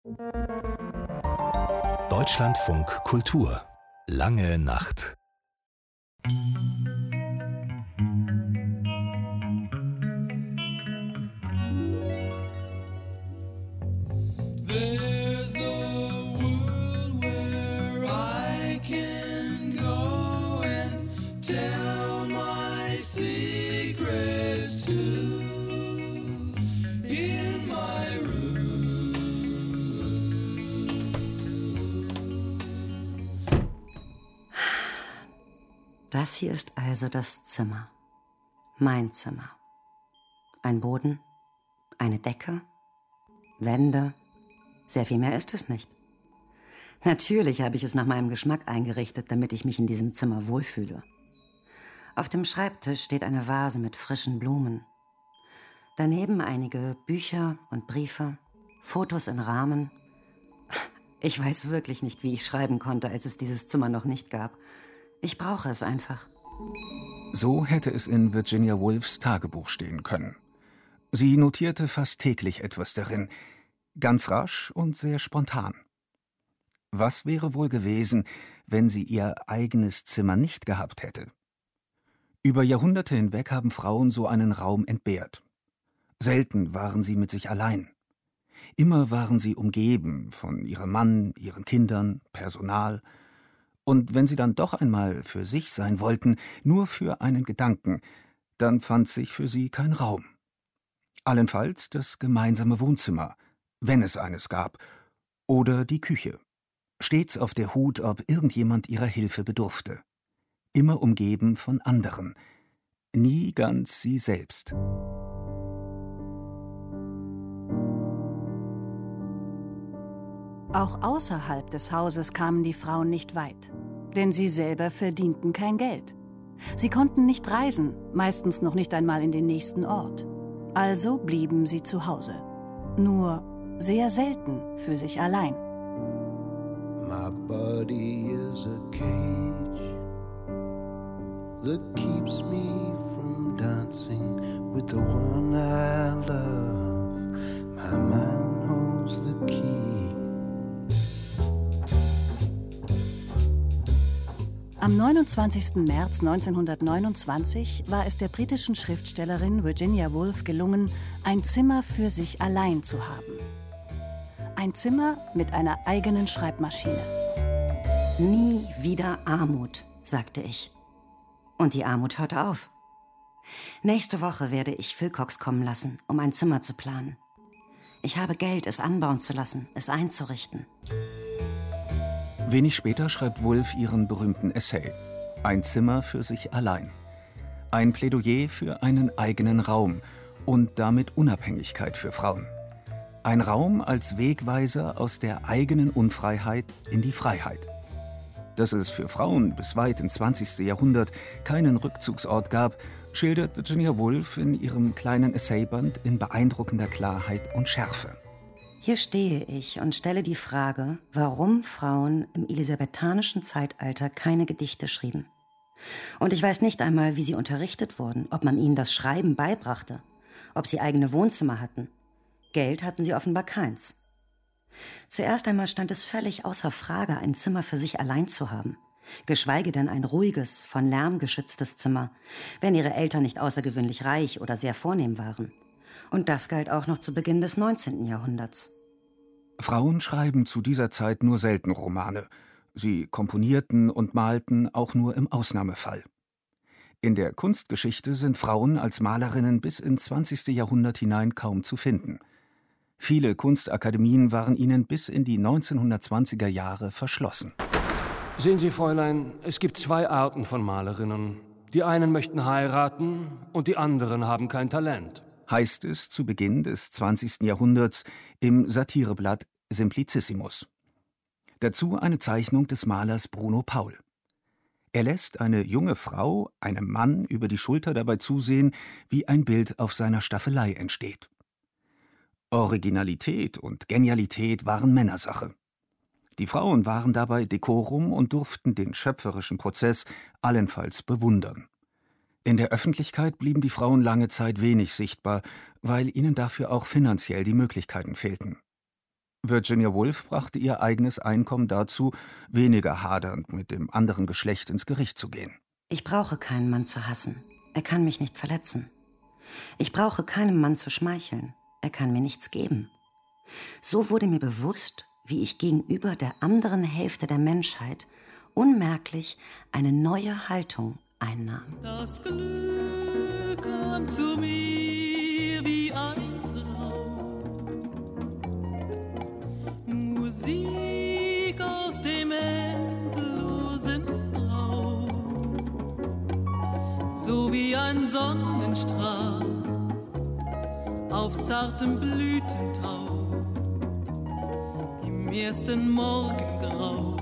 Deutschlandfunk Kultur. Lange Nacht. There's a world where I can go and tell my secrets to in my room. Das hier ist also das Zimmer. Mein Zimmer. Ein Boden, eine Decke, Wände. Sehr viel mehr ist es nicht. Natürlich habe ich es nach meinem Geschmack eingerichtet, damit ich mich in diesem Zimmer wohlfühle. Auf dem Schreibtisch steht eine Vase mit frischen Blumen. Daneben einige Bücher und Briefe, Fotos in Rahmen. Ich weiß wirklich nicht, wie ich schreiben konnte, als es dieses Zimmer noch nicht gab. Ich brauche es einfach. So hätte es in Virginia Woolfs Tagebuch stehen können. Sie notierte fast täglich etwas darin, ganz rasch und sehr spontan. Was wäre wohl gewesen, wenn sie ihr eigenes Zimmer nicht gehabt hätte? Über Jahrhunderte hinweg haben Frauen so einen Raum entbehrt. Selten waren sie mit sich allein. Immer waren sie umgeben von ihrem Mann, ihren Kindern, Personal. Und wenn sie dann doch einmal für sich sein wollten, nur für einen Gedanken, dann fand sich für sie kein Raum. Allenfalls das gemeinsame Wohnzimmer, wenn es eines gab, oder die Küche. Stets auf der Hut, ob irgendjemand ihrer Hilfe bedurfte. Immer umgeben von anderen. Nie ganz sie selbst. Auch außerhalb des Hauses kamen die Frauen nicht weit, denn sie selber verdienten kein Geld. Sie konnten nicht reisen, meistens noch nicht einmal in den nächsten Ort. Also blieben sie zu Hause. Nur sehr selten für sich allein. My body is a cage that keeps me from dancing with the one I love. My mind holds the key. Am 29. März 1929 war es der britischen Schriftstellerin Virginia Woolf gelungen, ein Zimmer für sich allein zu haben. Ein Zimmer mit einer eigenen Schreibmaschine. Nie wieder Armut, sagte ich. Und die Armut hörte auf. Nächste Woche werde ich Phil Cox kommen lassen, um ein Zimmer zu planen. Ich habe Geld, es anbauen zu lassen, es einzurichten. Wenig später schreibt Woolf ihren berühmten Essay »Ein Zimmer für sich allein«. Ein Plädoyer für einen eigenen Raum und damit Unabhängigkeit für Frauen. Ein Raum als Wegweiser aus der eigenen Unfreiheit in die Freiheit. Dass es für Frauen bis weit ins 20. Jahrhundert keinen Rückzugsort gab, schildert Virginia Woolf in ihrem kleinen Essayband in beeindruckender Klarheit und Schärfe. Hier stehe ich und stelle die Frage, warum Frauen im elisabethanischen Zeitalter keine Gedichte schrieben. Und ich weiß nicht einmal, wie sie unterrichtet wurden, ob man ihnen das Schreiben beibrachte, ob sie eigene Wohnzimmer hatten. Geld hatten sie offenbar keins. Zuerst einmal stand es völlig außer Frage, ein Zimmer für sich allein zu haben, geschweige denn ein ruhiges, von Lärm geschütztes Zimmer, wenn ihre Eltern nicht außergewöhnlich reich oder sehr vornehm waren. Und das galt auch noch zu Beginn des 19. Jahrhunderts. Frauen schreiben zu dieser Zeit nur selten Romane. Sie komponierten und malten auch nur im Ausnahmefall. In der Kunstgeschichte sind Frauen als Malerinnen bis ins 20. Jahrhundert hinein kaum zu finden. Viele Kunstakademien waren ihnen bis in die 1920er Jahre verschlossen. Sehen Sie, Fräulein, es gibt zwei Arten von Malerinnen. Die einen möchten heiraten und die anderen haben kein Talent. Heißt es zu Beginn des 20. Jahrhunderts im Satireblatt Simplicissimus. Dazu eine Zeichnung des Malers Bruno Paul. Er lässt eine junge Frau einem Mann über die Schulter dabei zusehen, wie ein Bild auf seiner Staffelei entsteht. Originalität und Genialität waren Männersache. Die Frauen waren dabei Dekorum und durften den schöpferischen Prozess allenfalls bewundern. In der Öffentlichkeit blieben die Frauen lange Zeit wenig sichtbar, weil ihnen dafür auch finanziell die Möglichkeiten fehlten. Virginia Woolf brachte ihr eigenes Einkommen dazu, weniger hadernd mit dem anderen Geschlecht ins Gericht zu gehen. Ich brauche keinen Mann zu hassen. Er kann mich nicht verletzen. Ich brauche keinem Mann zu schmeicheln. Er kann mir nichts geben. So wurde mir bewusst, wie ich gegenüber der anderen Hälfte der Menschheit unmerklich eine neue Haltung einnahm. Das Glück kam zu mir wie ein Traum. Musik aus dem endlosen Raum. So wie ein Sonnenstrahl auf zartem Blütentau im ersten Morgengrau.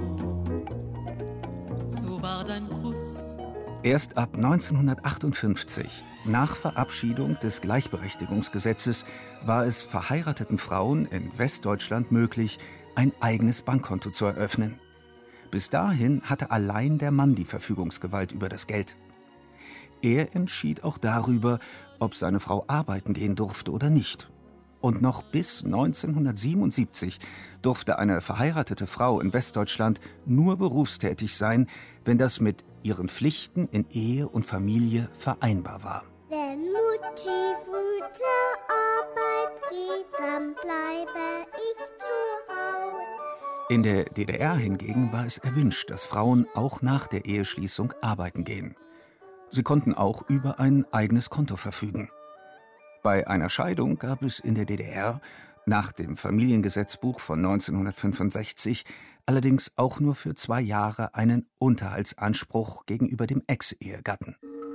So war dein Kuss. Erst ab 1958, nach Verabschiedung des Gleichberechtigungsgesetzes, war es verheirateten Frauen in Westdeutschland möglich, ein eigenes Bankkonto zu eröffnen. Bis dahin hatte allein der Mann die Verfügungsgewalt über das Geld. Er entschied auch darüber, ob seine Frau arbeiten gehen durfte oder nicht. Und noch bis 1977 durfte eine verheiratete Frau in Westdeutschland nur berufstätig sein, wenn das mit ihren Pflichten in Ehe und Familie vereinbar war. Wenn Mutti früh zur Arbeit geht, dann bleibe ich zu Haus. In der DDR hingegen war es erwünscht, dass Frauen auch nach der Eheschließung arbeiten gehen. Sie konnten auch über ein eigenes Konto verfügen. Bei einer Scheidung gab es in der DDR nach dem Familiengesetzbuch von 1965 allerdings auch nur für 2 Jahre einen Unterhaltsanspruch gegenüber dem Ex-Ehegatten.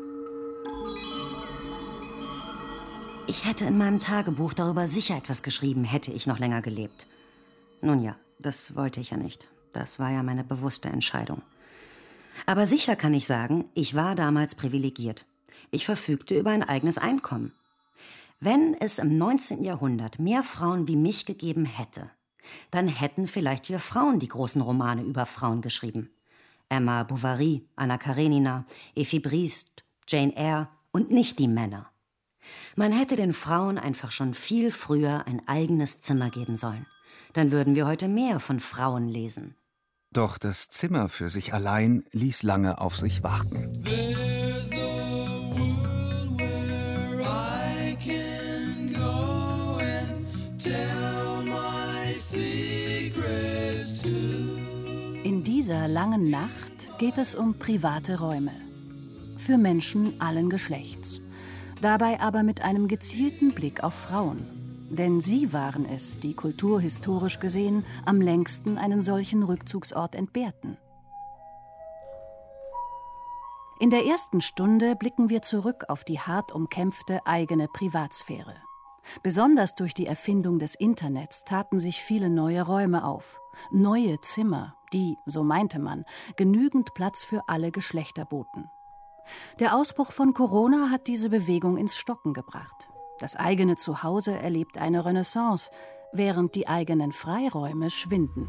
Ich hätte in meinem Tagebuch darüber sicher etwas geschrieben, hätte ich noch länger gelebt. Nun ja, das wollte ich ja nicht. Das war ja meine bewusste Entscheidung. Aber sicher kann ich sagen, ich war damals privilegiert. Ich verfügte über ein eigenes Einkommen. Wenn es im 19. Jahrhundert mehr Frauen wie mich gegeben hätte, dann hätten vielleicht wir Frauen die großen Romane über Frauen geschrieben. Emma Bovary, Anna Karenina, Effie Briest, Jane Eyre und nicht die Männer. Man hätte den Frauen einfach schon viel früher ein eigenes Zimmer geben sollen. Dann würden wir heute mehr von Frauen lesen. Doch das Zimmer für sich allein ließ lange auf sich warten. In dieser langen Nacht geht es um private Räume. Für Menschen allen Geschlechts. Dabei aber mit einem gezielten Blick auf Frauen. Denn sie waren es, die kulturhistorisch gesehen am längsten einen solchen Rückzugsort entbehrten. In der ersten Stunde blicken wir zurück auf die hart umkämpfte eigene Privatsphäre. Besonders durch die Erfindung des Internets taten sich viele neue Räume auf. Neue Zimmer, die, so meinte man, genügend Platz für alle Geschlechter boten. Der Ausbruch von Corona hat diese Bewegung ins Stocken gebracht. Das eigene Zuhause erlebt eine Renaissance, während die eigenen Freiräume schwinden.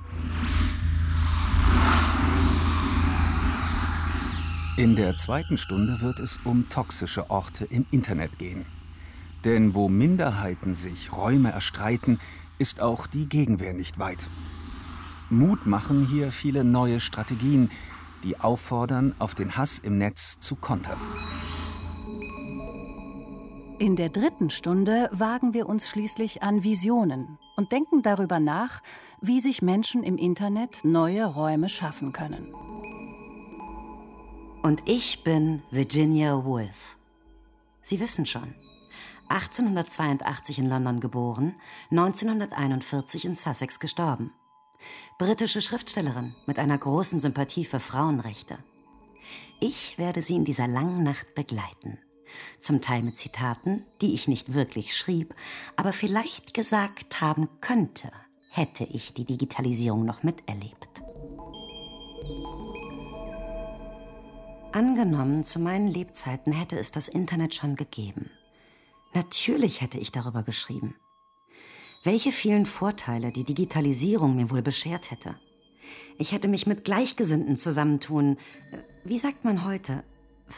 In der zweiten Stunde wird es um toxische Orte im Internet gehen. Denn wo Minderheiten sich Räume erstreiten, ist auch die Gegenwehr nicht weit. Mut machen hier viele neue Strategien, die auffordern, auf den Hass im Netz zu kontern. In der dritten Stunde wagen wir uns schließlich an Visionen und denken darüber nach, wie sich Menschen im Internet neue Räume schaffen können. Und ich bin Virginia Woolf. Sie wissen schon, 1882 in London geboren, 1941 in Sussex gestorben. Britische Schriftstellerin mit einer großen Sympathie für Frauenrechte. Ich werde Sie in dieser langen Nacht begleiten. Zum Teil mit Zitaten, die ich nicht wirklich schrieb, aber vielleicht gesagt haben könnte, hätte ich die Digitalisierung noch miterlebt. Angenommen, zu meinen Lebzeiten hätte es das Internet schon gegeben. Natürlich hätte ich darüber geschrieben. Welche vielen Vorteile die Digitalisierung mir wohl beschert hätte. Ich hätte mich mit Gleichgesinnten zusammentun, wie sagt man heute,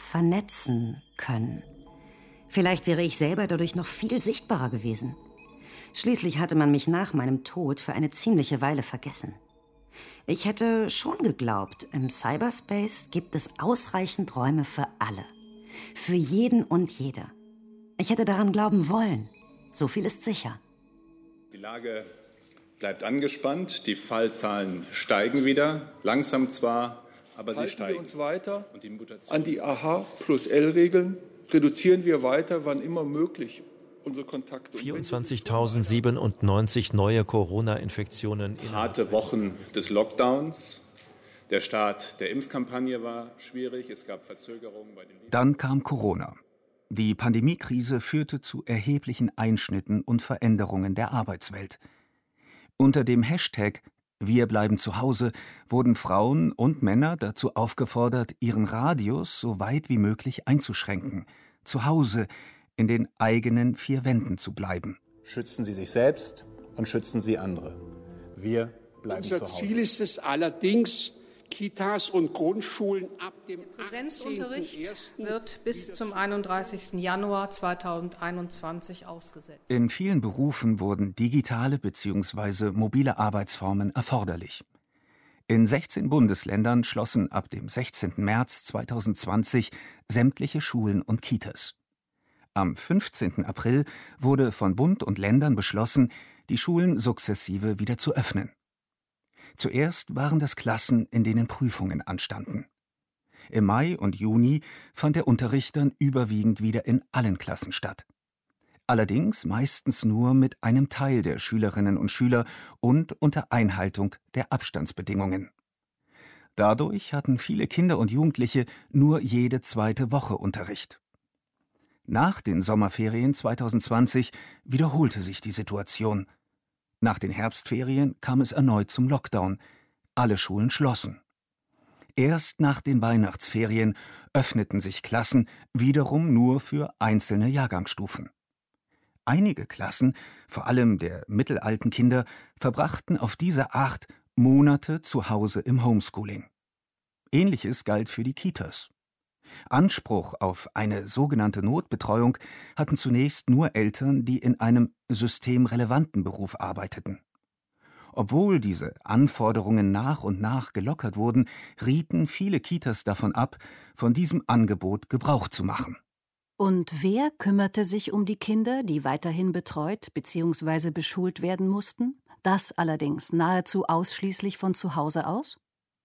vernetzen können. Vielleicht wäre ich selber dadurch noch viel sichtbarer gewesen. Schließlich hatte man mich nach meinem Tod für eine ziemliche Weile vergessen. Ich hätte schon geglaubt, im Cyberspace gibt es ausreichend Räume für alle. Für jeden und jede. Ich hätte daran glauben wollen. So viel ist sicher. Die Lage bleibt angespannt. Die Fallzahlen steigen wieder. Langsam zwar, aber sie steigen. Halten wir uns weiter an die AH+L-Regeln. Reduzieren wir weiter, wann immer möglich, unsere Kontakte. 24.097 neue Corona-Infektionen. Harte Wochen des Lockdowns. Der Start der Impfkampagne war schwierig. Es gab Verzögerungen bei den Dann kam Corona. Die Pandemiekrise führte zu erheblichen Einschnitten und Veränderungen der Arbeitswelt. Unter dem Hashtag #Wir bleiben zu Hause wurden Frauen und Männer dazu aufgefordert, ihren Radius so weit wie möglich einzuschränken, zu Hause in den eigenen 4 Wänden zu bleiben. Schützen Sie sich selbst und schützen Sie andere. Wir bleiben zu Hause. Unser Ziel ist es allerdings, Kitas und Grundschulen ab dem 18.01. Präsenzunterricht wird bis zum 31. Januar 2021 ausgesetzt. In vielen Berufen wurden digitale bzw. mobile Arbeitsformen erforderlich. In 16 Bundesländern schlossen ab dem 16. März 2020 sämtliche Schulen und Kitas. Am 15. April wurde von Bund und Ländern beschlossen, die Schulen sukzessive wieder zu öffnen. Zuerst waren das Klassen, in denen Prüfungen anstanden. Im Mai und Juni fand der Unterricht dann überwiegend wieder in allen Klassen statt. Allerdings meistens nur mit einem Teil der Schülerinnen und Schüler und unter Einhaltung der Abstandsbedingungen. Dadurch hatten viele Kinder und Jugendliche nur jede 2. Woche Unterricht. Nach den Sommerferien 2020 wiederholte sich die Situation. Nach den Herbstferien kam es erneut zum Lockdown. Alle Schulen schlossen. Erst nach den Weihnachtsferien öffneten sich Klassen wiederum nur für einzelne Jahrgangsstufen. Einige Klassen, vor allem der mittelalten Kinder, verbrachten auf diese Art Monate zu Hause im Homeschooling. Ähnliches galt für die Kitas. Anspruch auf eine sogenannte Notbetreuung hatten zunächst nur Eltern, die in einem systemrelevanten Beruf arbeiteten. Obwohl diese Anforderungen nach und nach gelockert wurden, rieten viele Kitas davon ab, von diesem Angebot Gebrauch zu machen. Und wer kümmerte sich um die Kinder, die weiterhin betreut bzw. beschult werden mussten? Das allerdings nahezu ausschließlich von zu Hause aus?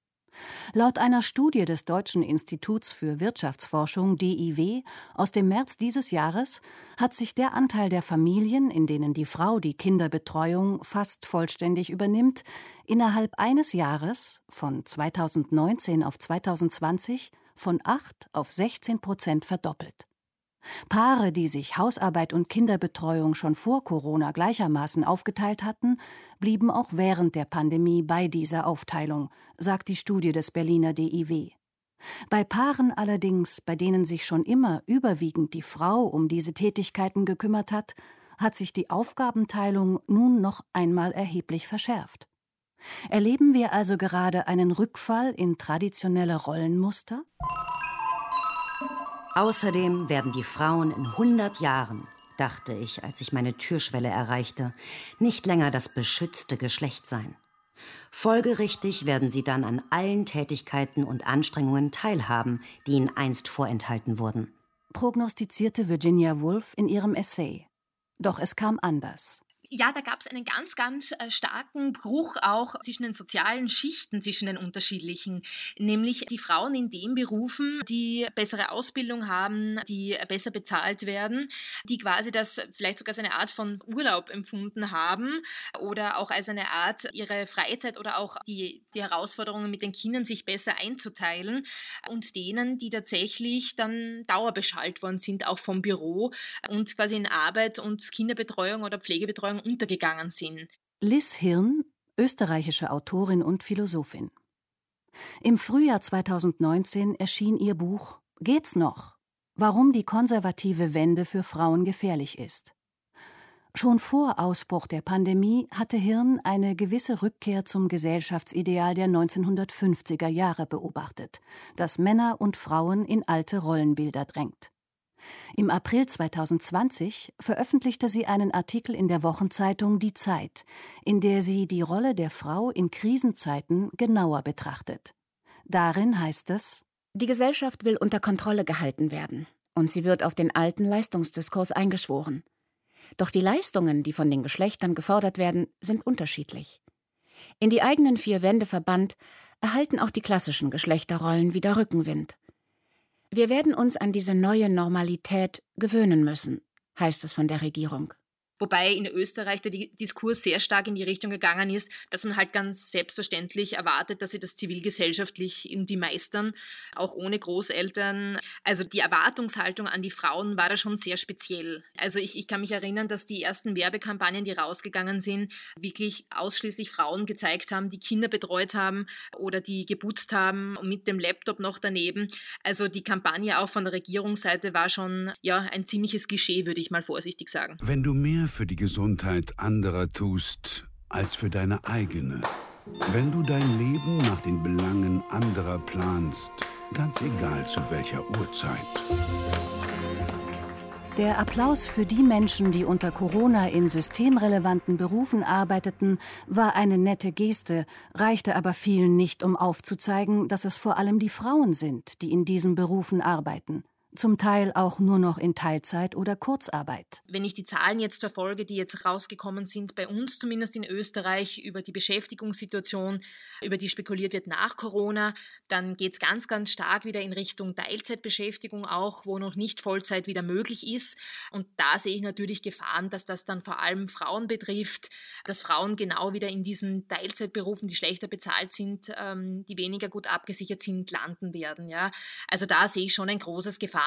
Laut einer Studie des Deutschen Instituts für Wirtschaftsforschung DIW aus dem März dieses Jahres hat sich der Anteil der Familien, in denen die Frau die Kinderbetreuung fast vollständig übernimmt, innerhalb eines Jahres von 2019 auf 2020 von 8 auf 16% verdoppelt. Paare, die sich Hausarbeit und Kinderbetreuung schon vor Corona gleichermaßen aufgeteilt hatten, blieben auch während der Pandemie bei dieser Aufteilung, sagt die Studie des Berliner DIW. Bei Paaren allerdings, bei denen sich schon immer überwiegend die Frau um diese Tätigkeiten gekümmert hat, hat sich die Aufgabenteilung nun noch einmal erheblich verschärft. Erleben wir also gerade einen Rückfall in traditionelle Rollenmuster? Außerdem werden die Frauen in 100 Jahren, dachte ich, als ich meine Türschwelle erreichte, nicht länger das beschützte Geschlecht sein. Folgerichtig werden sie dann an allen Tätigkeiten und Anstrengungen teilhaben, die ihnen einst vorenthalten wurden, prognostizierte Virginia Woolf in ihrem Essay. Doch es kam anders. Ja, da gab es einen ganz, ganz starken Bruch auch zwischen den sozialen Schichten, zwischen den unterschiedlichen. Nämlich die Frauen in den Berufen, die bessere Ausbildung haben, die besser bezahlt werden, die quasi das vielleicht sogar als eine Art von Urlaub empfunden haben oder auch als eine Art, ihre Freizeit oder auch die Herausforderungen mit den Kindern sich besser einzuteilen, und denen, die tatsächlich dann dauerbeschallt worden sind, auch vom Büro und quasi in Arbeit und Kinderbetreuung oder Pflegebetreuung untergegangen sind. Liz Hirn, österreichische Autorin und Philosophin. Im Frühjahr 2019 erschien ihr Buch »Geht's noch? Warum die konservative Wende für Frauen gefährlich ist«. Schon vor Ausbruch der Pandemie hatte Hirn eine gewisse Rückkehr zum Gesellschaftsideal der 1950er Jahre beobachtet, das Männer und Frauen in alte Rollenbilder drängt. Im April 2020 veröffentlichte sie einen Artikel in der Wochenzeitung Die Zeit, in der sie die Rolle der Frau in Krisenzeiten genauer betrachtet. Darin heißt es: Die Gesellschaft will unter Kontrolle gehalten werden, und sie wird auf den alten Leistungsdiskurs eingeschworen. Doch die Leistungen, die von den Geschlechtern gefordert werden, sind unterschiedlich. In die eigenen vier Wände verbannt, erhalten auch die klassischen Geschlechterrollen wieder Rückenwind. Wir werden uns an diese neue Normalität gewöhnen müssen, heißt es von der Regierung. Wobei in Österreich der Diskurs sehr stark in die Richtung gegangen ist, dass man halt ganz selbstverständlich erwartet, dass sie das zivilgesellschaftlich irgendwie meistern, auch ohne Großeltern. Also die Erwartungshaltung an die Frauen war da schon sehr speziell. Also ich kann mich erinnern, dass die ersten Werbekampagnen, die rausgegangen sind, wirklich ausschließlich Frauen gezeigt haben, die Kinder betreut haben oder die geputzt haben und mit dem Laptop noch daneben. Also die Kampagne auch von der Regierungsseite war schon ein ziemliches Klischee, würde ich mal vorsichtig sagen. Wenn du mehr für die Gesundheit anderer tust als für deine eigene. Wenn du dein Leben nach den Belangen anderer planst, ganz egal zu welcher Uhrzeit. Der Applaus für die Menschen, die unter Corona in systemrelevanten Berufen arbeiteten, war eine nette Geste, reichte aber vielen nicht, um aufzuzeigen, dass es vor allem die Frauen sind, die in diesen Berufen arbeiten. Zum Teil auch nur noch in Teilzeit oder Kurzarbeit. Wenn ich die Zahlen jetzt verfolge, die jetzt rausgekommen sind, bei uns zumindest in Österreich, über die Beschäftigungssituation, über die spekuliert wird nach Corona, dann geht es ganz, ganz stark wieder in Richtung Teilzeitbeschäftigung auch, wo noch nicht Vollzeit wieder möglich ist. Und da sehe ich natürlich Gefahren, dass das dann vor allem Frauen betrifft, dass Frauen genau wieder in diesen Teilzeitberufen, die schlechter bezahlt sind, die weniger gut abgesichert sind, landen werden. Ja? Also da sehe ich schon ein großes Gefahrenpotenzial.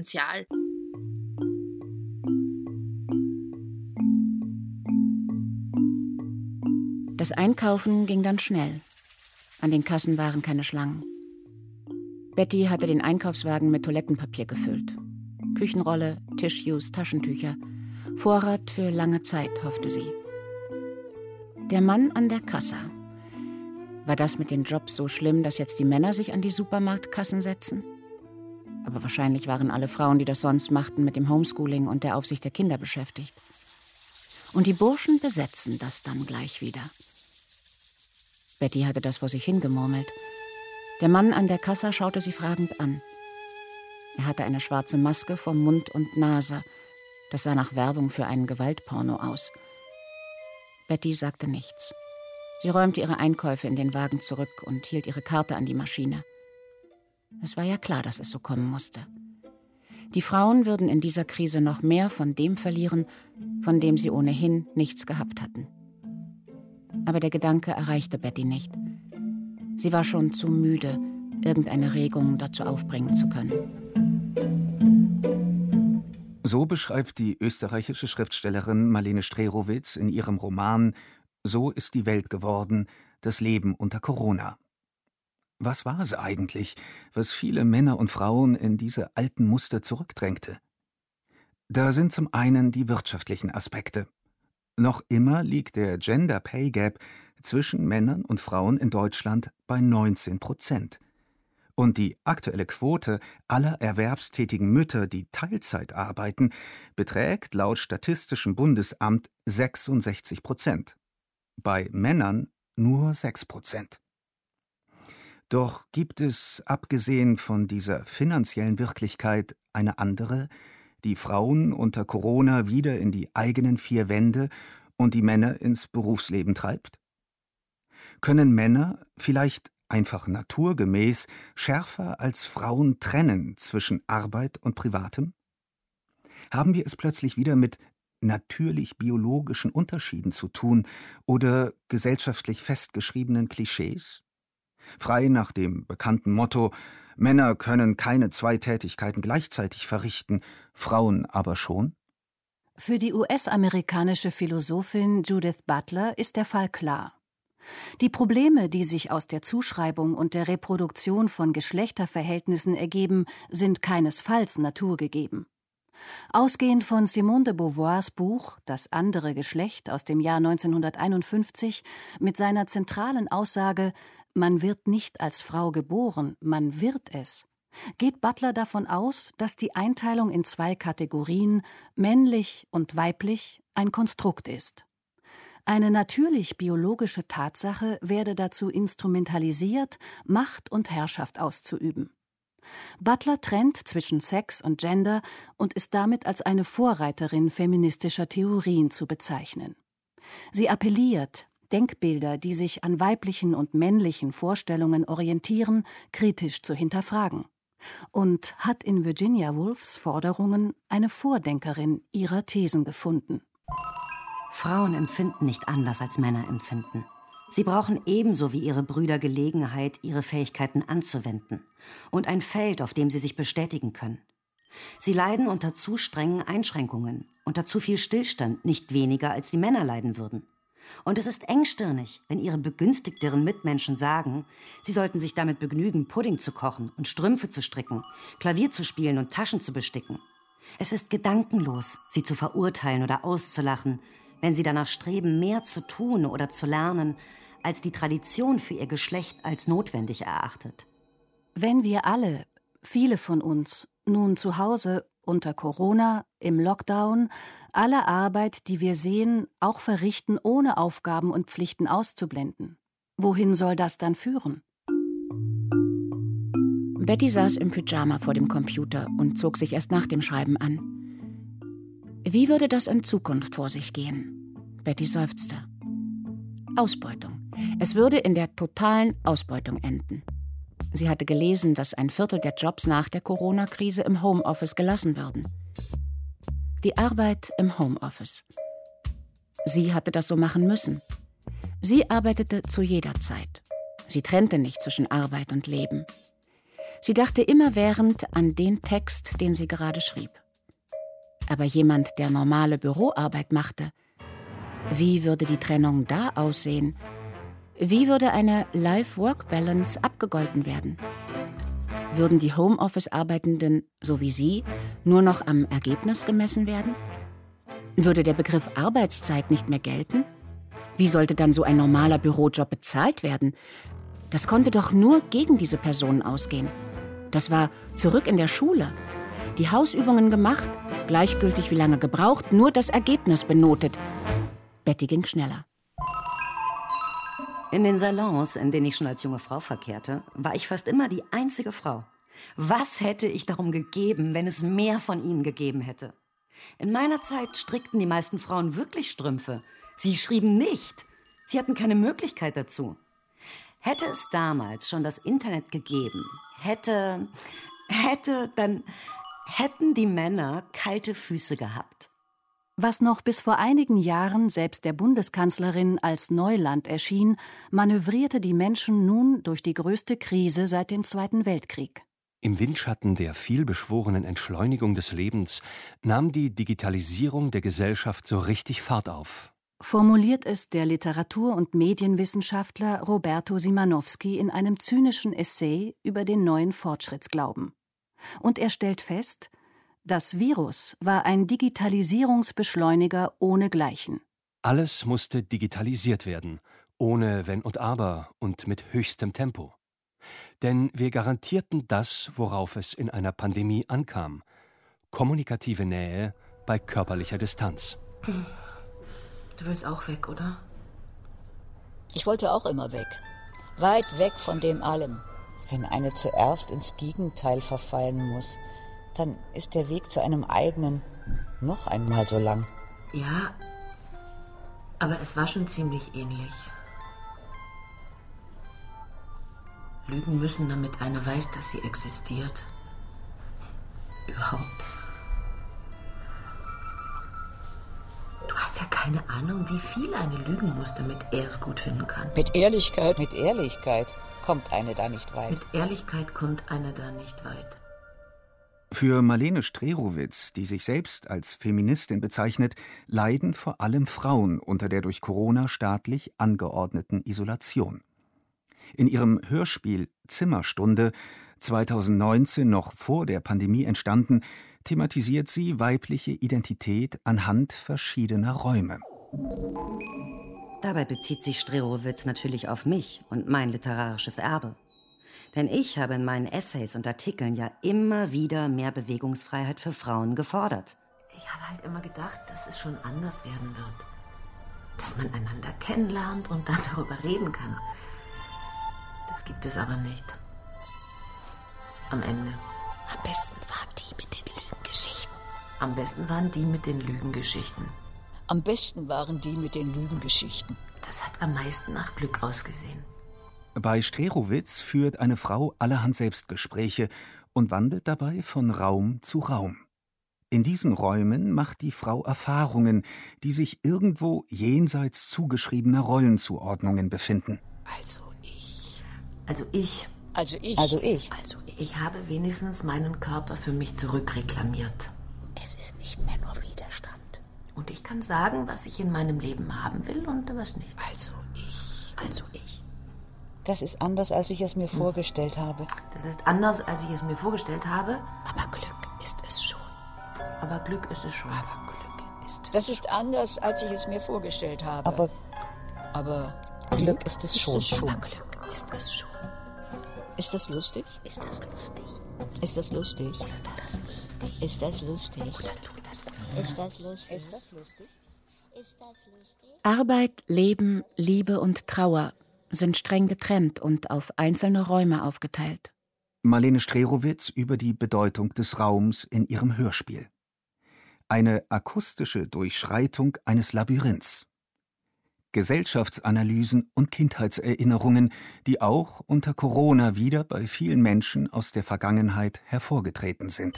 Das Einkaufen ging dann schnell. An den Kassen waren keine Schlangen. Betty hatte den Einkaufswagen mit Toilettenpapier gefüllt. Küchenrolle, Tissues, Taschentücher. Vorrat für lange Zeit, hoffte sie. Der Mann an der Kasse. War das mit den Jobs so schlimm, dass jetzt die Männer sich an die Supermarktkassen setzen? Aber wahrscheinlich waren alle Frauen, die das sonst machten, mit dem Homeschooling und der Aufsicht der Kinder beschäftigt. Und die Burschen besetzen das dann gleich wieder. Betty hatte das vor sich hingemurmelt. Der Mann an der Kasse schaute sie fragend an. Er hatte eine schwarze Maske vor Mund und Nase. Das sah nach Werbung für einen Gewaltporno aus. Betty sagte nichts. Sie räumte ihre Einkäufe in den Wagen zurück und hielt ihre Karte an die Maschine. Es war ja klar, dass es so kommen musste. Die Frauen würden in dieser Krise noch mehr von dem verlieren, von dem sie ohnehin nichts gehabt hatten. Aber der Gedanke erreichte Betty nicht. Sie war schon zu müde, irgendeine Regung dazu aufbringen zu können. So beschreibt die österreichische Schriftstellerin Marlene Strerowitz in ihrem Roman »So ist die Welt geworden, das Leben unter Corona«. Was war es eigentlich, was viele Männer und Frauen in diese alten Muster zurückdrängte? Da sind zum einen die wirtschaftlichen Aspekte. Noch immer liegt der Gender Pay Gap zwischen Männern und Frauen in Deutschland bei 19%. Und die aktuelle Quote aller erwerbstätigen Mütter, die Teilzeit arbeiten, beträgt laut Statistischem Bundesamt 66%. Bei Männern nur 6%. Doch gibt es, abgesehen von dieser finanziellen Wirklichkeit, eine andere, die Frauen unter Corona wieder in die eigenen vier Wände und die Männer ins Berufsleben treibt? Können Männer, vielleicht einfach naturgemäß, schärfer als Frauen trennen zwischen Arbeit und Privatem? Haben wir es plötzlich wieder mit natürlich biologischen Unterschieden zu tun oder gesellschaftlich festgeschriebenen Klischees? Frei nach dem bekannten Motto, Männer können keine zwei Tätigkeiten gleichzeitig verrichten, Frauen aber schon? Für die US-amerikanische Philosophin Judith Butler ist der Fall klar. Die Probleme, die sich aus der Zuschreibung und der Reproduktion von Geschlechterverhältnissen ergeben, sind keinesfalls naturgegeben. Ausgehend von Simone de Beauvoirs Buch »Das andere Geschlecht« aus dem Jahr 1951 mit seiner zentralen Aussage »Man wird nicht als Frau geboren, man wird es«, geht Butler davon aus, dass die Einteilung in 2 Kategorien, männlich und weiblich, ein Konstrukt ist. Eine natürlich biologische Tatsache werde dazu instrumentalisiert, Macht und Herrschaft auszuüben. Butler trennt zwischen Sex und Gender und ist damit als eine Vorreiterin feministischer Theorien zu bezeichnen. Sie appelliert, Denkbilder, die sich an weiblichen und männlichen Vorstellungen orientieren, kritisch zu hinterfragen. Und hat in Virginia Woolfs Forderungen eine Vordenkerin ihrer Thesen gefunden. Frauen empfinden nicht anders als Männer empfinden. Sie brauchen ebenso wie ihre Brüder Gelegenheit, ihre Fähigkeiten anzuwenden und ein Feld, auf dem sie sich bestätigen können. Sie leiden unter zu strengen Einschränkungen, unter zu viel Stillstand, nicht weniger als die Männer leiden würden. Und es ist engstirnig, wenn ihre begünstigteren Mitmenschen sagen, sie sollten sich damit begnügen, Pudding zu kochen und Strümpfe zu stricken, Klavier zu spielen und Taschen zu besticken. Es ist gedankenlos, sie zu verurteilen oder auszulachen, wenn sie danach streben, mehr zu tun oder zu lernen, als die Tradition für ihr Geschlecht als notwendig erachtet. Wenn wir alle, viele von uns, nun zu Hause unter Corona, im Lockdown, alle Arbeit, die wir sehen, auch verrichten, ohne Aufgaben und Pflichten auszublenden, wohin soll das dann führen? Betty saß im Pyjama vor dem Computer und zog sich erst nach dem Schreiben an. Wie würde das in Zukunft vor sich gehen? Betty seufzte. Ausbeutung. Es würde in der totalen Ausbeutung enden. Sie hatte gelesen, dass 1/4 der Jobs nach der Corona-Krise im Homeoffice gelassen würden. Die Arbeit im Homeoffice. Sie hatte das so machen müssen. Sie arbeitete zu jeder Zeit. Sie trennte nicht zwischen Arbeit und Leben. Sie dachte immerwährend an den Text, den sie gerade schrieb. Aber jemand, der normale Büroarbeit machte, wie würde die Trennung da aussehen? Wie würde eine Life-Work-Balance abgegolten werden? Würden die Homeoffice-Arbeitenden, so wie sie, nur noch am Ergebnis gemessen werden? Würde der Begriff Arbeitszeit nicht mehr gelten? Wie sollte dann so ein normaler Bürojob bezahlt werden? Das konnte doch nur gegen diese Personen ausgehen. Das war zurück in der Schule. Die Hausübungen gemacht, gleichgültig wie lange gebraucht, nur das Ergebnis benotet. Betty ging schneller. In den Salons, in denen ich schon als junge Frau verkehrte, war ich fast immer die einzige Frau. Was hätte ich darum gegeben, wenn es mehr von ihnen gegeben hätte? In meiner Zeit strickten die meisten Frauen wirklich Strümpfe. Sie schrieben nicht. Sie hatten keine Möglichkeit dazu. Hätte es damals schon das Internet gegeben, dann hätten die Männer kalte Füße gehabt. Was noch bis vor einigen Jahren selbst der Bundeskanzlerin als Neuland erschien, manövrierte die Menschen nun durch die größte Krise seit dem Zweiten Weltkrieg. Im Windschatten der vielbeschworenen Entschleunigung des Lebens nahm die Digitalisierung der Gesellschaft so richtig Fahrt auf. Formuliert es der Literatur- und Medienwissenschaftler Roberto Simanowski in einem zynischen Essay über den neuen Fortschrittsglauben. Und er stellt fest, das Virus war ein Digitalisierungsbeschleuniger ohnegleichen. Alles musste digitalisiert werden, ohne Wenn und Aber und mit höchstem Tempo. Denn wir garantierten das, worauf es in einer Pandemie ankam: kommunikative Nähe bei körperlicher Distanz. Du willst auch weg, oder? Ich wollte auch immer weg. Weit weg von dem allem. Wenn eine zuerst ins Gegenteil verfallen muss, dann ist der Weg zu einem eigenen noch einmal so lang. Ja, aber es war schon ziemlich ähnlich. Lügen müssen, damit einer weiß, dass sie existiert. Überhaupt. Du hast ja keine Ahnung, wie viel eine lügen muss, damit er es gut finden kann. Mit Ehrlichkeit kommt eine da nicht weit. Mit Ehrlichkeit kommt eine da nicht weit. Für Marlene Strerowitz, die sich selbst als Feministin bezeichnet, leiden vor allem Frauen unter der durch Corona staatlich angeordneten Isolation. In ihrem Hörspiel Zimmerstunde, 2019 noch vor der Pandemie entstanden, thematisiert sie weibliche Identität anhand verschiedener Räume. Dabei bezieht sich Strerowitz natürlich auf mich und mein literarisches Erbe. Denn ich habe in meinen Essays und Artikeln ja immer wieder mehr Bewegungsfreiheit für Frauen gefordert. Ich habe halt immer gedacht, dass es schon anders werden wird. Dass man einander kennenlernt und dann darüber reden kann. Das gibt es aber nicht. Am Ende. Am besten waren die mit den Lügengeschichten. Am besten waren die mit den Lügengeschichten. Am besten waren die mit den Lügengeschichten. Das hat am meisten nach Glück ausgesehen. Bei Strerowitz führt eine Frau allerhand Selbstgespräche und wandelt dabei von Raum zu Raum. In diesen Räumen macht die Frau Erfahrungen, die sich irgendwo jenseits zugeschriebener Rollenzuordnungen befinden. Ich habe wenigstens meinen Körper für mich zurückreklamiert. Es ist nicht mehr nur Widerstand. Und ich kann sagen, was ich in meinem Leben haben will und was nicht. Also ich. Das ist anders, als ich es mir vorgestellt habe. Das ist anders, als ich es mir vorgestellt habe. Aber Glück ist es schon. Aber Glück ist es schon. Das ist anders, als ich es mir vorgestellt habe. Aber Glück ist es schon. Aber Glück ist es schon. Ist das lustig? Ist das lustig? Ist das lustig? Ist das lustig? Ist das lustig? Oder tut das? Ist das lustig? Ist das lustig? Ist das lustig? Arbeit, Leben, Liebe und Trauer sind streng getrennt und auf einzelne Räume aufgeteilt. Marlene Strerowitz über die Bedeutung des Raums in ihrem Hörspiel. Eine akustische Durchschreitung eines Labyrinths. Gesellschaftsanalysen und Kindheitserinnerungen, die auch unter Corona wieder bei vielen Menschen aus der Vergangenheit hervorgetreten sind.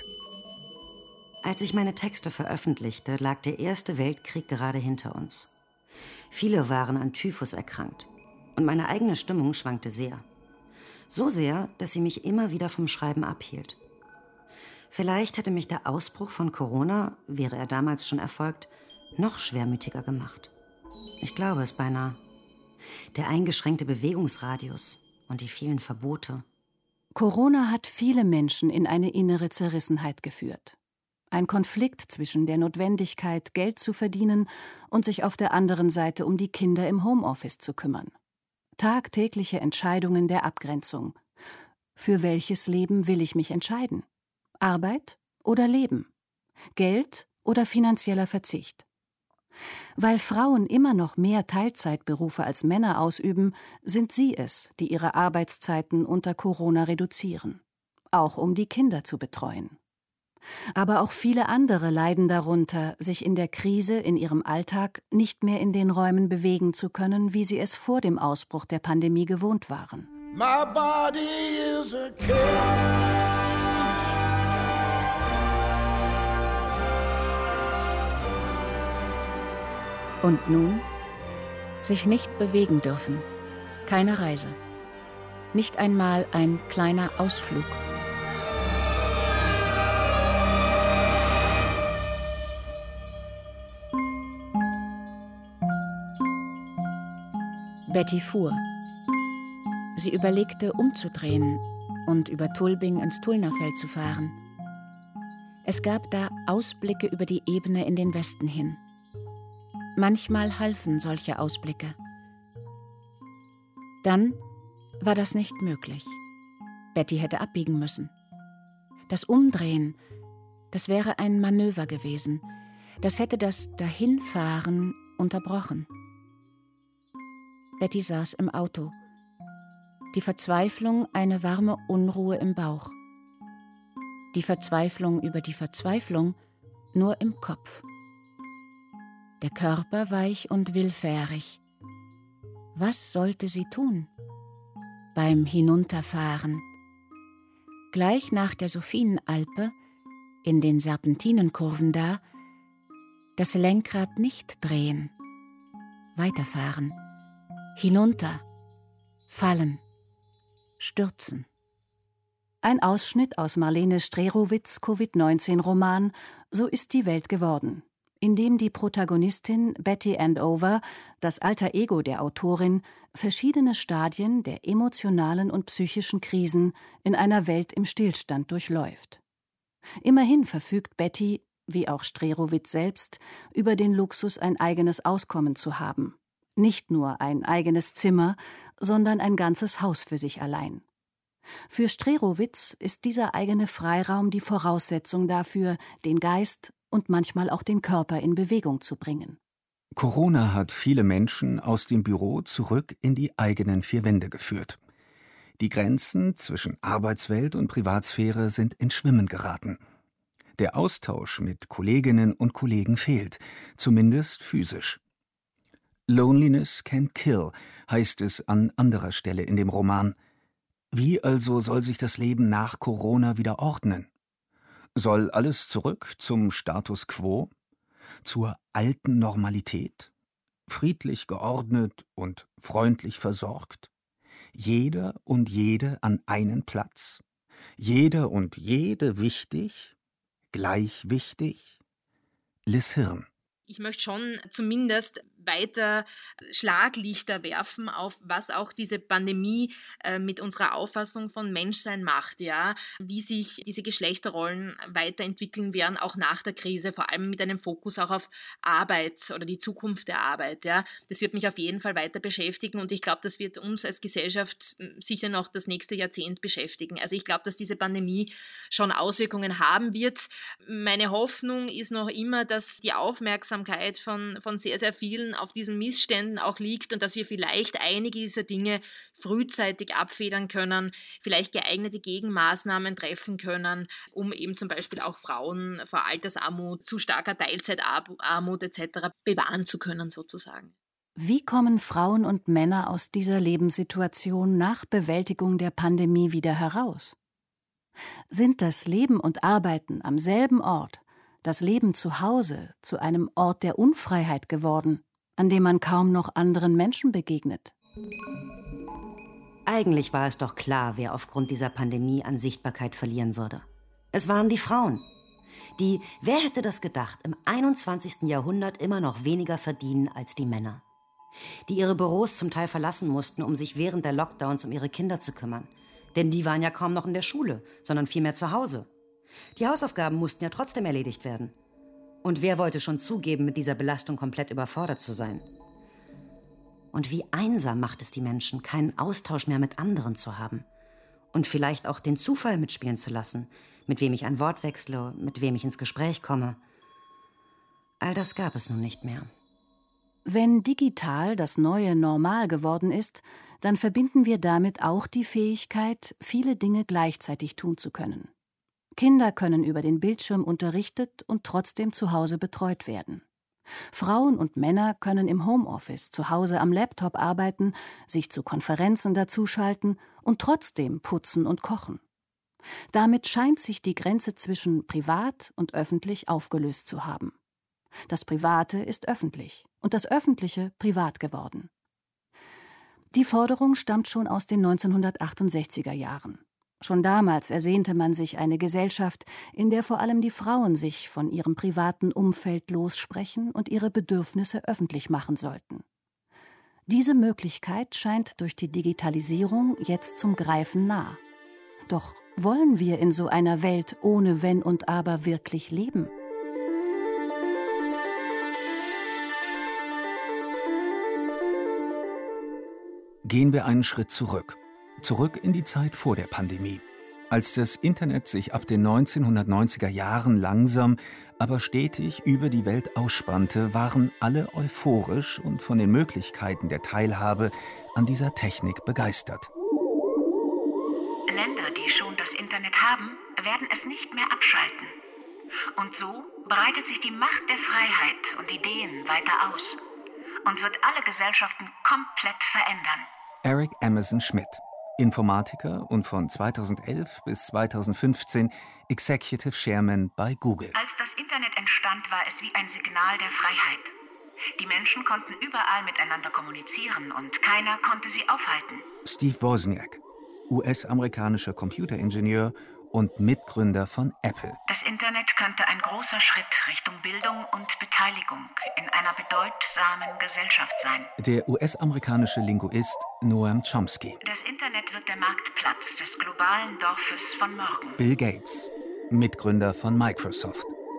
Als ich meine Texte veröffentlichte, lag der Erste Weltkrieg gerade hinter uns. Viele waren an Typhus erkrankt. Und meine eigene Stimmung schwankte sehr. So sehr, dass sie mich immer wieder vom Schreiben abhielt. Vielleicht hätte mich der Ausbruch von Corona, wäre er damals schon erfolgt, noch schwermütiger gemacht. Ich glaube es beinahe. Der eingeschränkte Bewegungsradius und die vielen Verbote. Corona hat viele Menschen in eine innere Zerrissenheit geführt. Ein Konflikt zwischen der Notwendigkeit, Geld zu verdienen und sich auf der anderen Seite um die Kinder im Homeoffice zu kümmern. Tagtägliche Entscheidungen der Abgrenzung. Für welches Leben will ich mich entscheiden? Arbeit oder Leben? Geld oder finanzieller Verzicht? Weil Frauen immer noch mehr Teilzeitberufe als Männer ausüben, sind sie es, die ihre Arbeitszeiten unter Corona reduzieren. Auch um die Kinder zu betreuen. Aber auch viele andere leiden darunter, sich in der Krise in ihrem Alltag nicht mehr in den Räumen bewegen zu können, wie sie es vor dem Ausbruch der Pandemie gewohnt waren. My body is a cage. Und nun? Sich nicht bewegen dürfen. Keine Reise. Nicht einmal ein kleiner Ausflug. Betty fuhr. Sie überlegte, umzudrehen und über Tulbing ins Tullnerfeld zu fahren. Es gab da Ausblicke über die Ebene in den Westen hin. Manchmal halfen solche Ausblicke. Dann war das nicht möglich. Betty hätte abbiegen müssen. Das Umdrehen, das wäre ein Manöver gewesen. Das hätte das Dahinfahren unterbrochen. Betty saß im Auto. Die Verzweiflung, eine warme Unruhe im Bauch. Die Verzweiflung über die Verzweiflung nur im Kopf. Der Körper weich und willfährig. Was sollte sie tun? Beim Hinunterfahren. Gleich nach der Sophienalpe, in den Serpentinenkurven da, das Lenkrad nicht drehen. Weiterfahren. Hinunter. Fallen. Stürzen. Ein Ausschnitt aus Marlene Strerowitz' Covid-19-Roman »So ist die Welt geworden«, in dem die Protagonistin Betty Andover, das Alter Ego der Autorin, verschiedene Stadien der emotionalen und psychischen Krisen in einer Welt im Stillstand durchläuft. Immerhin verfügt Betty, wie auch Strerowitz selbst, über den Luxus, ein eigenes Auskommen zu haben. Nicht nur ein eigenes Zimmer, sondern ein ganzes Haus für sich allein. Für Strerowitz ist dieser eigene Freiraum die Voraussetzung dafür, den Geist und manchmal auch den Körper in Bewegung zu bringen. Corona hat viele Menschen aus dem Büro zurück in die eigenen vier Wände geführt. Die Grenzen zwischen Arbeitswelt und Privatsphäre sind ins Schwimmen geraten. Der Austausch mit Kolleginnen und Kollegen fehlt, zumindest physisch. Loneliness can kill, heißt es an anderer Stelle in dem Roman. Wie also soll sich das Leben nach Corona wieder ordnen? Soll alles zurück zum Status quo? Zur alten Normalität? Friedlich geordnet und freundlich versorgt? Jeder und jede an einen Platz? Jeder und jede wichtig? Gleich wichtig? Liz Hirn. Ich möchte schon zumindest weiter Schlaglichter werfen auf, was auch diese Pandemie mit unserer Auffassung von Menschsein macht, ja, wie sich diese Geschlechterrollen weiterentwickeln werden, auch nach der Krise, vor allem mit einem Fokus auch auf Arbeit oder die Zukunft der Arbeit, ja. Das wird mich auf jeden Fall weiter beschäftigen und ich glaube, das wird uns als Gesellschaft sicher noch das nächste Jahrzehnt beschäftigen. Also ich glaube, dass diese Pandemie schon Auswirkungen haben wird. Meine Hoffnung ist noch immer, dass die Aufmerksamkeit von sehr, sehr vielen auf diesen Missständen auch liegt und dass wir vielleicht einige dieser Dinge frühzeitig abfedern können, vielleicht geeignete Gegenmaßnahmen treffen können, um eben zum Beispiel auch Frauen vor Altersarmut, zu starker Teilzeitarmut etc. bewahren zu können sozusagen. Wie kommen Frauen und Männer aus dieser Lebenssituation nach Bewältigung der Pandemie wieder heraus? Sind das Leben und Arbeiten am selben Ort, das Leben zu Hause, zu einem Ort der Unfreiheit geworden, an dem man kaum noch anderen Menschen begegnet? Eigentlich war es doch klar, wer aufgrund dieser Pandemie an Sichtbarkeit verlieren würde. Es waren die Frauen, die, wer hätte das gedacht, im 21. Jahrhundert immer noch weniger verdienen als die Männer. Die ihre Büros zum Teil verlassen mussten, um sich während der Lockdowns um ihre Kinder zu kümmern. Denn die waren ja kaum noch in der Schule, sondern vielmehr zu Hause. Die Hausaufgaben mussten ja trotzdem erledigt werden. Und wer wollte schon zugeben, mit dieser Belastung komplett überfordert zu sein? Und wie einsam macht es die Menschen, keinen Austausch mehr mit anderen zu haben. Und vielleicht auch den Zufall mitspielen zu lassen, mit wem ich ein Wort wechsle, mit wem ich ins Gespräch komme. All das gab es nun nicht mehr. Wenn digital das neue Normal geworden ist, dann verbinden wir damit auch die Fähigkeit, viele Dinge gleichzeitig tun zu können. Kinder können über den Bildschirm unterrichtet und trotzdem zu Hause betreut werden. Frauen und Männer können im Homeoffice zu Hause am Laptop arbeiten, sich zu Konferenzen dazuschalten und trotzdem putzen und kochen. Damit scheint sich die Grenze zwischen privat und öffentlich aufgelöst zu haben. Das Private ist öffentlich und das Öffentliche privat geworden. Die Forderung stammt schon aus den 1968er Jahren. Schon damals ersehnte man sich eine Gesellschaft, in der vor allem die Frauen sich von ihrem privaten Umfeld lossprechen und ihre Bedürfnisse öffentlich machen sollten. Diese Möglichkeit scheint durch die Digitalisierung jetzt zum Greifen nah. Doch wollen wir in so einer Welt ohne Wenn und Aber wirklich leben? Gehen wir einen Schritt zurück. Zurück in die Zeit vor der Pandemie. Als das Internet sich ab den 1990er Jahren langsam, aber stetig über die Welt ausspannte, waren alle euphorisch und von den Möglichkeiten der Teilhabe an dieser Technik begeistert. Länder, die schon das Internet haben, werden es nicht mehr abschalten. Und so breitet sich die Macht der Freiheit und Ideen weiter aus und wird alle Gesellschaften komplett verändern. Eric Emerson Schmidt, Informatiker und von 2011 bis 2015 Executive Chairman bei Google. Als das Internet entstand, war es wie ein Signal der Freiheit. Die Menschen konnten überall miteinander kommunizieren und keiner konnte sie aufhalten. Steve Wozniak, US-amerikanischer Computeringenieur und Mitgründer von Apple. Das Internet könnte ein großer Schritt Richtung Bildung und Beteiligung in einer bedeutsamen Gesellschaft sein. Der US-amerikanische Linguist Noam Chomsky. Das Internet wird der Marktplatz des globalen Dorfes von morgen. Bill Gates, Mitgründer von Microsoft.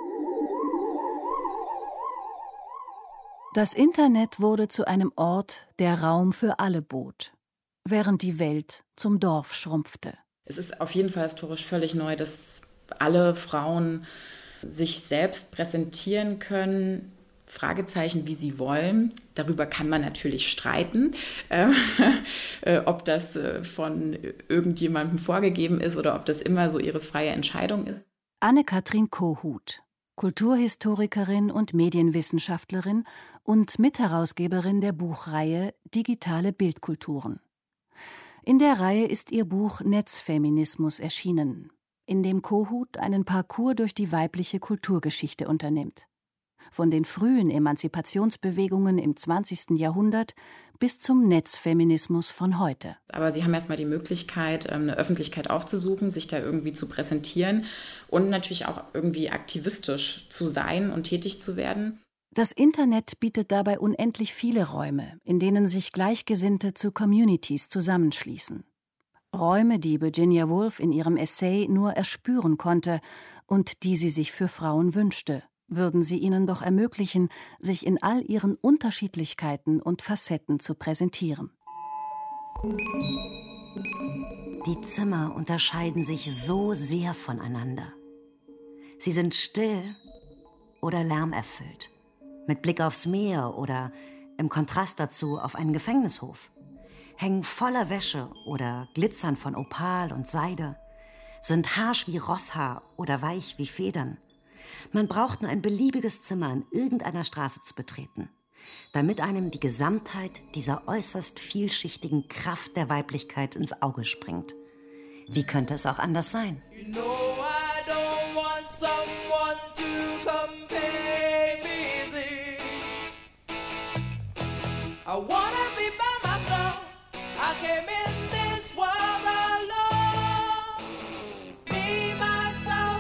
Das Internet wurde zu einem Ort, der Raum für alle bot, während die Welt zum Dorf schrumpfte. Es ist auf jeden Fall historisch völlig neu, dass alle Frauen sich selbst präsentieren können, Fragezeichen, wie sie wollen. Darüber kann man natürlich streiten, ob das von irgendjemandem vorgegeben ist oder ob das immer so ihre freie Entscheidung ist. Anne-Kathrin Kohut, Kulturhistorikerin und Medienwissenschaftlerin und Mitherausgeberin der Buchreihe Digitale Bildkulturen. In der Reihe ist ihr Buch Netzfeminismus erschienen, in dem Kohut einen Parcours durch die weibliche Kulturgeschichte unternimmt. Von den frühen Emanzipationsbewegungen im 20. Jahrhundert bis zum Netzfeminismus von heute. Aber sie haben erstmal die Möglichkeit, eine Öffentlichkeit aufzusuchen, sich da irgendwie zu präsentieren und natürlich auch irgendwie aktivistisch zu sein und tätig zu werden. Das Internet bietet dabei unendlich viele Räume, in denen sich Gleichgesinnte zu Communities zusammenschließen. Räume, die Virginia Woolf in ihrem Essay nur erspüren konnte und die sie sich für Frauen wünschte, würden sie ihnen doch ermöglichen, sich in all ihren Unterschiedlichkeiten und Facetten zu präsentieren. Die Zimmer unterscheiden sich so sehr voneinander. Sie sind still oder lärmerfüllt, mit Blick aufs Meer oder im Kontrast dazu auf einen Gefängnishof, hängen voller Wäsche oder glitzern von Opal und Seide, sind harsch wie Rosshaar oder weich wie Federn. Man braucht nur ein beliebiges Zimmer an irgendeiner Straße zu betreten, damit einem die Gesamtheit dieser äußerst vielschichtigen Kraft der Weiblichkeit ins Auge springt. Wie könnte es auch anders sein? You know I don't want someone to compare me, see. I wanna be by myself. I came in this world alone. Be myself,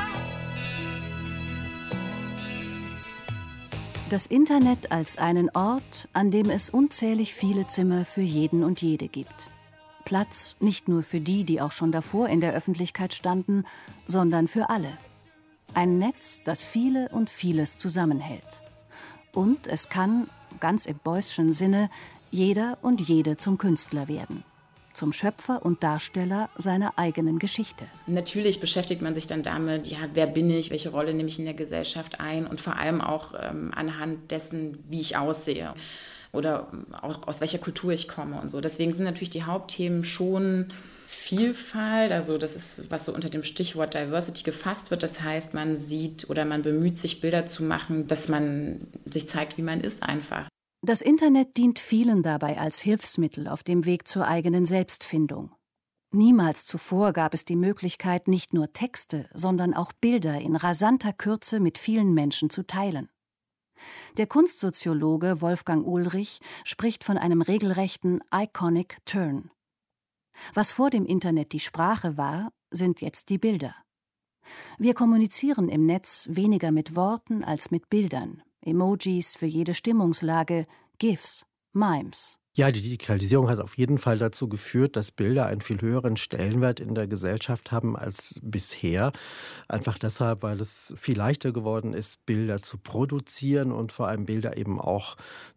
Das Internet als einen Ort, an dem es unzählig viele Zimmer für jeden und jede gibt. Platz nicht nur für die, die auch schon davor in der Öffentlichkeit standen, sondern für alle. Ein Netz, das viele und vieles zusammenhält. Und es kann, ganz im Beuysschen Sinne, jeder und jede zum Künstler werden. Zum Schöpfer und Darsteller seiner eigenen Geschichte. Natürlich beschäftigt man sich dann damit, ja, wer bin ich, welche Rolle nehme ich in der Gesellschaft ein und vor allem auch anhand dessen, wie ich aussehe oder auch aus welcher Kultur ich komme und so. Deswegen sind natürlich die Hauptthemen schon Vielfalt, also das ist, was so unter dem Stichwort Diversity gefasst wird. Das heißt, man sieht oder man bemüht sich, Bilder zu machen, dass man sich zeigt, wie man ist einfach. Das Internet dient vielen dabei als Hilfsmittel auf dem Weg zur eigenen Selbstfindung. Niemals zuvor gab es die Möglichkeit, nicht nur Texte, sondern auch Bilder in rasanter Kürze mit vielen Menschen zu teilen. Der Kunstsoziologe Wolfgang Ullrich spricht von einem regelrechten Iconic Turn. Was vor dem Internet die Sprache war, sind jetzt die Bilder. Wir kommunizieren im Netz weniger mit Worten als mit Bildern. Emojis für jede Stimmungslage, GIFs, Memes. Ja, die Digitalisierung hat auf jeden Fall dazu geführt, dass Bilder einen viel höheren Stellenwert in der Gesellschaft haben als bisher. Einfach deshalb, weil es viel leichter geworden ist, Bilder zu produzieren und vor allem Bilder eben auch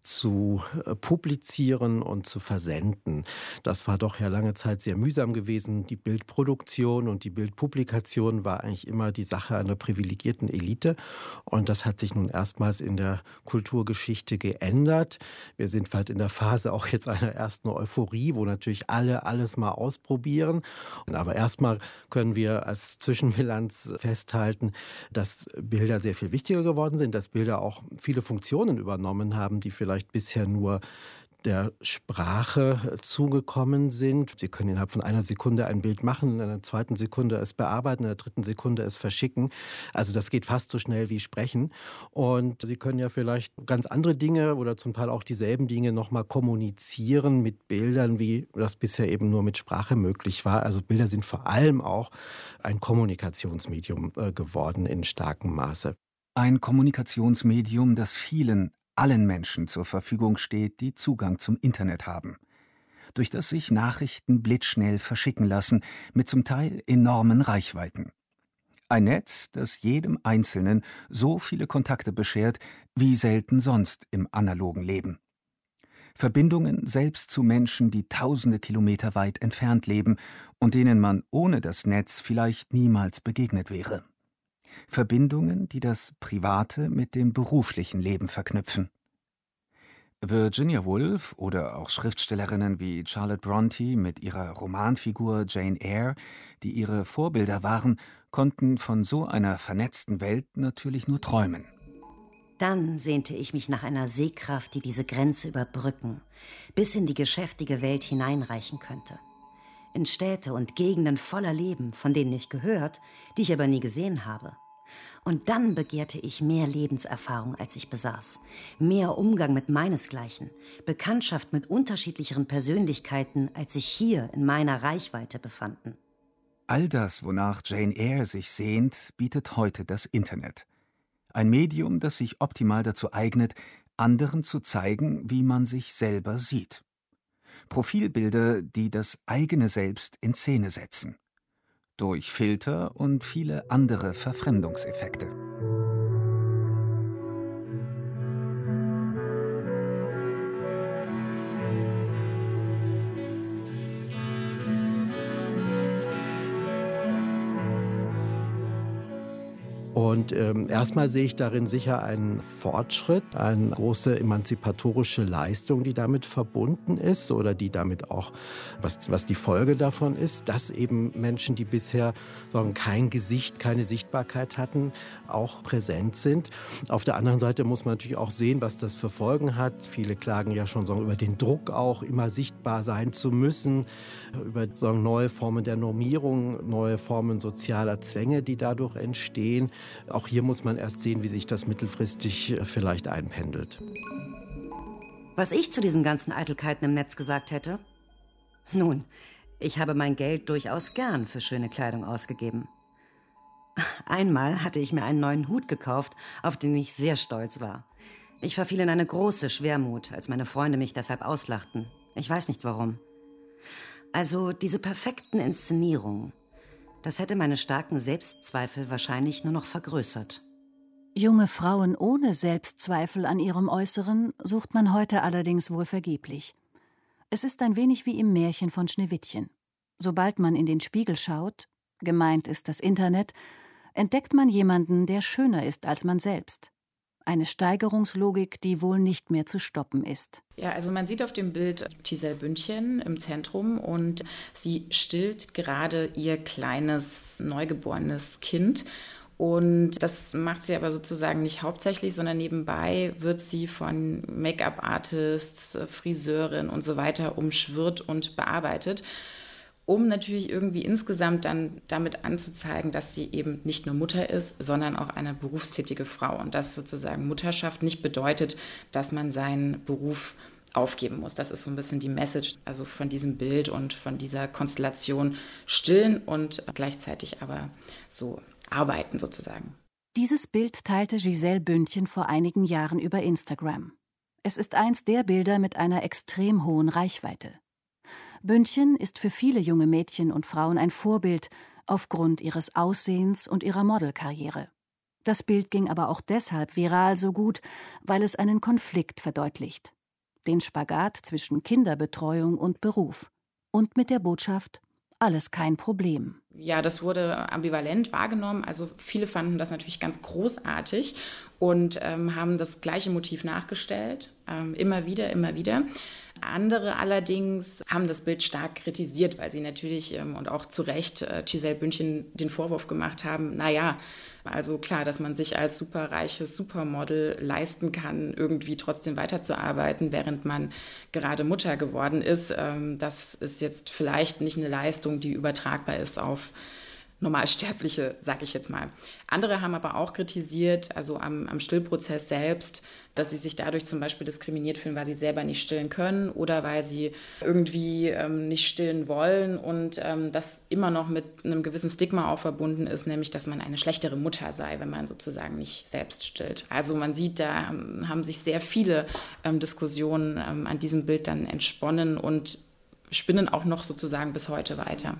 zu publizieren und zu versenden. Das war doch ja lange Zeit sehr mühsam gewesen. Die Bildproduktion und die Bildpublikation war eigentlich immer die Sache einer privilegierten Elite. Und das hat sich nun erstmals in der Kulturgeschichte geändert. Wir sind halt in der Phase auch jetzt einer ersten Euphorie, wo natürlich alle alles mal ausprobieren. Aber erstmal können wir als Zwischenbilanz festhalten, dass Bilder sehr viel wichtiger geworden sind, dass Bilder auch viele Funktionen übernommen haben, die vielleicht bisher nur der Sprache zugekommen sind. Sie können innerhalb von einer Sekunde ein Bild machen, in einer zweiten Sekunde es bearbeiten, in der dritten Sekunde es verschicken. Also das geht fast so schnell wie Sprechen. Und Sie können ja vielleicht ganz andere Dinge oder zum Teil auch dieselben Dinge nochmal kommunizieren mit Bildern, wie das bisher eben nur mit Sprache möglich war. Also Bilder sind vor allem auch ein Kommunikationsmedium geworden in starkem Maße. Ein Kommunikationsmedium, das allen Menschen zur Verfügung steht, die Zugang zum Internet haben, durch das sich Nachrichten blitzschnell verschicken lassen, mit zum Teil enormen Reichweiten. Ein Netz, das jedem Einzelnen so viele Kontakte beschert, wie selten sonst im analogen Leben. Verbindungen selbst zu Menschen, die tausende Kilometer weit entfernt leben und denen man ohne das Netz vielleicht niemals begegnet wäre. Verbindungen, die das Private mit dem beruflichen Leben verknüpfen. Virginia Woolf oder auch Schriftstellerinnen wie Charlotte Brontë mit ihrer Romanfigur Jane Eyre, die ihre Vorbilder waren, konnten von so einer vernetzten Welt natürlich nur träumen. Dann sehnte ich mich nach einer Sehkraft, die diese Grenze überbrücken, bis in die geschäftige Welt hineinreichen könnte. In Städte und Gegenden voller Leben, von denen ich gehört, die ich aber nie gesehen habe. Und dann begehrte ich mehr Lebenserfahrung, als ich besaß, mehr Umgang mit meinesgleichen, Bekanntschaft mit unterschiedlicheren Persönlichkeiten, als sich hier in meiner Reichweite befanden. All das, wonach Jane Eyre sich sehnt, bietet heute das Internet. Ein Medium, das sich optimal dazu eignet, anderen zu zeigen, wie man sich selber sieht. Profilbilder, die das eigene Selbst in Szene setzen. Durch Filter und viele andere Verfremdungseffekte. Und erstmal sehe ich darin sicher einen Fortschritt, eine große emanzipatorische Leistung, die damit verbunden ist oder die damit auch, was die Folge davon ist, dass eben Menschen, die bisher kein Gesicht, keine Sichtbarkeit hatten, auch präsent sind. Auf der anderen Seite muss man natürlich auch sehen, was das für Folgen hat. Viele klagen ja schon über den Druck auch, immer sichtbar sein zu müssen, über neue Formen der Normierung, neue Formen sozialer Zwänge, die dadurch entstehen. Auch hier muss man erst sehen, wie sich das mittelfristig vielleicht einpendelt. Was ich zu diesen ganzen Eitelkeiten im Netz gesagt hätte? Nun, ich habe mein Geld durchaus gern für schöne Kleidung ausgegeben. Einmal hatte ich mir einen neuen Hut gekauft, auf den ich sehr stolz war. Ich verfiel in eine große Schwermut, als meine Freunde mich deshalb auslachten. Ich weiß nicht warum. Also diese perfekten Inszenierungen, das hätte meine starken Selbstzweifel wahrscheinlich nur noch vergrößert. Junge Frauen ohne Selbstzweifel an ihrem Äußeren sucht man heute allerdings wohl vergeblich. Es ist ein wenig wie im Märchen von Schneewittchen. Sobald man in den Spiegel schaut, gemeint ist das Internet, entdeckt man jemanden, der schöner ist als man selbst. Eine Steigerungslogik, die wohl nicht mehr zu stoppen ist. Ja, also man sieht auf dem Bild Giselle Bündchen im Zentrum und sie stillt gerade ihr kleines, neugeborenes Kind. Und das macht sie aber sozusagen nicht hauptsächlich, sondern nebenbei wird sie von Make-up-Artists, Friseurin und so weiter umschwirrt und bearbeitet, um natürlich irgendwie insgesamt dann damit anzuzeigen, dass sie eben nicht nur Mutter ist, sondern auch eine berufstätige Frau. Und dass sozusagen Mutterschaft nicht bedeutet, dass man seinen Beruf aufgeben muss. Das ist so ein bisschen die Message, also von diesem Bild und von dieser Konstellation stillen und gleichzeitig aber so arbeiten sozusagen. Dieses Bild teilte Giselle Bündchen vor einigen Jahren über Instagram. Es ist eins der Bilder mit einer extrem hohen Reichweite. Bündchen ist für viele junge Mädchen und Frauen ein Vorbild aufgrund ihres Aussehens und ihrer Modelkarriere. Das Bild ging aber auch deshalb viral so gut, weil es einen Konflikt verdeutlicht. Den Spagat zwischen Kinderbetreuung und Beruf. Und mit der Botschaft: alles kein Problem. Ja, das wurde ambivalent wahrgenommen. Also viele fanden das natürlich ganz großartig und haben das gleiche Motiv nachgestellt. Immer wieder. Andere allerdings haben das Bild stark kritisiert, weil sie natürlich und auch zu Recht Giselle Bündchen den Vorwurf gemacht haben, naja, also klar, dass man sich als superreiches Supermodel leisten kann, irgendwie trotzdem weiterzuarbeiten, während man gerade Mutter geworden ist. Das ist jetzt vielleicht nicht eine Leistung, die übertragbar ist auf Normalsterbliche, sage ich jetzt mal. Andere haben aber auch kritisiert, also am Stillprozess selbst, dass sie sich dadurch zum Beispiel diskriminiert fühlen, weil sie selber nicht stillen können oder weil sie irgendwie nicht stillen wollen und das immer noch mit einem gewissen Stigma auch verbunden ist, nämlich, dass man eine schlechtere Mutter sei, wenn man sozusagen nicht selbst stillt. Also man sieht, da haben sich sehr viele Diskussionen an diesem Bild dann entsponnen und spinnen auch noch sozusagen bis heute weiter.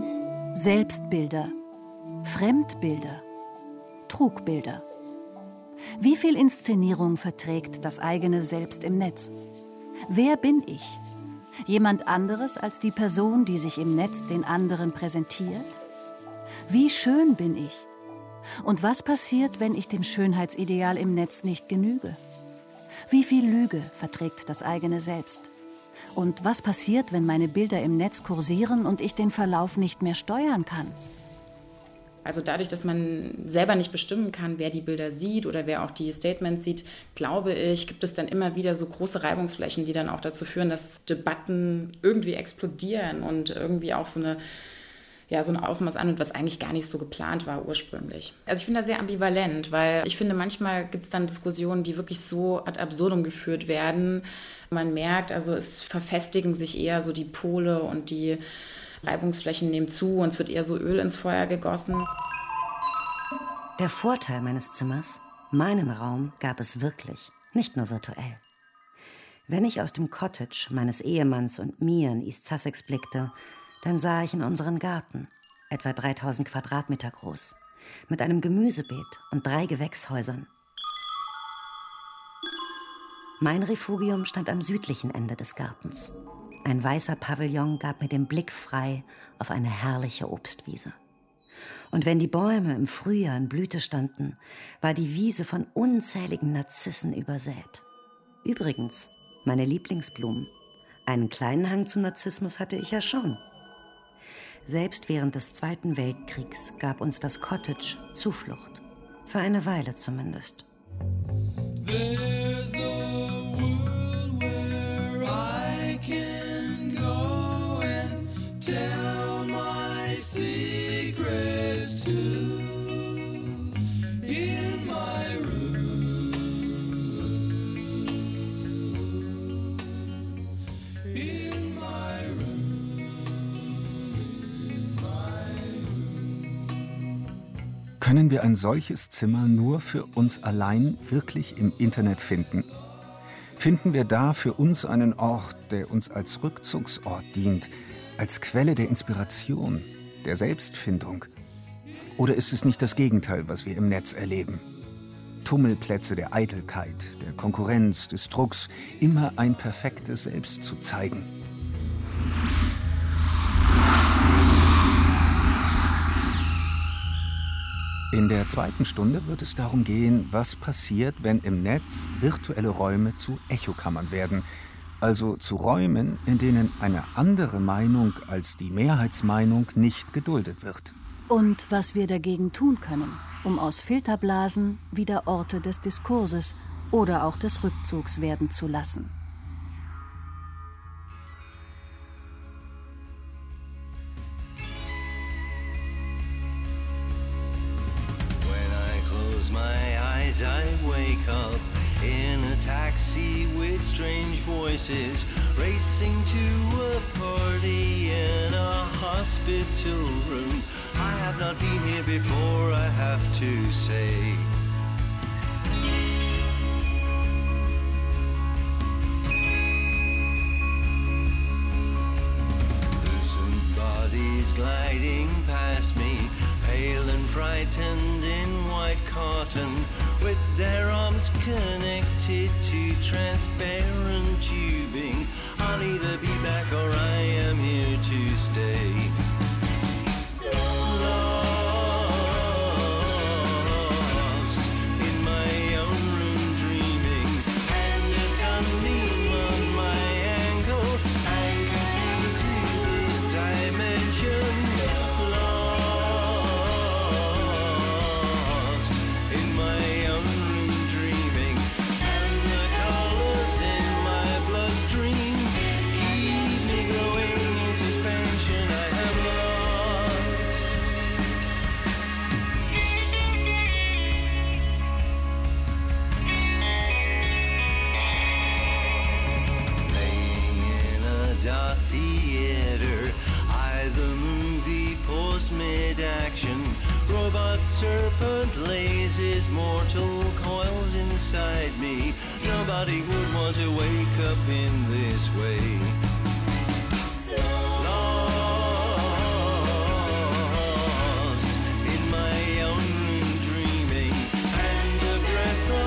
Selbstbilder, Fremdbilder, Trugbilder. Wie viel Inszenierung verträgt das eigene Selbst im Netz? Wer bin ich? Jemand anderes als die Person, die sich im Netz den anderen präsentiert? Wie schön bin ich? Und was passiert, wenn ich dem Schönheitsideal im Netz nicht genüge? Wie viel Lüge verträgt das eigene Selbst? Und was passiert, wenn meine Bilder im Netz kursieren und ich den Verlauf nicht mehr steuern kann? Also dadurch, dass man selber nicht bestimmen kann, wer die Bilder sieht oder wer auch die Statements sieht, glaube ich, gibt es dann immer wieder so große Reibungsflächen, die dann auch dazu führen, dass Debatten irgendwie explodieren und irgendwie auch so eine Ausmaß annimmt, was eigentlich gar nicht so geplant war ursprünglich. Also ich bin da sehr ambivalent, weil ich finde, manchmal gibt es dann Diskussionen, die wirklich so ad absurdum geführt werden. Man merkt, also es verfestigen sich eher so die Pole und die Reibungsflächen nehmen zu und es wird eher so Öl ins Feuer gegossen. Der Vorteil meines Zimmers, meinen Raum, gab es wirklich, nicht nur virtuell. Wenn ich aus dem Cottage meines Ehemanns und mir in East Sussex blickte, dann sah ich in unseren Garten, etwa 3000 Quadratmeter groß, mit einem Gemüsebeet und 3 Gewächshäusern. Mein Refugium stand am südlichen Ende des Gartens. Ein weißer Pavillon gab mir den Blick frei auf eine herrliche Obstwiese. Und wenn die Bäume im Frühjahr in Blüte standen, war die Wiese von unzähligen Narzissen übersät. Übrigens, meine Lieblingsblumen. Einen kleinen Hang zum Narzissmus hatte ich ja schon. Selbst während des Zweiten Weltkriegs gab uns das Cottage Zuflucht. Für eine Weile zumindest. There's a world where I can go and tell my secrets to in my room. In my room. In my room. Können wir ein solches Zimmer nur für uns allein wirklich im Internet finden? Finden wir da für uns einen Ort, der uns als Rückzugsort dient, als Quelle der Inspiration, der Selbstfindung? Oder ist es nicht das Gegenteil, was wir im Netz erleben? Tummelplätze der Eitelkeit, der Konkurrenz, des Drucks, immer ein perfektes Selbst zu zeigen. In der zweiten Stunde wird es darum gehen, was passiert, wenn im Netz virtuelle Räume zu Echokammern werden, also zu Räumen, in denen eine andere Meinung als die Mehrheitsmeinung nicht geduldet wird. Und was wir dagegen tun können, um aus Filterblasen wieder Orte des Diskurses oder auch des Rückzugs werden zu lassen. I wake up in a taxi with strange voices, racing to a party in a hospital room. I have not been here before, I have to say. Loosened bodies gliding past me, pale and frightened in white cotton, with their arms connected to transparent tubing. I'll either be back or I am here to stay. Lost in my own room dreaming, and a sunbeam on my ankle anchors me to this dimension. Mid-action, robot serpent lays his mortal coils inside me. Nobody would want to wake up in this way. Lost in my own room dreaming, and a breath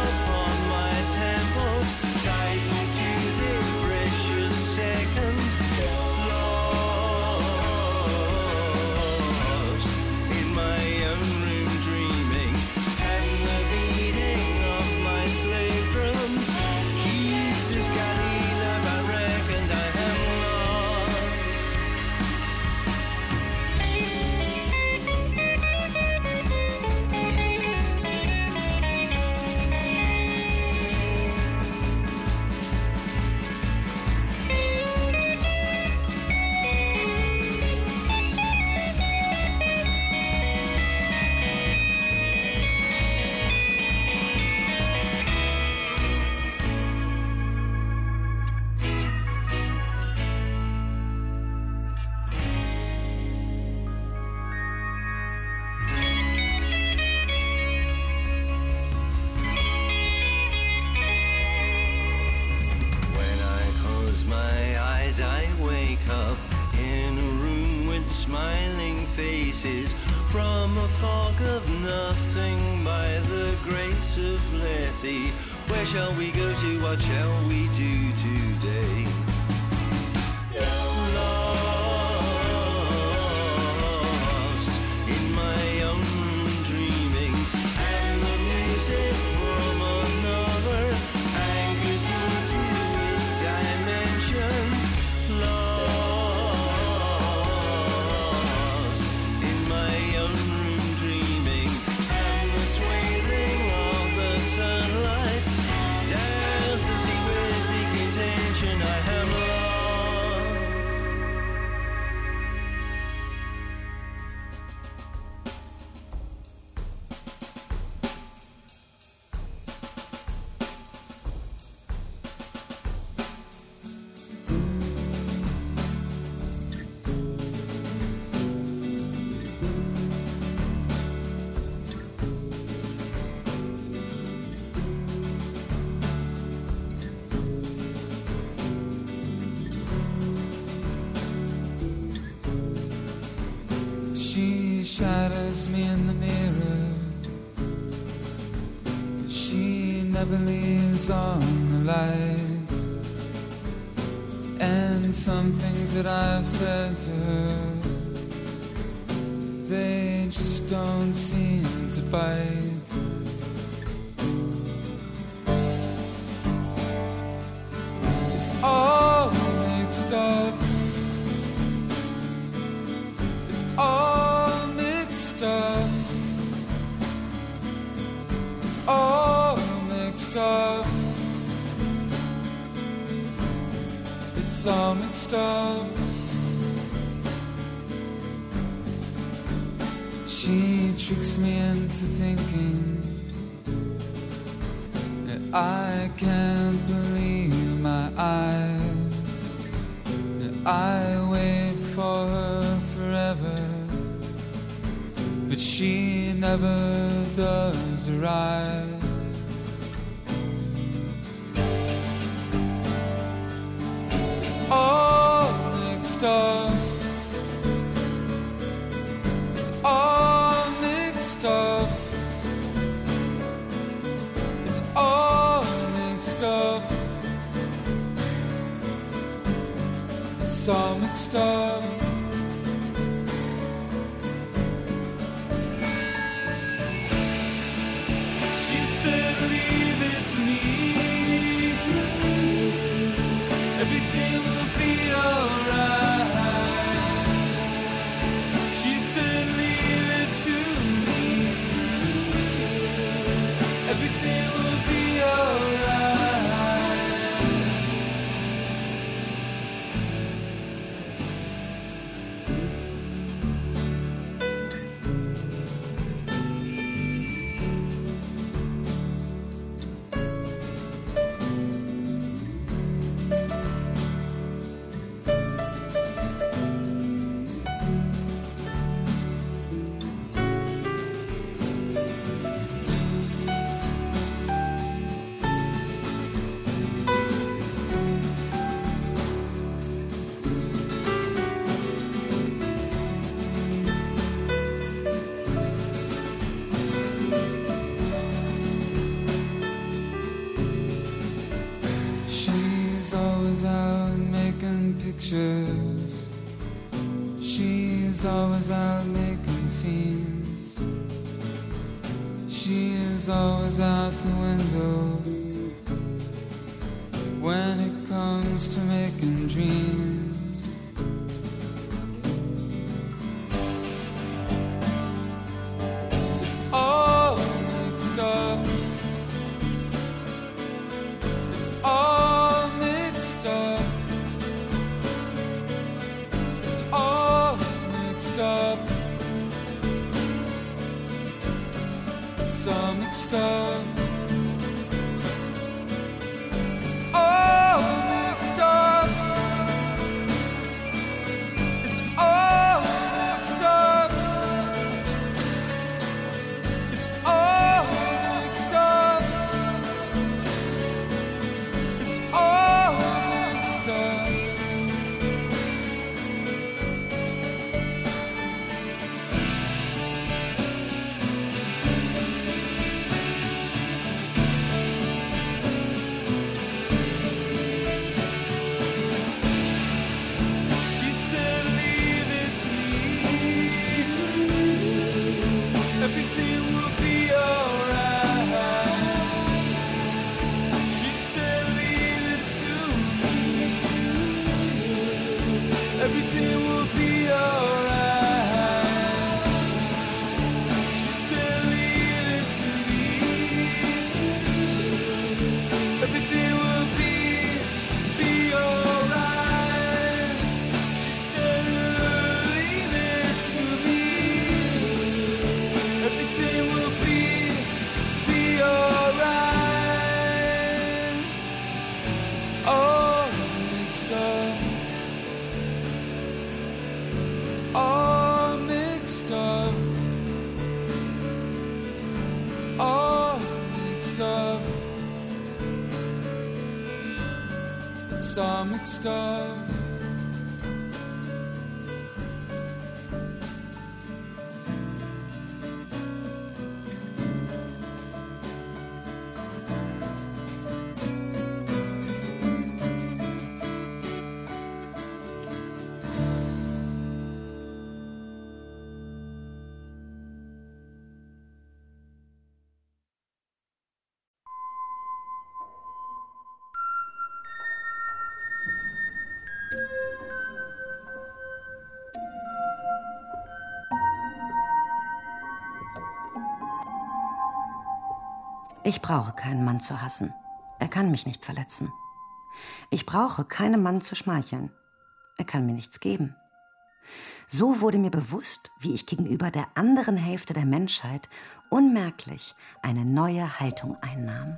smiling faces from a fog of nothing by the grace of Lethe. Where shall we go to? What shall we do today? Lost in my own room dreaming, and the music from another anchors me to its dimension. Lost in my own room dreaming, and the swathing of the sunlight dares to see with big intention. I am lost. She shadows me in the mirror. She never leaves on the light. And some things that I've said to her, they just don't seem to bite. It's all mixed up. It's all mixed up. It's all mixed up. It's all mixed up. She tricks me into thinking that I can't believe my eyes, that I wait for her forever, but she never does arrive. It's all mixed up. It's all mixed up. It's all mixed up. It's all mixed up. She said, leave it to me. Everything will be alright. She said, leave it to me. Everything will be alright. She's always out making pictures. She's always out making scenes. She is always out the window when it comes to making dreams. It's all mixed up. It's all mixed up. It's all mixed up. It's all mixed up. It's all mixed up. It's all mixed up. It's all mixed up. It's all mixed up. everything will be alright. She said, leave it to me. Everything will be alright. She said, leave it to me. Everything will be alright. It's all mixed up. It's all mixed up. It's all mixed up. It's all mixed up. Ich brauche keinen Mann zu hassen. Er kann mich nicht verletzen. Ich brauche keinem Mann zu schmeicheln. Er kann mir nichts geben. So wurde mir bewusst, wie ich gegenüber der anderen Hälfte der Menschheit unmerklich eine neue Haltung einnahm.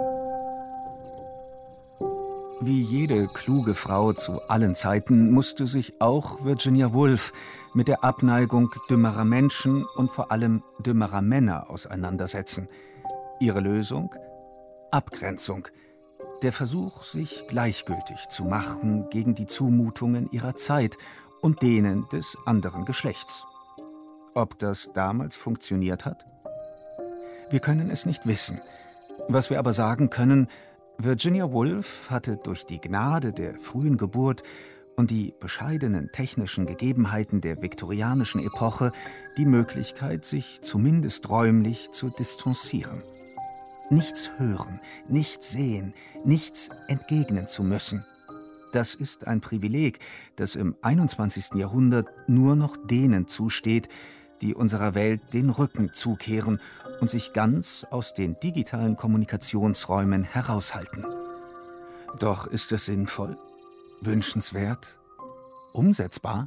Wie jede kluge Frau zu allen Zeiten musste sich auch Virginia Woolf mit der Abneigung dümmerer Menschen und vor allem dümmerer Männer auseinandersetzen. Ihre Lösung? Abgrenzung. Der Versuch, sich gleichgültig zu machen gegen die Zumutungen ihrer Zeit und denen des anderen Geschlechts. Ob das damals funktioniert hat? Wir können es nicht wissen. Was wir aber sagen können, Virginia Woolf hatte durch die Gnade der frühen Geburt und die bescheidenen technischen Gegebenheiten der viktorianischen Epoche die Möglichkeit, sich zumindest räumlich zu distanzieren. Nichts hören, nichts sehen, nichts entgegnen zu müssen. Das ist ein Privileg, das im 21. Jahrhundert nur noch denen zusteht, die unserer Welt den Rücken zukehren und sich ganz aus den digitalen Kommunikationsräumen heraushalten. Doch ist es sinnvoll, wünschenswert, umsetzbar?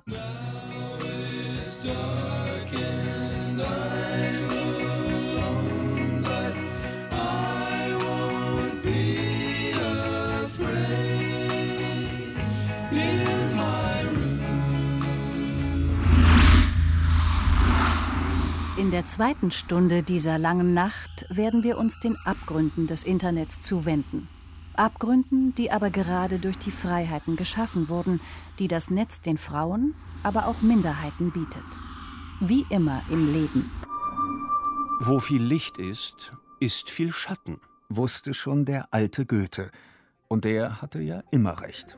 In der zweiten Stunde dieser langen Nacht werden wir uns den Abgründen des Internets zuwenden. Abgründen, die aber gerade durch die Freiheiten geschaffen wurden, die das Netz den Frauen, aber auch Minderheiten bietet. Wie immer im Leben. Wo viel Licht ist, ist viel Schatten, wusste schon der alte Goethe. Und der hatte ja immer recht.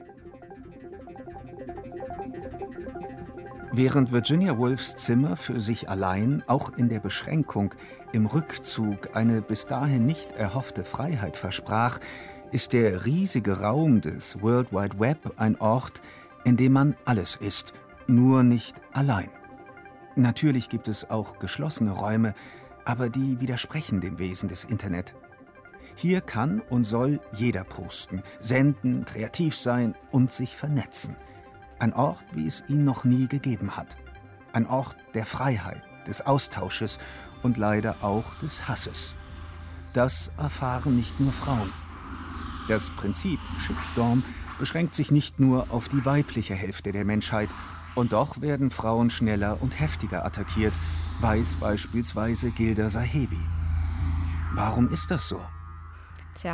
Während Virginia Woolfs Zimmer für sich allein, auch in der Beschränkung, im Rückzug eine bis dahin nicht erhoffte Freiheit versprach, ist der riesige Raum des World Wide Web ein Ort, in dem man alles ist, nur nicht allein. Natürlich gibt es auch geschlossene Räume, aber die widersprechen dem Wesen des Internet. Hier kann und soll jeder posten, senden, kreativ sein und sich vernetzen. Ein Ort, wie es ihn noch nie gegeben hat. Ein Ort der Freiheit, des Austausches und leider auch des Hasses. Das erfahren nicht nur Frauen. Das Prinzip Shitstorm beschränkt sich nicht nur auf die weibliche Hälfte der Menschheit. Und doch werden Frauen schneller und heftiger attackiert, weiß beispielsweise Gilda Sahebi. Warum ist das so? Tja,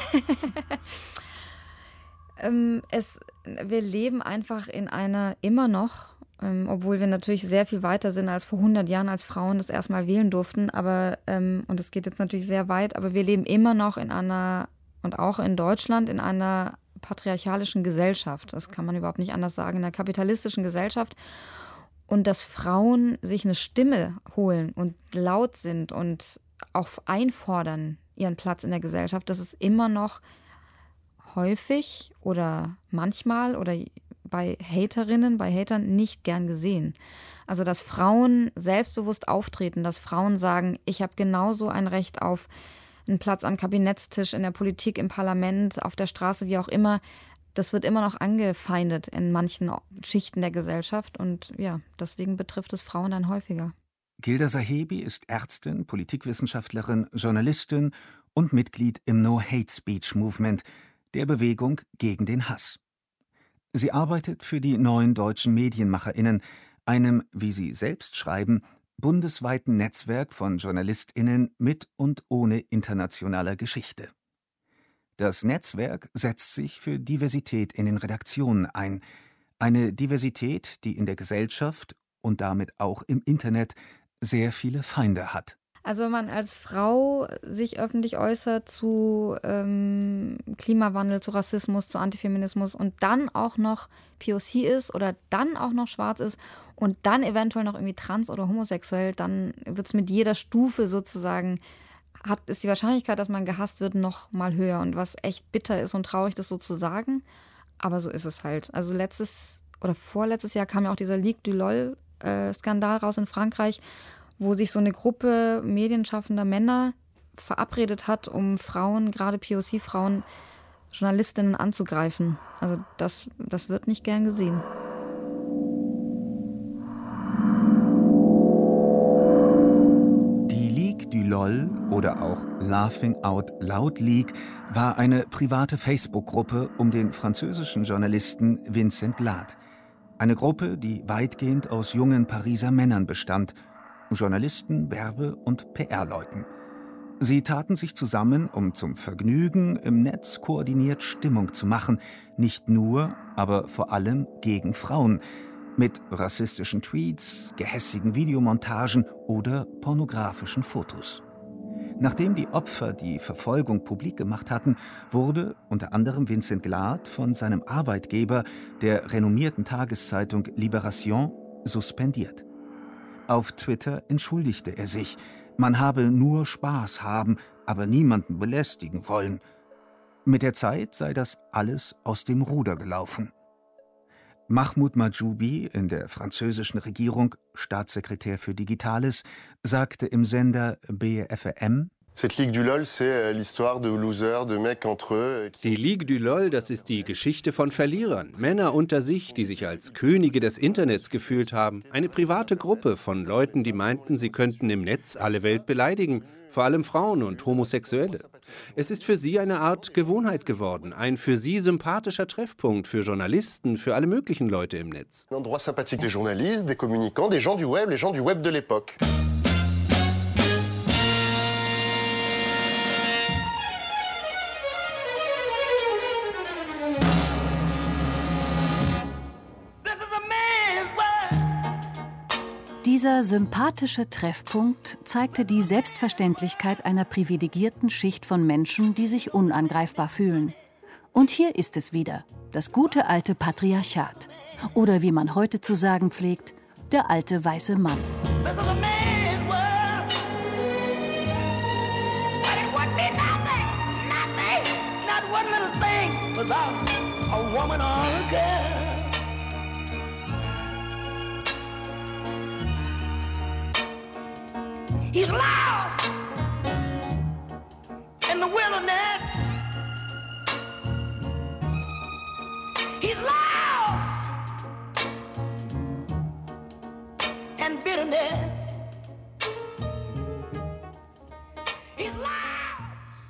wir leben einfach in einer immer noch, obwohl wir natürlich sehr viel weiter sind als vor 100 Jahren, als Frauen das erstmal wählen durften, aber und es geht jetzt natürlich sehr weit, aber wir leben immer noch in einer, und auch in Deutschland, in einer patriarchalischen Gesellschaft. Das kann man überhaupt nicht anders sagen, in einer kapitalistischen Gesellschaft. Und dass Frauen sich eine Stimme holen und laut sind und auch einfordern ihren Platz in der Gesellschaft, das ist immer noch häufig oder manchmal oder bei Haterinnen, bei Hatern nicht gern gesehen. Also dass Frauen selbstbewusst auftreten, dass Frauen sagen, ich habe genauso ein Recht auf einen Platz am Kabinettstisch, in der Politik, im Parlament, auf der Straße, wie auch immer. Das wird immer noch angefeindet in manchen Schichten der Gesellschaft und ja, deswegen betrifft es Frauen dann häufiger. Gilda Sahebi ist Ärztin, Politikwissenschaftlerin, Journalistin und Mitglied im No-Hate-Speech-Movement, der Bewegung gegen den Hass. Sie arbeitet für die Neuen Deutschen MedienmacherInnen, einem, wie sie selbst schreiben, bundesweiten Netzwerk von JournalistInnen mit und ohne internationaler Geschichte. Das Netzwerk setzt sich für Diversität in den Redaktionen ein. Eine Diversität, die in der Gesellschaft und damit auch im Internet sehr viele Feinde hat. Also wenn man als Frau sich öffentlich äußert zu Klimawandel, zu Rassismus, zu Antifeminismus und dann auch noch POC ist oder dann auch noch schwarz ist und dann eventuell noch irgendwie trans oder homosexuell, dann wird es mit jeder Stufe sozusagen, ist die Wahrscheinlichkeit, dass man gehasst wird, noch mal höher. Und was echt bitter ist und traurig, das so zu sagen, aber so ist es halt. Also letztes oder vorletztes Jahr kam ja auch dieser Ligue du LOL-Skandal raus in Frankreich, wo sich so eine Gruppe medienschaffender Männer verabredet hat, um Frauen, gerade POC-Frauen, Journalistinnen anzugreifen. Also das wird nicht gern gesehen. Die Ligue du LOL oder auch Laughing Out Loud League war eine private Facebook-Gruppe um den französischen Journalisten Vincent Glad. Eine Gruppe, die weitgehend aus jungen Pariser Männern bestand, Journalisten, Werbe- und PR-Leuten. Sie taten sich zusammen, um zum Vergnügen im Netz koordiniert Stimmung zu machen, nicht nur, aber vor allem gegen Frauen, mit rassistischen Tweets, gehässigen Videomontagen oder pornografischen Fotos. Nachdem die Opfer die Verfolgung publik gemacht hatten, wurde unter anderem Vincent Glad von seinem Arbeitgeber, der renommierten Tageszeitung Libération, suspendiert. Auf Twitter entschuldigte er sich, man habe nur Spaß haben, aber niemanden belästigen wollen. Mit der Zeit sei das alles aus dem Ruder gelaufen. Mahmoud Majoubi, in der französischen Regierung Staatssekretär für Digitales, sagte im Sender BFM: Die Ligue du LOL, das ist die Geschichte von Verlierern. Männer unter sich, die sich als Könige des Internets gefühlt haben. Eine private Gruppe von Leuten, die meinten, sie könnten im Netz alle Welt beleidigen. Vor allem Frauen und Homosexuelle. Es ist für sie eine Art Gewohnheit geworden. Ein für sie sympathischer Treffpunkt für Journalisten, für alle möglichen Leute im Netz. Un endroit sympathique des journalistes, des communicants, des gens du Web, les gens du Web de l'époque. Dieser sympathische Treffpunkt zeigte die Selbstverständlichkeit einer privilegierten Schicht von Menschen, die sich unangreifbar fühlen. Und hier ist es wieder, das gute alte Patriarchat. Oder wie man heute zu sagen pflegt, der alte weiße Mann. He's lost in the wilderness. He's lost in bitterness. He's lost.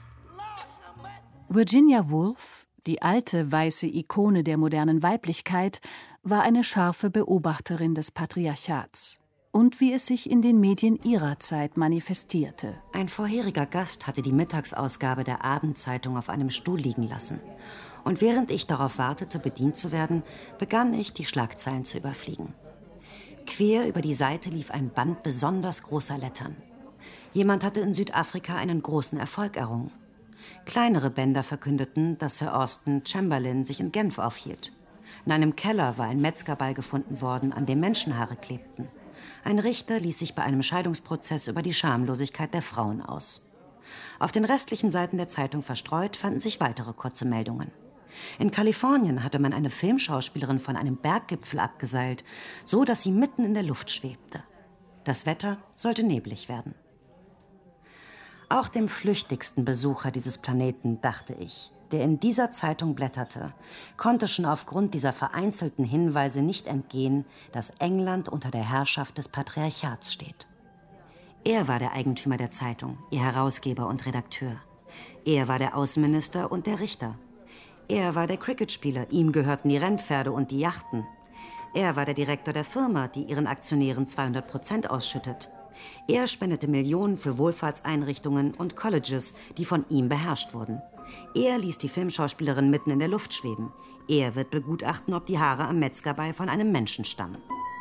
Virginia Woolf, die alte weiße Ikone der modernen Weiblichkeit, war eine scharfe Beobachterin des Patriarchats. Und wie es sich in den Medien ihrer Zeit manifestierte. Ein vorheriger Gast hatte die Mittagsausgabe der Abendzeitung auf einem Stuhl liegen lassen. Und während ich darauf wartete, bedient zu werden, begann ich, die Schlagzeilen zu überfliegen. Quer über die Seite lief ein Band besonders großer Lettern. Jemand hatte in Südafrika einen großen Erfolg errungen. Kleinere Bänder verkündeten, dass Sir Austen Chamberlain sich in Genf aufhielt. In einem Keller war ein Metzgerbeil gefunden worden, an dem Menschenhaare klebten. Ein Richter ließ sich bei einem Scheidungsprozess über die Schamlosigkeit der Frauen aus. Auf den restlichen Seiten der Zeitung verstreut fanden sich weitere kurze Meldungen. In Kalifornien hatte man eine Filmschauspielerin von einem Berggipfel abgeseilt, so dass sie mitten in der Luft schwebte. Das Wetter sollte neblig werden. Auch dem flüchtigsten Besucher dieses Planeten, dachte ich, der in dieser Zeitung blätterte, konnte schon aufgrund dieser vereinzelten Hinweise nicht entgehen, dass England unter der Herrschaft des Patriarchats steht. Er war der Eigentümer der Zeitung, ihr Herausgeber und Redakteur. Er war der Außenminister und der Richter. Er war der Cricketspieler, ihm gehörten die Rennpferde und die Yachten. Er war der Direktor der Firma, die ihren Aktionären 200% ausschüttet. Er spendete Millionen für Wohlfahrtseinrichtungen und Colleges, die von ihm beherrscht wurden. Er ließ die Filmschauspielerin mitten in der Luft schweben. Er wird begutachten, ob die Haare am Metzgerbeil von einem Menschen stammen.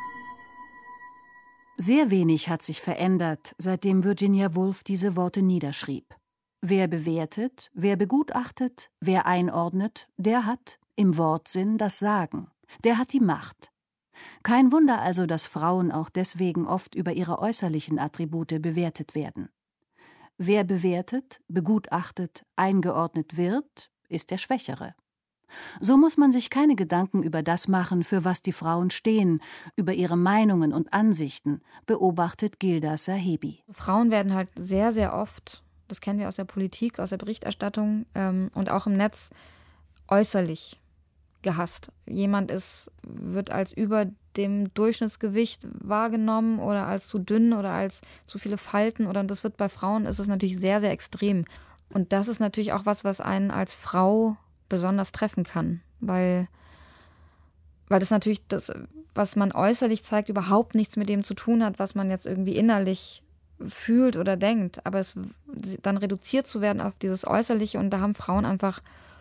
Sehr wenig hat sich verändert, seitdem Virginia Woolf diese Worte niederschrieb. Wer bewertet, wer begutachtet, wer einordnet, der hat, im Wortsinn, das Sagen. Der hat die Macht. Kein Wunder also, dass Frauen auch deswegen oft über ihre äußerlichen Attribute bewertet werden. Wer bewertet, begutachtet, eingeordnet wird, ist der Schwächere. So muss man sich keine Gedanken über das machen, für was die Frauen stehen, über ihre Meinungen und Ansichten, beobachtet Gilda Sahebi. Frauen werden halt sehr, sehr oft, das kennen wir aus der Politik, aus der Berichterstattung und auch im Netz, äußerlich gehasst. Jemand wird als über dem Durchschnittsgewicht wahrgenommen oder als zu dünn oder als zu viele Falten. Oder das wird bei Frauen, ist es natürlich sehr, sehr extrem. Und das ist natürlich auch was einen als Frau besonders treffen kann. Weil das natürlich das, was man äußerlich zeigt, überhaupt nichts mit dem zu tun hat, was man jetzt irgendwie innerlich fühlt oder denkt. Aber dann reduziert zu werden auf dieses Äußerliche, und da haben Frauen einfach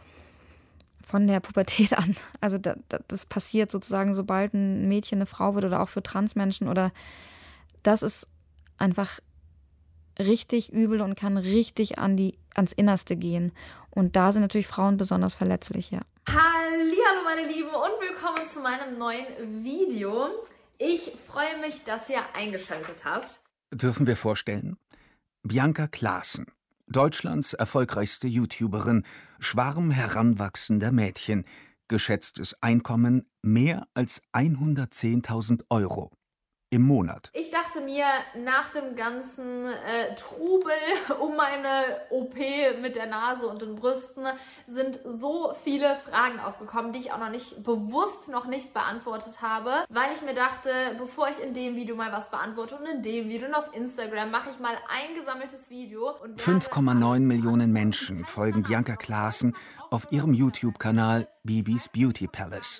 von der Pubertät an. Also das passiert sozusagen, sobald ein Mädchen eine Frau wird, oder auch für Transmenschen, oder das ist einfach richtig übel und kann richtig ans Innerste gehen. Und da sind natürlich Frauen besonders verletzlich, ja. Hallihallo meine Lieben und willkommen zu meinem neuen Video. Ich freue mich, dass ihr eingeschaltet habt. Dürfen wir vorstellen? Bianca Claassen. Deutschlands erfolgreichste YouTuberin, Schwarm heranwachsender Mädchen, geschätztes Einkommen mehr als 110.000 € im Monat. Ich dachte mir, nach dem ganzen Trubel um meine OP mit der Nase und den Brüsten sind so viele Fragen aufgekommen, die ich auch noch nicht beantwortet habe, weil ich mir dachte, bevor ich in dem Video mal was beantworte und in dem Video und auf Instagram, mache ich mal ein gesammeltes Video. 5,9 Millionen Menschen folgen Bianca Claassen auf ihrem YouTube-Kanal Bibis Beauty Palace.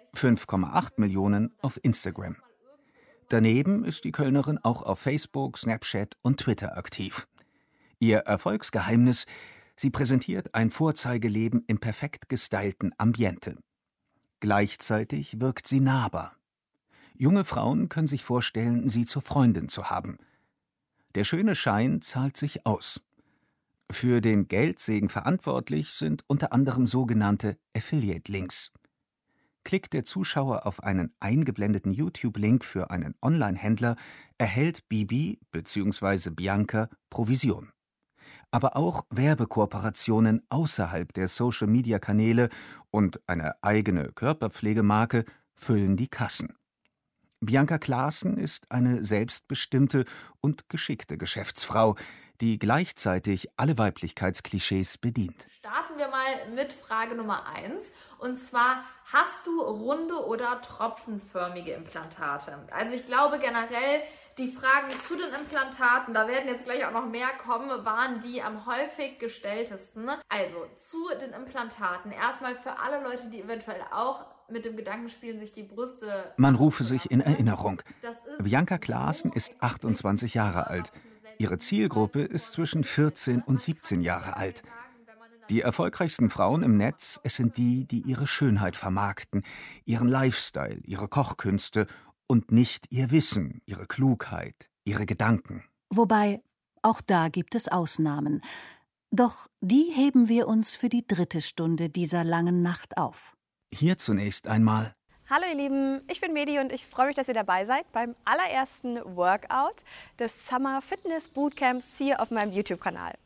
5,8 Millionen auf Instagram. Daneben ist die Kölnerin auch auf Facebook, Snapchat und Twitter aktiv. Ihr Erfolgsgeheimnis: sie präsentiert ein Vorzeigeleben im perfekt gestylten Ambiente. Gleichzeitig wirkt sie nahbar. Junge Frauen können sich vorstellen, sie zur Freundin zu haben. Der schöne Schein zahlt sich aus. Für den Geldsegen verantwortlich sind unter anderem sogenannte Affiliate-Links. Klickt der Zuschauer auf einen eingeblendeten YouTube-Link für einen Online-Händler, erhält Bibi bzw. Bianca Provision. Aber auch Werbekooperationen außerhalb der Social-Media-Kanäle und eine eigene Körperpflegemarke füllen die Kassen. Bianca Claassen ist eine selbstbestimmte und geschickte Geschäftsfrau, die gleichzeitig alle Weiblichkeitsklischees bedient. Starten wir mal mit Frage Nummer 1. Und zwar, hast du runde oder tropfenförmige Implantate? Also ich glaube generell, die Fragen zu den Implantaten, da werden jetzt gleich auch noch mehr kommen, waren die am häufig gestelltesten. Also zu den Implantaten. Erstmal für alle Leute, die eventuell auch mit dem Gedanken spielen, sich die Brüste... Man rufe sich in Erinnerung. Bianca Claassen ist 28 Jahre alt. Ihre Zielgruppe ist zwischen 14 und 17 Jahre alt. Die erfolgreichsten Frauen im Netz, es sind die, die ihre Schönheit vermarkten, ihren Lifestyle, ihre Kochkünste und nicht ihr Wissen, ihre Klugheit, ihre Gedanken. Wobei, auch da gibt es Ausnahmen. Doch die heben wir uns für die 3. Stunde dieser langen Nacht auf. Hier zunächst einmal: Hallo ihr Lieben, ich bin Medi und ich freue mich, dass ihr dabei seid beim allerersten Workout des Summer Fitness Bootcamps hier auf meinem YouTube-Kanal.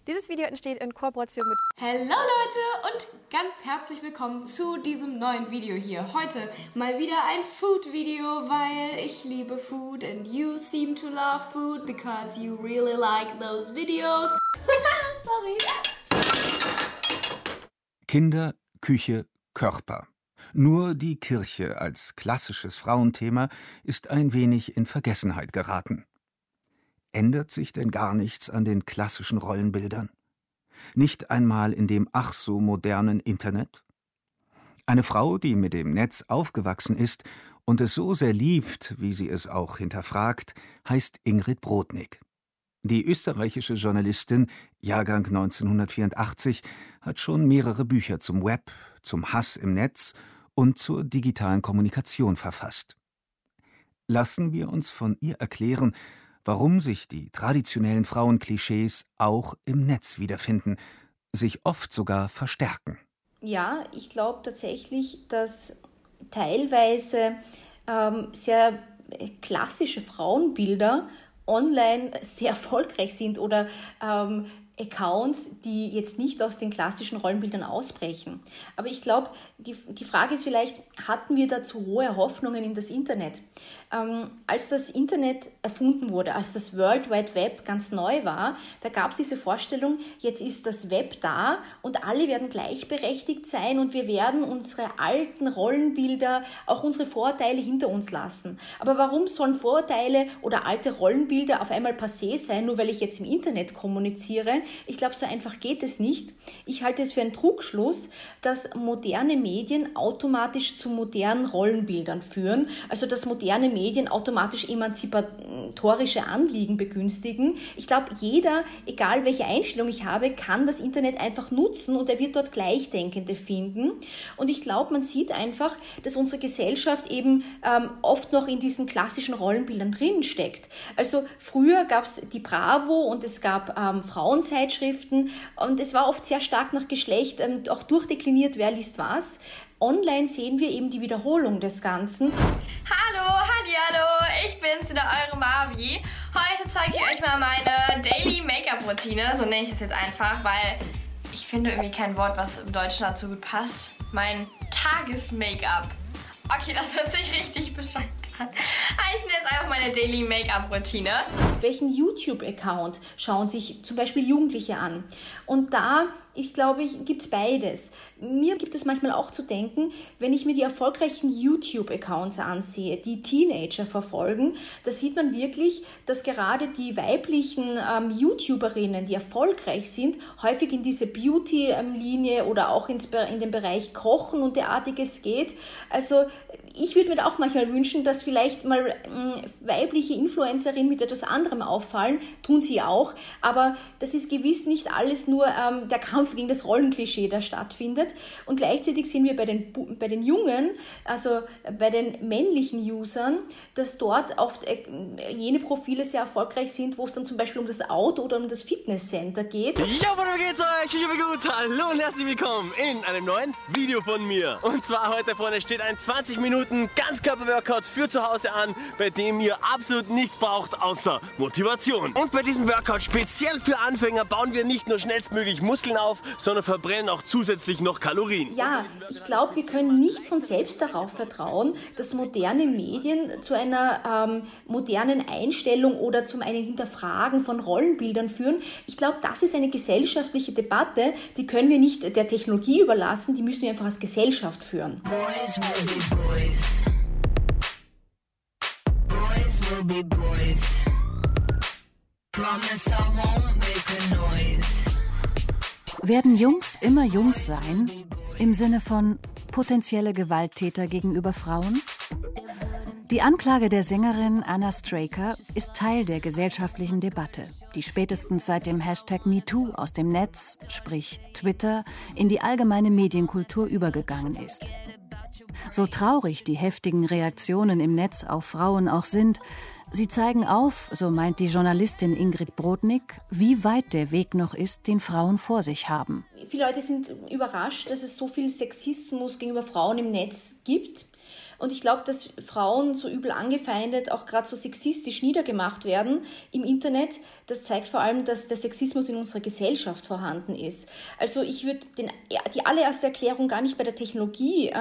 Dieses Video entsteht in Kooperation mit... Hallo Leute und ganz herzlich willkommen zu diesem neuen Video hier. Heute mal wieder ein Food-Video, weil ich liebe Food and you seem to love food because you really like those videos. Sorry. Kinder, Küche, Körper. Nur die Kirche als klassisches Frauenthema ist ein wenig in Vergessenheit geraten. Ändert sich denn gar nichts an den klassischen Rollenbildern? Nicht einmal in dem ach so modernen Internet? Eine Frau, die mit dem Netz aufgewachsen ist und es so sehr liebt, wie sie es auch hinterfragt, heißt Ingrid Brodnik. Die österreichische Journalistin, Jahrgang 1984, hat schon mehrere Bücher zum Web, zum Hass im Netz und zur digitalen Kommunikation verfasst. Lassen wir uns von ihr erklären, warum sich die traditionellen Frauenklischees auch im Netz wiederfinden, sich oft sogar verstärken. Ja, ich glaube tatsächlich, dass teilweise sehr klassische Frauenbilder online sehr erfolgreich sind oder Accounts, die jetzt nicht aus den klassischen Rollenbildern ausbrechen. Aber ich glaube, die Frage ist vielleicht, hatten wir da zu hohe Hoffnungen in das Internet? Als das Internet erfunden wurde, als das World Wide Web ganz neu war, da gab es diese Vorstellung, jetzt ist das Web da und alle werden gleichberechtigt sein und wir werden unsere alten Rollenbilder, auch unsere Vorurteile hinter uns lassen. Aber warum sollen Vorurteile oder alte Rollenbilder auf einmal passé sein, nur weil ich jetzt im Internet kommuniziere? Ich glaube, so einfach geht es nicht. Ich halte es für einen Trugschluss, dass moderne Medien automatisch zu modernen Rollenbildern führen, also dass moderne Medien automatisch emanzipatorische Anliegen begünstigen. Ich glaube, jeder, egal welche Einstellung ich habe, kann das Internet einfach nutzen und er wird dort Gleichdenkende finden. Und ich glaube, man sieht einfach, dass unsere Gesellschaft eben oft noch in diesen klassischen Rollenbildern drinsteckt. Also früher gab es die Bravo und es gab Frauenzeitschriften und es war oft sehr stark nach Geschlecht auch durchdekliniert, wer liest was. Online sehen wir eben die Wiederholung des Ganzen. Hallo, ich bin's wieder, eure Marvi. Heute zeige ich euch mal meine Daily Make-up-Routine, so nenne ich es jetzt einfach, weil ich finde irgendwie kein Wort, was im Deutschen dazu gut passt. Mein Tages-Make-up. Okay, das hört sich richtig bescheuert an. Ich nenne jetzt einfach meine Daily Make-up-Routine. Welchen YouTube-Account schauen sich zum Beispiel Jugendliche an? Und da, ich glaube, gibt es beides. Mir gibt es manchmal auch zu denken, wenn ich mir die erfolgreichen YouTube-Accounts ansehe, die Teenager verfolgen, da sieht man wirklich, dass gerade die weiblichen YouTuberinnen, die erfolgreich sind, häufig in diese Beauty-Linie oder auch in den Bereich Kochen und derartiges geht. Also ich würde mir da auch manchmal wünschen, dass vielleicht mal weibliche Influencerinnen mit etwas anderem auffallen, tun sie auch, aber das ist gewiss nicht alles nur der Kampf gegen das Rollenklischee, der stattfindet. Und gleichzeitig sehen wir bei den Jungen, also bei den männlichen Usern, dass dort oft jene Profile sehr erfolgreich sind, wo es dann zum Beispiel um das Auto oder um das Fitnesscenter geht. Ja, wie geht's euch? Ich bin gut. Hallo und herzlich willkommen in einem neuen Video von mir. Und zwar heute vorne steht ein 20 Minuten Ganzkörper-Workout für zu Hause an, bei dem ihr absolut nichts braucht außer Motivation. Und bei diesem Workout speziell für Anfänger bauen wir nicht nur schnellstmöglich Muskeln auf, sondern verbrennen auch zusätzlich noch Kalorien. Ja, ich glaube, wir können nicht von selbst darauf vertrauen, dass moderne Medien zu einer modernen Einstellung oder zum einen Hinterfragen von Rollenbildern führen. Ich glaube, das ist eine gesellschaftliche Debatte, die können wir nicht der Technologie überlassen, die müssen wir einfach als Gesellschaft führen. Boys will be boys. Boys will be boys. Promise I won't make a noise. Werden Jungs immer Jungs sein? Im Sinne von potenzielle Gewalttäter gegenüber Frauen? Die Anklage der Sängerin Anna Straker ist Teil der gesellschaftlichen Debatte, die spätestens seit dem Hashtag MeToo aus dem Netz, sprich Twitter, in die allgemeine Medienkultur übergegangen ist. So traurig die heftigen Reaktionen im Netz auf Frauen auch sind, sie zeigen auf, so meint die Journalistin Ingrid Brodnik, wie weit der Weg noch ist, den Frauen vor sich haben. Viele Leute sind überrascht, dass es so viel Sexismus gegenüber Frauen im Netz gibt. Und ich glaube, dass Frauen so übel angefeindet, auch gerade so sexistisch niedergemacht werden im Internet, das zeigt vor allem, dass der Sexismus in unserer Gesellschaft vorhanden ist. Also ich würde die allererste Erklärung gar nicht bei der Technologie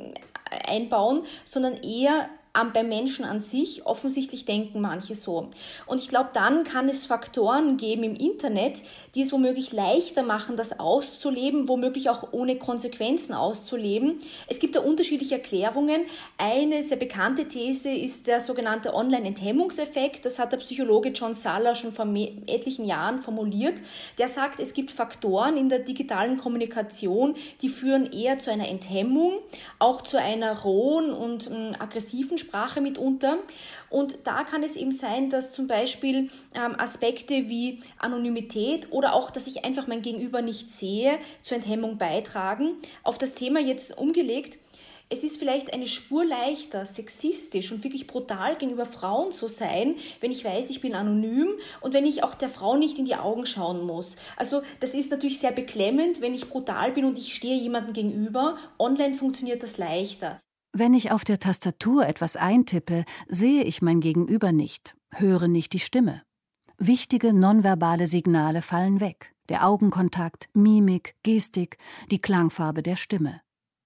einbauen, sondern eher beim Menschen an sich. Offensichtlich denken manche so. Und ich glaube, dann kann es Faktoren geben im Internet, die es womöglich leichter machen, das auszuleben, womöglich auch ohne Konsequenzen auszuleben. Es gibt da unterschiedliche Erklärungen. Eine sehr bekannte These ist der sogenannte Online-Enthemmungseffekt. Das hat der Psychologe John Saller schon vor etlichen Jahren formuliert. Der sagt, es gibt Faktoren in der digitalen Kommunikation, die führen eher zu einer Enthemmung, auch zu einer rohen und aggressiven Sprache mitunter. Und da kann es eben sein, dass zum Beispiel Aspekte wie Anonymität oder auch, dass ich einfach mein Gegenüber nicht sehe, zur Enthemmung beitragen. Auf das Thema jetzt umgelegt, es ist vielleicht eine Spur leichter, sexistisch und wirklich brutal gegenüber Frauen zu sein, wenn ich weiß, ich bin anonym und wenn ich auch der Frau nicht in die Augen schauen muss. Also das ist natürlich sehr beklemmend, wenn ich brutal bin und ich stehe jemandem gegenüber. Online funktioniert das leichter. Wenn ich auf der Tastatur etwas eintippe, sehe ich mein Gegenüber nicht, höre nicht die Stimme. Wichtige nonverbale Signale fallen weg. Der Augenkontakt, Mimik, Gestik, die Klangfarbe der Stimme.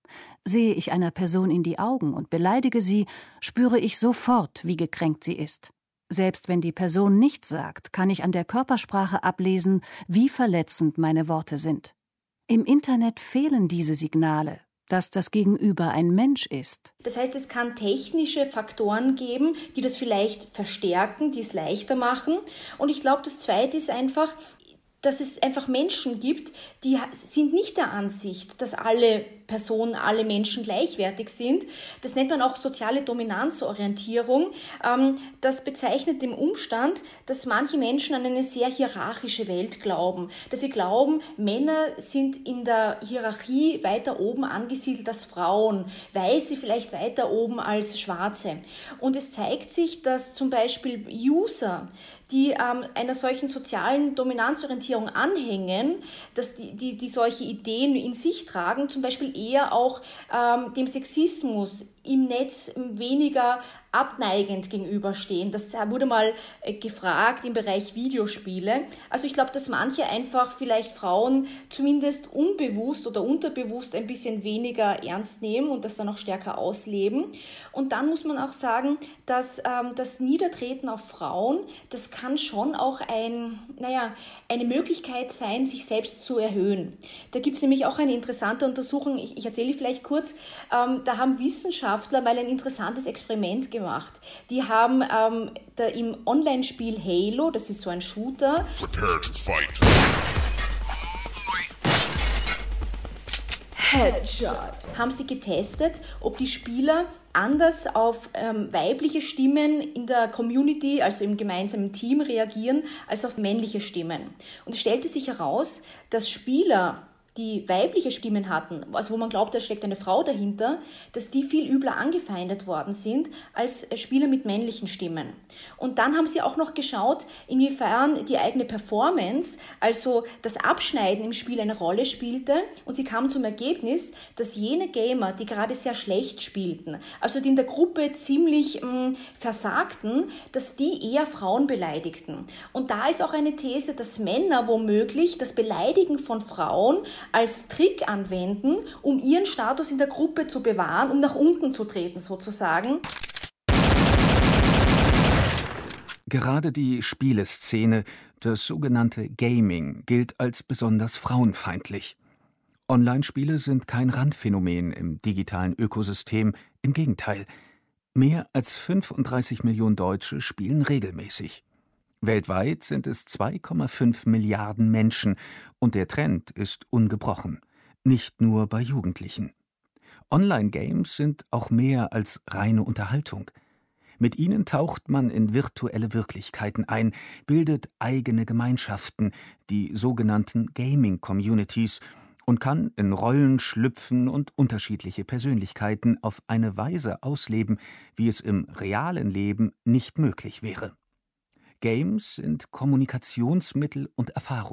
Sehe ich einer Person in die Augen und beleidige sie, spüre ich sofort, wie gekränkt sie ist. Selbst wenn die Person nichts sagt, kann ich an der Körpersprache ablesen, wie verletzend meine Worte sind. Im Internet fehlen diese Signale, dass das Gegenüber ein Mensch ist. Das heißt, es kann technische Faktoren geben, die das vielleicht verstärken, die es leichter machen. Und ich glaube, das Zweite ist einfach, dass es einfach Menschen gibt, die sind nicht der Ansicht, dass alle Personen, alle Menschen gleichwertig sind. Das nennt man auch soziale Dominanzorientierung. Das bezeichnet den Umstand, dass manche Menschen an eine sehr hierarchische Welt glauben. Dass sie glauben, Männer sind in der Hierarchie weiter oben angesiedelt als Frauen, Weiße vielleicht weiter oben als Schwarze. Und es zeigt sich, dass zum Beispiel User, die einer solchen sozialen Dominanzorientierung anhängen, dass die solche Ideen in sich tragen, zum Beispiel eher auch dem Sexismus im Netz weniger abneigend gegenüberstehen. Das wurde mal gefragt im Bereich Videospiele. Also ich glaube, dass manche einfach vielleicht Frauen zumindest unbewusst oder unterbewusst ein bisschen weniger ernst nehmen und das dann auch stärker ausleben. Und dann muss man auch sagen, dass das Niedertreten auf Frauen, das kann schon auch eine Möglichkeit sein, sich selbst zu erhöhen. Da gibt es nämlich auch eine interessante Untersuchung, ich erzähle vielleicht kurz, da haben Wissenschaftler mal ein interessantes Experiment gemacht. Die haben im Online-Spiel Halo, das ist so ein Shooter, Prepare to fight. Headshot, haben sie getestet, ob die Spieler anders auf weibliche Stimmen in der Community, also im gemeinsamen Team, reagieren, als auf männliche Stimmen. Und es stellte sich heraus, dass Spieler, die weibliche Stimmen hatten, also wo man glaubt, da steckt eine Frau dahinter, dass die viel übler angefeindet worden sind als Spieler mit männlichen Stimmen. Und dann haben sie auch noch geschaut, inwiefern die eigene Performance, also das Abschneiden im Spiel, eine Rolle spielte. Und sie kamen zum Ergebnis, dass jene Gamer, die gerade sehr schlecht spielten, also die in der Gruppe ziemlich versagten, dass die eher Frauen beleidigten. Und da ist auch eine These, dass Männer womöglich das Beleidigen von Frauen als Trick anwenden, um ihren Status in der Gruppe zu bewahren, um nach unten zu treten sozusagen. Gerade die Spieleszene, das sogenannte Gaming, gilt als besonders frauenfeindlich. Online-Spiele sind kein Randphänomen im digitalen Ökosystem, im Gegenteil. Mehr als 35 Millionen Deutsche spielen regelmäßig. Weltweit sind es 2,5 Milliarden Menschen und der Trend ist ungebrochen, nicht nur bei Jugendlichen. Online-Games sind auch mehr als reine Unterhaltung. Mit ihnen taucht man in virtuelle Wirklichkeiten ein, bildet eigene Gemeinschaften, die sogenannten Gaming-Communities, und kann in Rollen schlüpfen und unterschiedliche Persönlichkeiten auf eine Weise ausleben, wie es im realen Leben nicht möglich wäre. Games sind Kommunikationsmittel und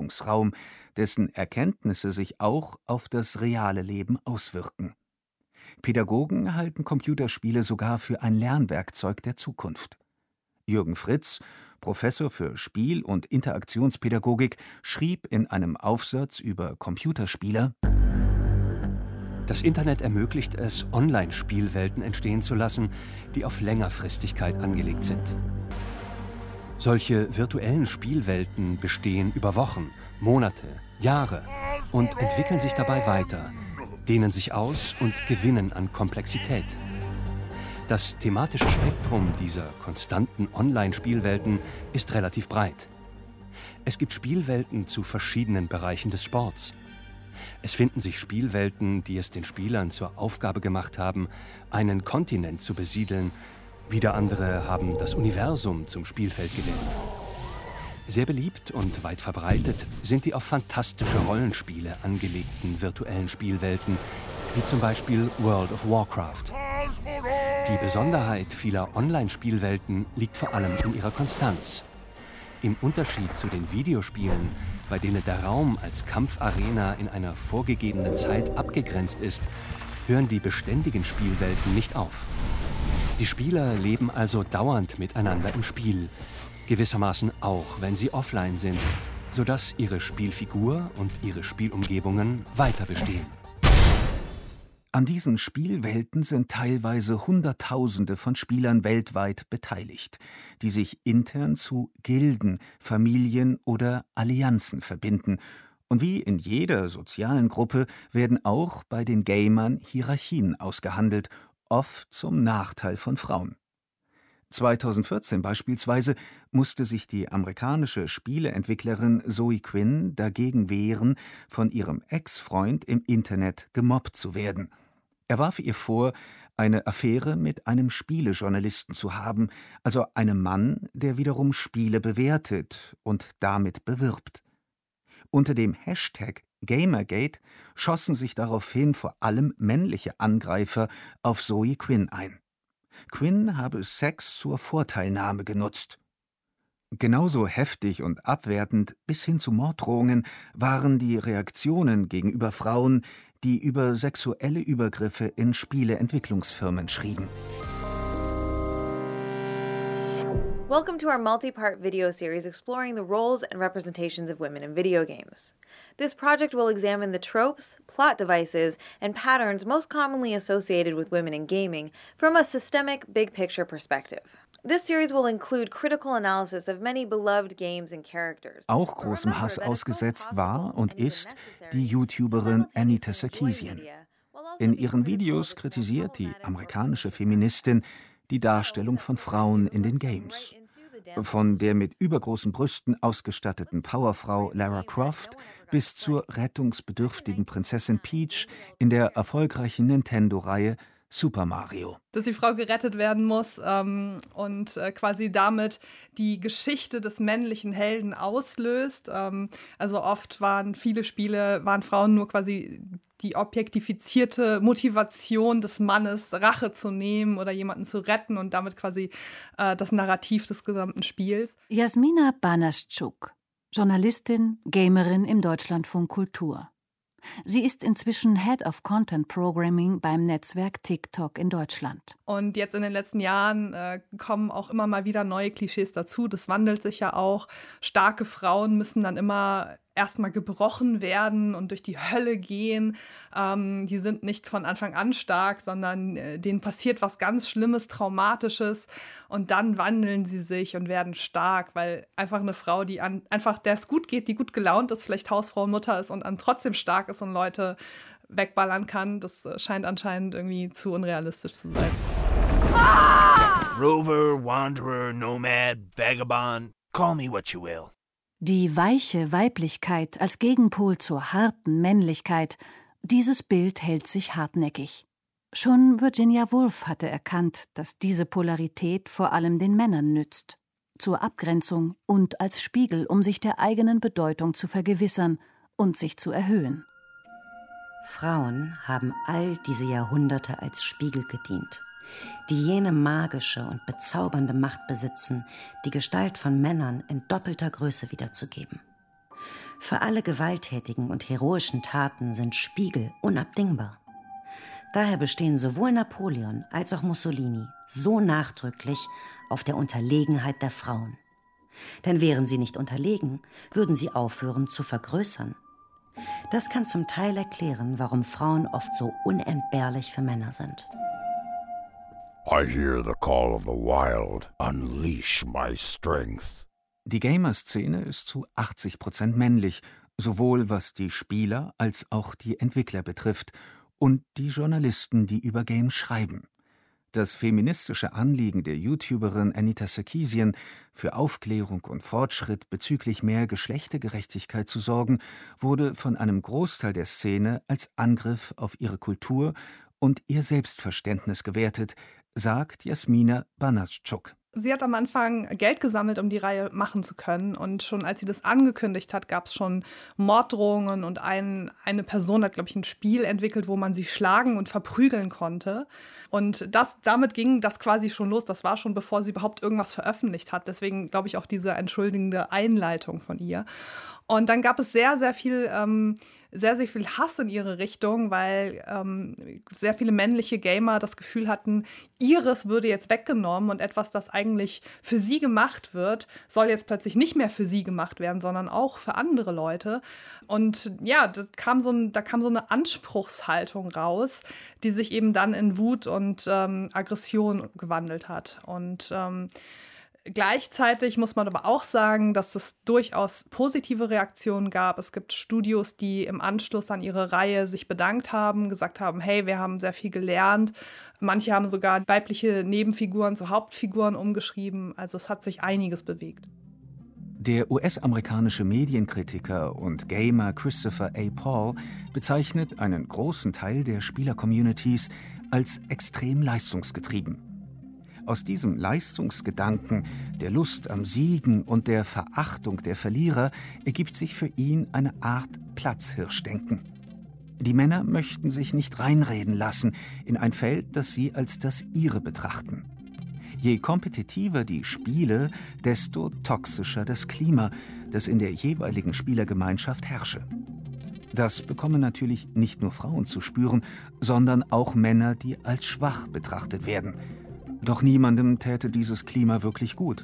Erfahrungsraum, dessen Erkenntnisse sich auch auf das reale Leben auswirken. Pädagogen halten Computerspiele sogar für ein Lernwerkzeug der Zukunft. Jürgen Fritz, Professor für Spiel- und Interaktionspädagogik, schrieb in einem Aufsatz über Computerspiele: Das Internet ermöglicht es, Online-Spielwelten entstehen zu lassen, die auf Längerfristigkeit angelegt sind. Solche virtuellen Spielwelten bestehen über Wochen, Monate, Jahre und entwickeln sich dabei weiter, dehnen sich aus und gewinnen an Komplexität. Das thematische Spektrum dieser konstanten Online-Spielwelten ist relativ breit. Es gibt Spielwelten zu verschiedenen Bereichen des Sports. Es finden sich Spielwelten, die es den Spielern zur Aufgabe gemacht haben, einen Kontinent zu besiedeln. Wieder andere haben das Universum zum Spielfeld gewählt. Sehr beliebt und weit verbreitet sind die auf fantastische Rollenspiele angelegten virtuellen Spielwelten, wie zum Beispiel World of Warcraft. Die Besonderheit vieler Online-Spielwelten liegt vor allem in ihrer Konstanz. Im Unterschied zu den Videospielen, bei denen der Raum als Kampfarena in einer vorgegebenen Zeit abgegrenzt ist, hören die beständigen Spielwelten nicht auf. Die Spieler leben also dauernd miteinander im Spiel, gewissermaßen auch, wenn sie offline sind, sodass ihre Spielfigur und ihre Spielumgebungen weiter bestehen. An diesen Spielwelten sind teilweise Hunderttausende von Spielern weltweit beteiligt, die sich intern zu Gilden, Familien oder Allianzen verbinden. Und wie in jeder sozialen Gruppe werden auch bei den Gamern Hierarchien ausgehandelt, oft zum Nachteil von Frauen. 2014 beispielsweise musste sich die amerikanische Spieleentwicklerin Zoe Quinn dagegen wehren, von ihrem Ex-Freund im Internet gemobbt zu werden. Er warf ihr vor, eine Affäre mit einem Spielejournalisten zu haben, also einem Mann, der wiederum Spiele bewertet und damit bewirbt. Unter dem Hashtag Gamergate schossen sich daraufhin vor allem männliche Angreifer auf Zoe Quinn ein. Quinn habe Sex zur Vorteilnahme genutzt. Genauso heftig und abwertend bis hin zu Morddrohungen waren die Reaktionen gegenüber Frauen, die über sexuelle Übergriffe in Spieleentwicklungsfirmen schrieben. Welcome to our multi-part video series exploring the roles and representations of women in video games. This project will examine the tropes, plot devices, and patterns most commonly associated with women in gaming from a systemic, big-picture perspective. This series will include critical analysis of many beloved games and characters. Auch großem Hass ausgesetzt war und ist die YouTuberin Anita Sarkeesian. In ihren Videos kritisiert die amerikanische Feministin die Darstellung von Frauen in den Games. Von der mit übergroßen Brüsten ausgestatteten Powerfrau Lara Croft bis zur rettungsbedürftigen Prinzessin Peach in der erfolgreichen Nintendo-Reihe Super Mario. Dass die Frau gerettet werden muss und quasi damit die Geschichte des männlichen Helden auslöst. Also oft waren Frauen nur quasi die objektifizierte Motivation des Mannes, Rache zu nehmen oder jemanden zu retten und damit quasi das Narrativ des gesamten Spiels. Jasmina Banaschuk, Journalistin, Gamerin im Deutschlandfunk Kultur. Sie ist inzwischen Head of Content Programming beim Netzwerk TikTok in Deutschland. Und jetzt in den letzten Jahren kommen auch immer mal wieder neue Klischees dazu. Das wandelt sich ja auch. Starke Frauen müssen dann immer erstmal gebrochen werden und durch die Hölle gehen. Die sind nicht von Anfang an stark, sondern denen passiert was ganz Schlimmes, Traumatisches und dann wandeln sie sich und werden stark, weil einfach eine Frau, die der es gut geht, die gut gelaunt ist, vielleicht Hausfrau und Mutter ist und dann trotzdem stark ist und Leute wegballern kann, das scheint anscheinend irgendwie zu unrealistisch zu sein. Rover, Wanderer, Nomad, Vagabond, call me what you will. Die weiche Weiblichkeit als Gegenpol zur harten Männlichkeit, dieses Bild hält sich hartnäckig. Schon Virginia Woolf hatte erkannt, dass diese Polarität vor allem den Männern nützt. Zur Abgrenzung und als Spiegel, um sich der eigenen Bedeutung zu vergewissern und sich zu erhöhen. Frauen haben all diese Jahrhunderte als Spiegel gedient, die jene magische und bezaubernde Macht besitzen, die Gestalt von Männern in doppelter Größe wiederzugeben. Für alle gewalttätigen und heroischen Taten sind Spiegel unabdingbar. Daher bestehen sowohl Napoleon als auch Mussolini so nachdrücklich auf der Unterlegenheit der Frauen. Denn wären sie nicht unterlegen, würden sie aufhören zu vergrößern. Das kann zum Teil erklären, warum Frauen oft so unentbehrlich für Männer sind. I hear the call of the wild. Unleash my strength. Die Gamer-Szene ist zu 80% männlich, sowohl was die Spieler als auch die Entwickler betrifft und die Journalisten, die über Games schreiben. Das feministische Anliegen der YouTuberin Anita Sarkeesian, für Aufklärung und Fortschritt bezüglich mehr Geschlechtergerechtigkeit zu sorgen, wurde von einem Großteil der Szene als Angriff auf ihre Kultur und ihr Selbstverständnis gewertet, sagt Jasmina Banaszczuk. Sie hat am Anfang Geld gesammelt, um die Reihe machen zu können. Und schon als sie das angekündigt hat, gab es schon Morddrohungen. Und eine Person hat, glaube ich, ein Spiel entwickelt, wo man sie schlagen und verprügeln konnte. Und damit ging das quasi schon los. Das war schon, bevor sie überhaupt irgendwas veröffentlicht hat. Deswegen, glaube ich, auch diese entschuldigende Einleitung von ihr. Und dann gab es sehr, sehr viel Hass in ihre Richtung, weil sehr viele männliche Gamer das Gefühl hatten, ihres würde jetzt weggenommen und etwas, das eigentlich für sie gemacht wird, soll jetzt plötzlich nicht mehr für sie gemacht werden, sondern auch für andere Leute. Und ja, da kam so eine Anspruchshaltung raus, die sich eben dann in Wut und Aggression gewandelt hat. Und gleichzeitig muss man aber auch sagen, dass es durchaus positive Reaktionen gab. Es gibt Studios, die im Anschluss an ihre Reihe sich bedankt haben, gesagt haben, hey, wir haben sehr viel gelernt. Manche haben sogar weibliche Nebenfiguren zu Hauptfiguren umgeschrieben. Also es hat sich einiges bewegt. Der US-amerikanische Medienkritiker und Gamer Christopher A. Paul bezeichnet einen großen Teil der Spieler-Communities als extrem leistungsgetrieben. Aus diesem Leistungsgedanken, der Lust am Siegen und der Verachtung der Verlierer ergibt sich für ihn eine Art Platzhirschdenken. Die Männer möchten sich nicht reinreden lassen in ein Feld, das sie als das ihre betrachten. Je kompetitiver die Spiele, desto toxischer das Klima, das in der jeweiligen Spielergemeinschaft herrsche. Das bekommen natürlich nicht nur Frauen zu spüren, sondern auch Männer, die als schwach betrachtet werden. Doch niemandem täte dieses Klima wirklich gut.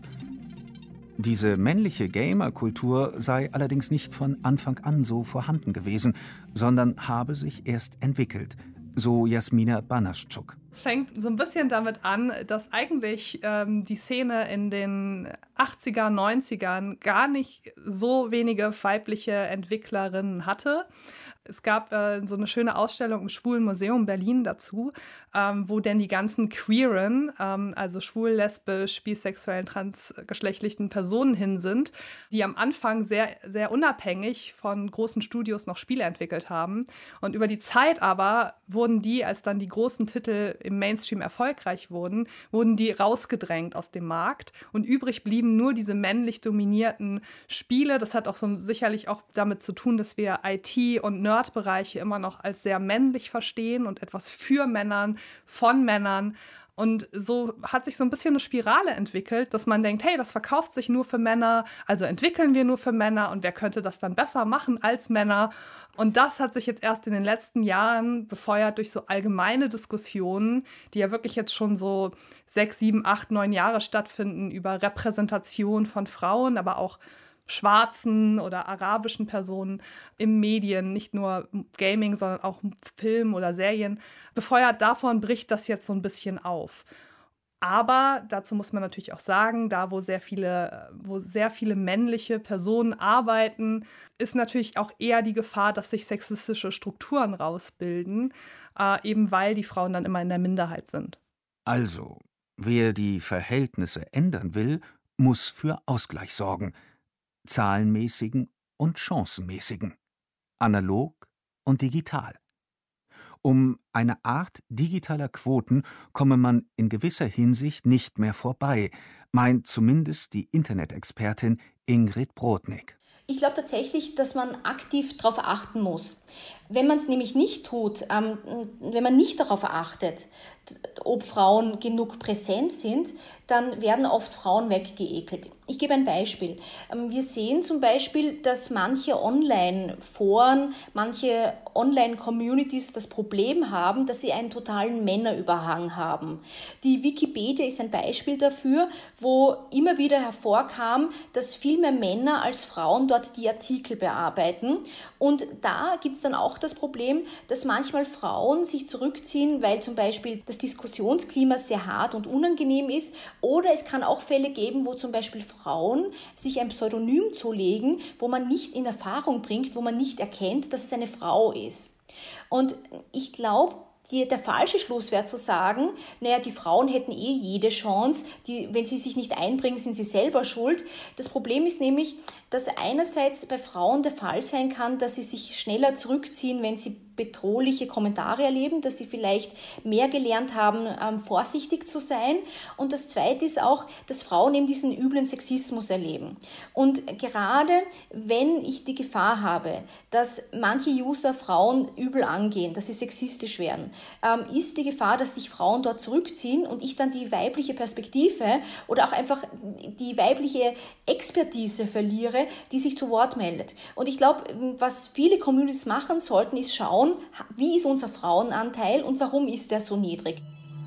Diese männliche Gamer-Kultur sei allerdings nicht von Anfang an so vorhanden gewesen, sondern habe sich erst entwickelt, so Jasmina Banaszczuk. Es fängt so ein bisschen damit an, dass eigentlich die Szene in den 80er, 90ern gar nicht so wenige weibliche Entwicklerinnen hatte. Es gab so eine schöne Ausstellung im Schwulen Museum Berlin dazu, wo denn die ganzen queeren, also schwul, lesbisch, bisexuellen, transgeschlechtlichen Personen hin sind, die am Anfang sehr, sehr unabhängig von großen Studios noch Spiele entwickelt haben. Und über die Zeit aber wurden die, als dann die großen Titel im Mainstream erfolgreich wurden die rausgedrängt aus dem Markt. Und übrig blieben nur diese männlich dominierten Spiele. Das hat auch so sicherlich auch damit zu tun, dass wir IT- und Nerd-Bereiche immer noch als sehr männlich verstehen und etwas für Männern, von Männern. Und so hat sich so ein bisschen eine Spirale entwickelt, dass man denkt, hey, das verkauft sich nur für Männer, also entwickeln wir nur für Männer und wer könnte das dann besser machen als Männer? Und das hat sich jetzt erst in den letzten Jahren befeuert durch so allgemeine Diskussionen, die ja wirklich jetzt schon so 6, 7, 8, 9 Jahre stattfinden über Repräsentation von Frauen, aber auch schwarzen oder arabischen Personen im Medien, nicht nur Gaming, sondern auch Film oder Serien. Befeuert davon bricht das jetzt so ein bisschen auf. Aber dazu muss man natürlich auch sagen, da wo sehr viele männliche Personen arbeiten, ist natürlich auch eher die Gefahr, dass sich sexistische Strukturen rausbilden, eben weil die Frauen dann immer in der Minderheit sind. Also, wer die Verhältnisse ändern will, muss für Ausgleich sorgen. Zahlenmäßigen und chancenmäßigen, analog und digital. Um eine Art digitaler Quoten komme man in gewisser Hinsicht nicht mehr vorbei, meint zumindest die Internet-Expertin Ingrid Brodnik. Ich glaube tatsächlich, dass man aktiv darauf achten muss. Wenn man es nämlich nicht tut, wenn man nicht darauf achtet, ob Frauen genug präsent sind, dann werden oft Frauen weggeekelt. Ich gebe ein Beispiel. Wir sehen zum Beispiel, dass manche Online-Foren, manche Online-Communities das Problem haben, dass sie einen totalen Männerüberhang haben. Die Wikipedia ist ein Beispiel dafür, wo immer wieder hervorkam, dass viel mehr Männer als Frauen dort die Artikel bearbeiten. Und da gibt es dann auch das Problem, dass manchmal Frauen sich zurückziehen, weil zum Beispiel das Diskussionsklima sehr hart und unangenehm ist. Oder es kann auch Fälle geben, wo zum Beispiel Frauen sich ein Pseudonym zulegen, wo man nicht in Erfahrung bringt, wo man nicht erkennt, dass es eine Frau ist. Und ich glaube, der falsche Schluss wäre zu sagen, naja, die Frauen hätten jede Chance, wenn sie sich nicht einbringen, sind sie selber schuld. Das Problem ist nämlich, dass einerseits bei Frauen der Fall sein kann, dass sie sich schneller zurückziehen, wenn sie bedrohliche Kommentare erleben, dass sie vielleicht mehr gelernt haben, vorsichtig zu sein. Und das Zweite ist auch, dass Frauen eben diesen üblen Sexismus erleben. Und gerade wenn ich die Gefahr habe, dass manche User Frauen übel angehen, dass sie sexistisch werden, ist die Gefahr, dass sich Frauen dort zurückziehen und ich dann die weibliche Perspektive oder auch einfach die weibliche Expertise verliere, die sich zu Wort meldet. Und ich glaube, was viele Communities machen sollten, ist schauen, wie ist unser Frauenanteil und warum ist der so niedrig.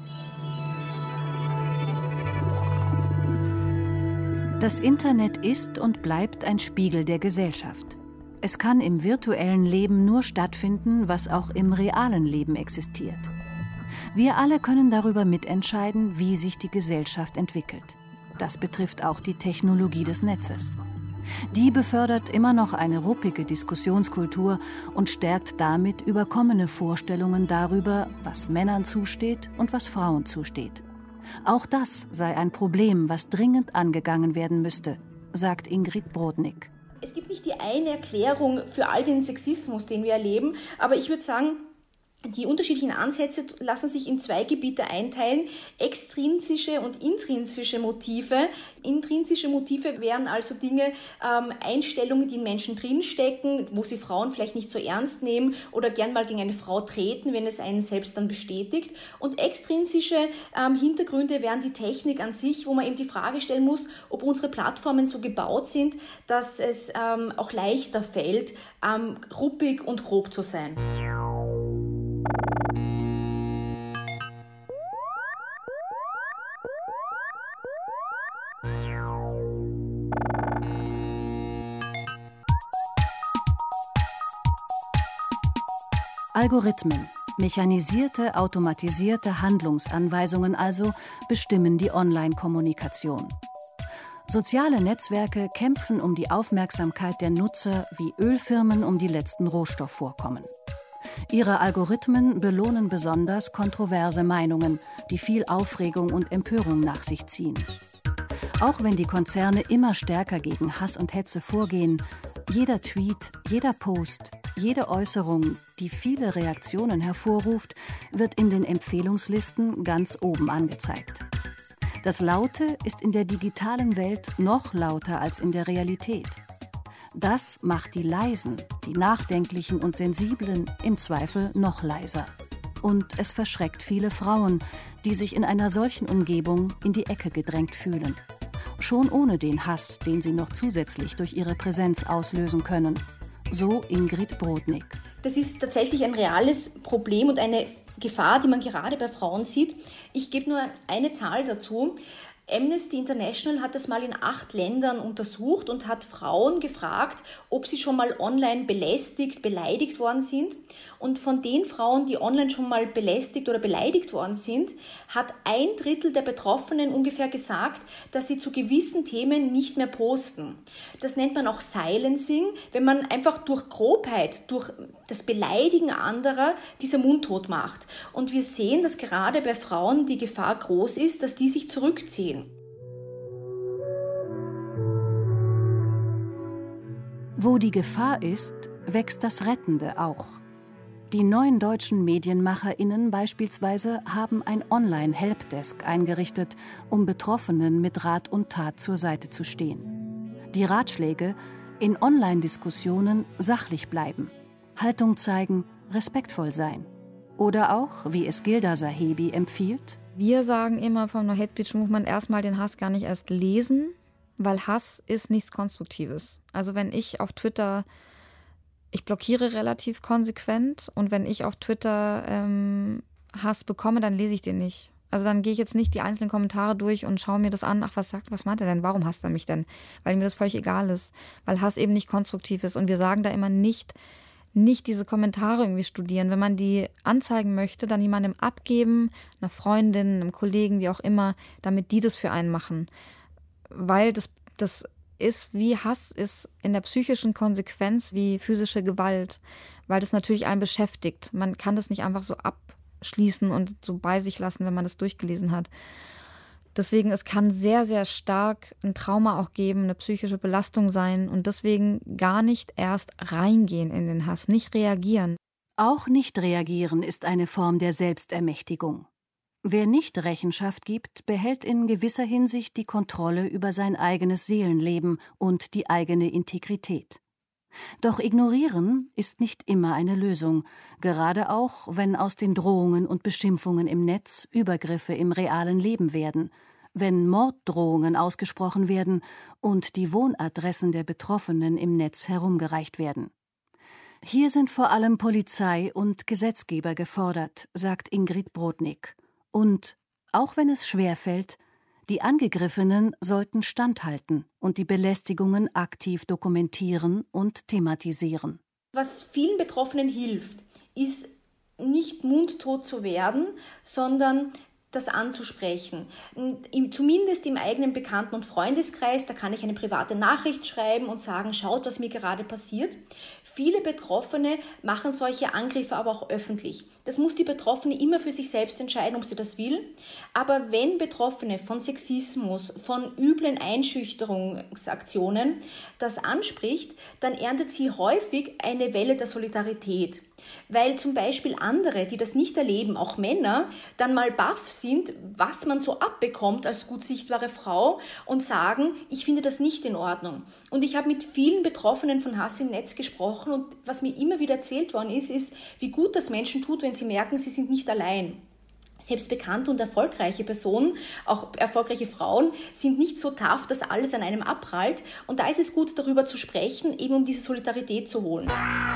Das Internet ist und bleibt ein Spiegel der Gesellschaft. Es kann im virtuellen Leben nur stattfinden, was auch im realen Leben existiert. Wir alle können darüber mitentscheiden, wie sich die Gesellschaft entwickelt. Das betrifft auch die Technologie des Netzes. Die befördert immer noch eine ruppige Diskussionskultur und stärkt damit überkommene Vorstellungen darüber, was Männern zusteht und was Frauen zusteht. Auch das sei ein Problem, was dringend angegangen werden müsste, sagt Ingrid Brodnik. Es gibt nicht die eine Erklärung für all den Sexismus, den wir erleben, aber ich würde sagen, die unterschiedlichen Ansätze lassen sich in zwei Gebiete einteilen, extrinsische und intrinsische Motive. Intrinsische Motive wären also Dinge, Einstellungen, die in Menschen drinstecken, wo sie Frauen vielleicht nicht so ernst nehmen oder gern mal gegen eine Frau treten, wenn es einen selbst dann bestätigt. Und extrinsische Hintergründe wären die Technik an sich, wo man eben die Frage stellen muss, ob unsere Plattformen so gebaut sind, dass es auch leichter fällt, ruppig und grob zu sein. Algorithmen, mechanisierte, automatisierte Handlungsanweisungen also, bestimmen die Online-Kommunikation. Soziale Netzwerke kämpfen um die Aufmerksamkeit der Nutzer wie Ölfirmen um die letzten Rohstoffvorkommen. Ihre Algorithmen belohnen besonders kontroverse Meinungen, die viel Aufregung und Empörung nach sich ziehen. Auch wenn die Konzerne immer stärker gegen Hass und Hetze vorgehen, jeder Tweet, jeder Post, jede Äußerung, die viele Reaktionen hervorruft, wird in den Empfehlungslisten ganz oben angezeigt. Das Laute ist in der digitalen Welt noch lauter als in der Realität. Das macht die Leisen, die Nachdenklichen und Sensiblen im Zweifel noch leiser. Und es verschreckt viele Frauen, die sich in einer solchen Umgebung in die Ecke gedrängt fühlen. Schon ohne den Hass, den sie noch zusätzlich durch ihre Präsenz auslösen können. So Ingrid Brodnik. Das ist tatsächlich ein reales Problem und eine Gefahr, die man gerade bei Frauen sieht. Ich gebe nur eine Zahl dazu. Amnesty International hat das mal in 8 Ländern untersucht und hat Frauen gefragt, ob sie schon mal online beleidigt worden sind. Und von den Frauen, die online schon mal belästigt oder beleidigt worden sind, hat 1/3 der Betroffenen ungefähr gesagt, dass sie zu gewissen Themen nicht mehr posten. Das nennt man auch Silencing, wenn man einfach durch Grobheit, durch das Beleidigen anderer diese mundtot macht. Und wir sehen, dass gerade bei Frauen die Gefahr groß ist, dass die sich zurückziehen. Wo die Gefahr ist, wächst das Rettende auch. Die neuen deutschen MedienmacherInnen beispielsweise haben ein Online-Helpdesk eingerichtet, um Betroffenen mit Rat und Tat zur Seite zu stehen. Die Ratschläge: in Online-Diskussionen sachlich bleiben, Haltung zeigen, respektvoll sein. Oder auch, wie es Gilda Sahebi empfiehlt: Wir sagen immer vom No Hate Speech Movement erstmal den Hass gar nicht erst lesen, weil Hass ist nichts Konstruktives. Also wenn ich auf Twitter, ich blockiere relativ konsequent, und wenn ich auf Twitter Hass bekomme, dann lese ich den nicht. Also dann gehe ich jetzt nicht die einzelnen Kommentare durch und schaue mir das an. Ach, was meint er denn? Warum hasst er mich denn? Weil mir das völlig egal ist. Weil Hass eben nicht konstruktiv ist. Und wir sagen da immer nicht diese Kommentare irgendwie studieren. Wenn man die anzeigen möchte, dann jemandem abgeben, einer Freundin, einem Kollegen, wie auch immer, damit die das für einen machen. Weil das ist, wie Hass ist in der psychischen Konsequenz wie physische Gewalt. Weil das natürlich einen beschäftigt. Man kann das nicht einfach so abschließen und so bei sich lassen, wenn man das durchgelesen hat. Deswegen, es kann sehr, sehr stark ein Trauma auch geben, eine psychische Belastung sein, und deswegen gar nicht erst reingehen in den Hass, nicht reagieren. Auch nicht reagieren ist eine Form der Selbstermächtigung. Wer nicht Rechenschaft gibt, behält in gewisser Hinsicht die Kontrolle über sein eigenes Seelenleben und die eigene Integrität. Doch ignorieren ist nicht immer eine Lösung, gerade auch, wenn aus den Drohungen und Beschimpfungen im Netz Übergriffe im realen Leben werden, wenn Morddrohungen ausgesprochen werden und die Wohnadressen der Betroffenen im Netz herumgereicht werden. Hier sind vor allem Polizei und Gesetzgeber gefordert, sagt Ingrid Brodnik. Und, auch wenn es schwerfällt, die Angegriffenen sollten standhalten und die Belästigungen aktiv dokumentieren und thematisieren. Was vielen Betroffenen hilft, ist nicht mundtot zu werden, sondern das anzusprechen. Zumindest im eigenen Bekannten- und Freundeskreis, da kann ich eine private Nachricht schreiben und sagen, schaut, was mir gerade passiert. Viele Betroffene machen solche Angriffe aber auch öffentlich. Das muss die Betroffene immer für sich selbst entscheiden, ob sie das will. Aber wenn Betroffene von Sexismus, von üblen Einschüchterungsaktionen das anspricht, dann erntet sie häufig eine Welle der Solidarität. Weil zum Beispiel andere, die das nicht erleben, auch Männer, dann mal baff sind, was man so abbekommt als gut sichtbare Frau, und sagen, ich finde das nicht in Ordnung. Und ich habe mit vielen Betroffenen von Hass im Netz gesprochen, und was mir immer wieder erzählt worden ist, wie gut das Menschen tut, wenn sie merken, sie sind nicht allein. Selbst bekannte und erfolgreiche Personen, auch erfolgreiche Frauen, sind nicht so tough, dass alles an einem abprallt. Und da ist es gut, darüber zu sprechen, eben um diese Solidarität zu holen.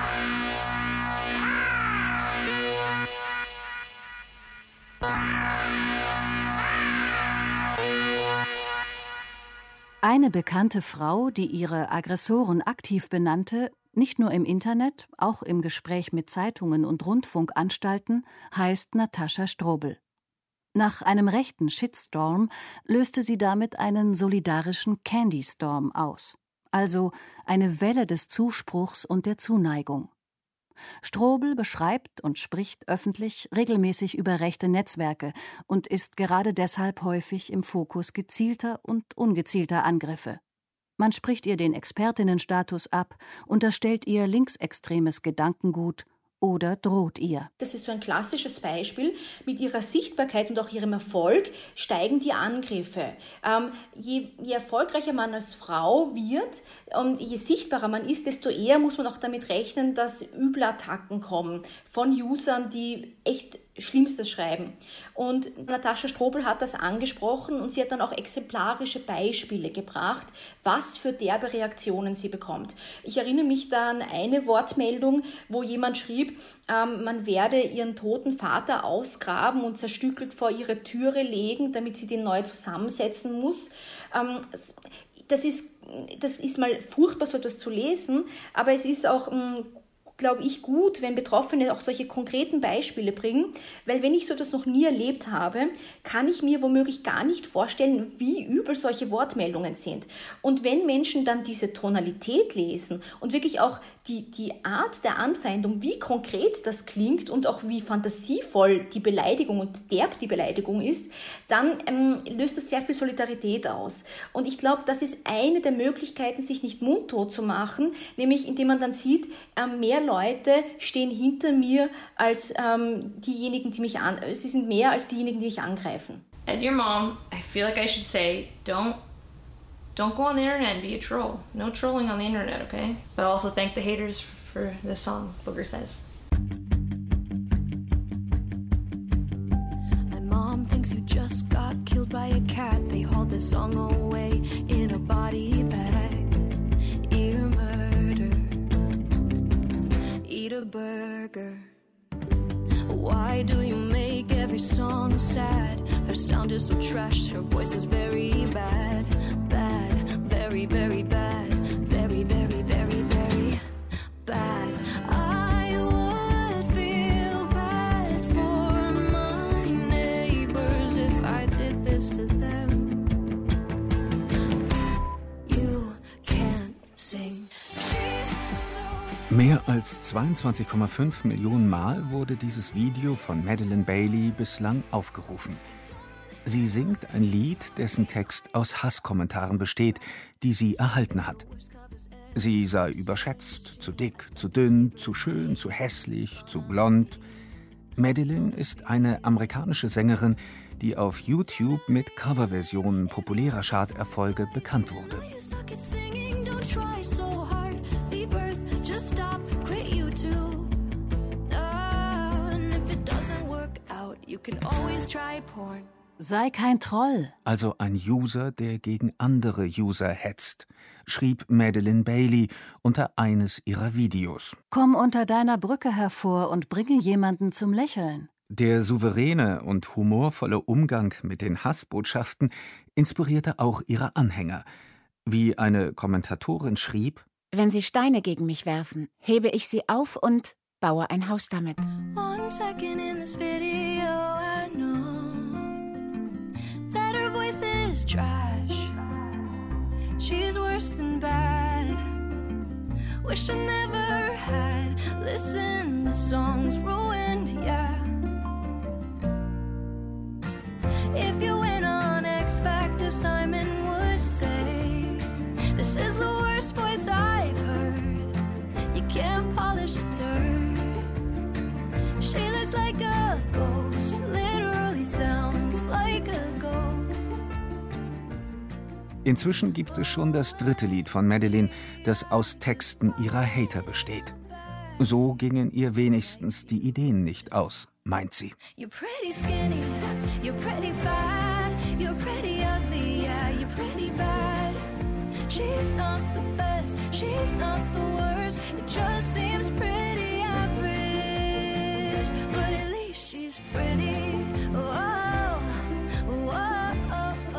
Eine bekannte Frau, die ihre Aggressoren aktiv benannte, nicht nur im Internet, auch im Gespräch mit Zeitungen und Rundfunkanstalten, heißt Natascha Strobel. Nach einem rechten Shitstorm löste sie damit einen solidarischen Candy Storm aus, also eine Welle des Zuspruchs und der Zuneigung. Strobel beschreibt und spricht öffentlich regelmäßig über rechte Netzwerke und ist gerade deshalb häufig im Fokus gezielter und ungezielter Angriffe. Man spricht ihr den Expertinnenstatus ab, unterstellt ihr linksextremes Gedankengut oder droht ihr. Das ist so ein klassisches Beispiel. Mit ihrer Sichtbarkeit und auch ihrem Erfolg steigen die Angriffe. Je erfolgreicher man als Frau wird und je sichtbarer man ist, desto eher muss man auch damit rechnen, dass üble Attacken kommen von Usern, die echt Schlimmstes schreiben. Und Natascha Strobel hat das angesprochen, und sie hat dann auch exemplarische Beispiele gebracht, was für derbe Reaktionen sie bekommt. Ich erinnere mich da an eine Wortmeldung, wo jemand schrieb, man werde ihren toten Vater ausgraben und zerstückelt vor ihre Türe legen, damit sie den neu zusammensetzen muss. Das ist mal furchtbar, so etwas zu lesen, aber es ist auch glaube ich, gut, wenn Betroffene auch solche konkreten Beispiele bringen, weil wenn ich so etwas noch nie erlebt habe, kann ich mir womöglich gar nicht vorstellen, wie übel solche Wortmeldungen sind. Und wenn Menschen dann diese Tonalität lesen und wirklich auch die Art der Anfeindung, wie konkret das klingt und auch wie fantasievoll die Beleidigung und derb die Beleidigung ist, dann löst das sehr viel Solidarität aus. Und ich glaube, das ist eine der Möglichkeiten, sich nicht mundtot zu machen, nämlich indem man dann sieht, mehr Leute stehen hinter mir als diejenigen, die mich sie sind mehr als diejenigen, die mich angreifen. As your mom, I feel like I should say, don't go on the internet and be a troll. No trolling on the internet, okay? But also thank the haters for the song, Booger Says. My mom thinks you just got killed by a cat. They hauled the song away in a body bag. Ear murder, eat a burger. Why do you make every song sad? Her sound is so trash, her voice is very bad. Bad, very, very bad. Very, very, very, very bad. I would feel bad for my neighbors if I did this to them. You can't sing. Mehr als 22,5 Millionen Mal wurde dieses Video von Madeleine Bailey bislang aufgerufen. Sie singt ein Lied, dessen Text aus Hasskommentaren besteht, die sie erhalten hat. Sie sei überschätzt, zu dick, zu dünn, zu schön, zu hässlich, zu blond. Madeleine ist eine amerikanische Sängerin, die auf YouTube mit Coverversionen populärer Charterfolge bekannt wurde. Sei kein Troll. Also ein User, der gegen andere User hetzt, schrieb Madeleine Bailey unter eines ihrer Videos. Komm unter deiner Brücke hervor und bringe jemanden zum Lächeln. Der souveräne und humorvolle Umgang mit den Hassbotschaften inspirierte auch ihre Anhänger. Wie eine Kommentatorin schrieb: Wenn sie Steine gegen mich werfen, hebe ich sie auf und baue ein Haus damit. 1 second in this video, I know that her voice is trash. She's worse than bad. Wish I never had. Listen, the song's ruined, yeah. If you went on X Factor, Simon would say, this is the worst voice I've heard. You can't polish a turd. She looks like a ghost, literally sounds like a ghost. Inzwischen gibt es schon das 3. Lied von Madeleine, das aus Texten ihrer Hater besteht. So gingen ihr wenigstens die Ideen nicht aus, meint sie. You're pretty skinny, you're pretty fat, you're pretty ugly, yeah, you're pretty bad. She's not the best, she's not the worst, it just seems pretty average, but at least she's pretty. Whoa, whoa, oh, oh,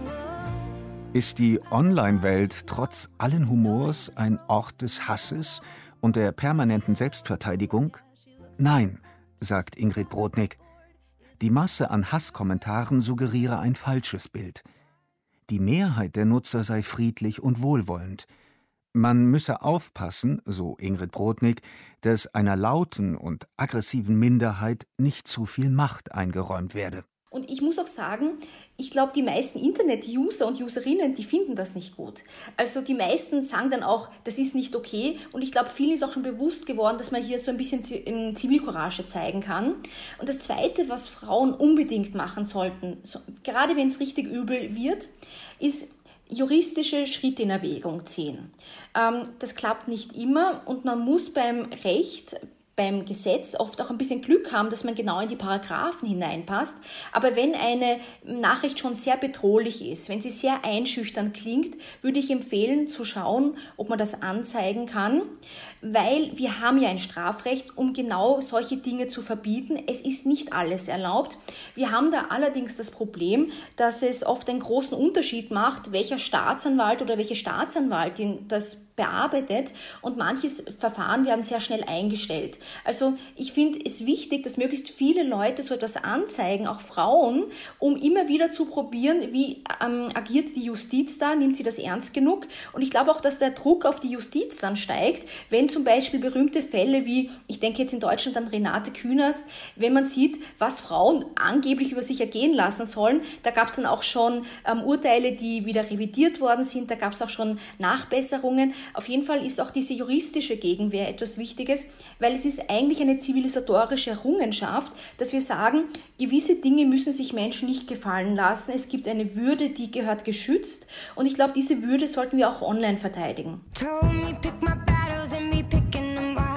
oh. Ist die Online-Welt trotz allen Humors ein Ort des Hasses und der permanenten Selbstverteidigung? Nein, sagt Ingrid Brodnik. Die Masse an Hasskommentaren suggeriere ein falsches Bild. Die Mehrheit der Nutzer sei friedlich und wohlwollend. Man müsse aufpassen, so Ingrid Brodnik, dass einer lauten und aggressiven Minderheit nicht zu viel Macht eingeräumt werde. Und ich muss auch sagen, ich glaube, die meisten Internet-User und Userinnen, die finden das nicht gut. Also die meisten sagen dann auch, das ist nicht okay. Und ich glaube, vielen ist auch schon bewusst geworden, dass man hier so ein bisschen Zivilcourage zeigen kann. Und das Zweite, was Frauen unbedingt machen sollten, gerade wenn es richtig übel wird, ist juristische Schritte in Erwägung ziehen. Das klappt nicht immer und man muss beim Recht, beim Gesetz oft auch ein bisschen Glück haben, dass man genau in die Paragraphen hineinpasst. Aber wenn eine Nachricht schon sehr bedrohlich ist, wenn sie sehr einschüchternd klingt, würde ich empfehlen zu schauen, ob man das anzeigen kann, weil wir haben ja ein Strafrecht, um genau solche Dinge zu verbieten. Es ist nicht alles erlaubt. Wir haben da allerdings das Problem, dass es oft einen großen Unterschied macht, welcher Staatsanwalt oder welche Staatsanwaltin das bearbeitet und manches Verfahren werden sehr schnell eingestellt. Also ich finde es wichtig, dass möglichst viele Leute so etwas anzeigen, auch Frauen, um immer wieder zu probieren, wie agiert die Justiz da, nimmt sie das ernst genug? Und ich glaube auch, dass der Druck auf die Justiz dann steigt, wenn zum Beispiel berühmte Fälle wie, ich denke jetzt in Deutschland an Renate Künast, wenn man sieht, was Frauen angeblich über sich ergehen lassen sollen, da gab es dann auch schon Urteile, die wieder revidiert worden sind, da gab es auch schon Nachbesserungen. Auf jeden Fall ist auch diese juristische Gegenwehr etwas Wichtiges, weil es ist eigentlich eine zivilisatorische Errungenschaft, dass wir sagen, gewisse Dinge müssen sich Menschen nicht gefallen lassen. Es gibt eine Würde, die gehört geschützt und ich glaube, diese Würde sollten wir auch online verteidigen. Told me pick my battles and me picking them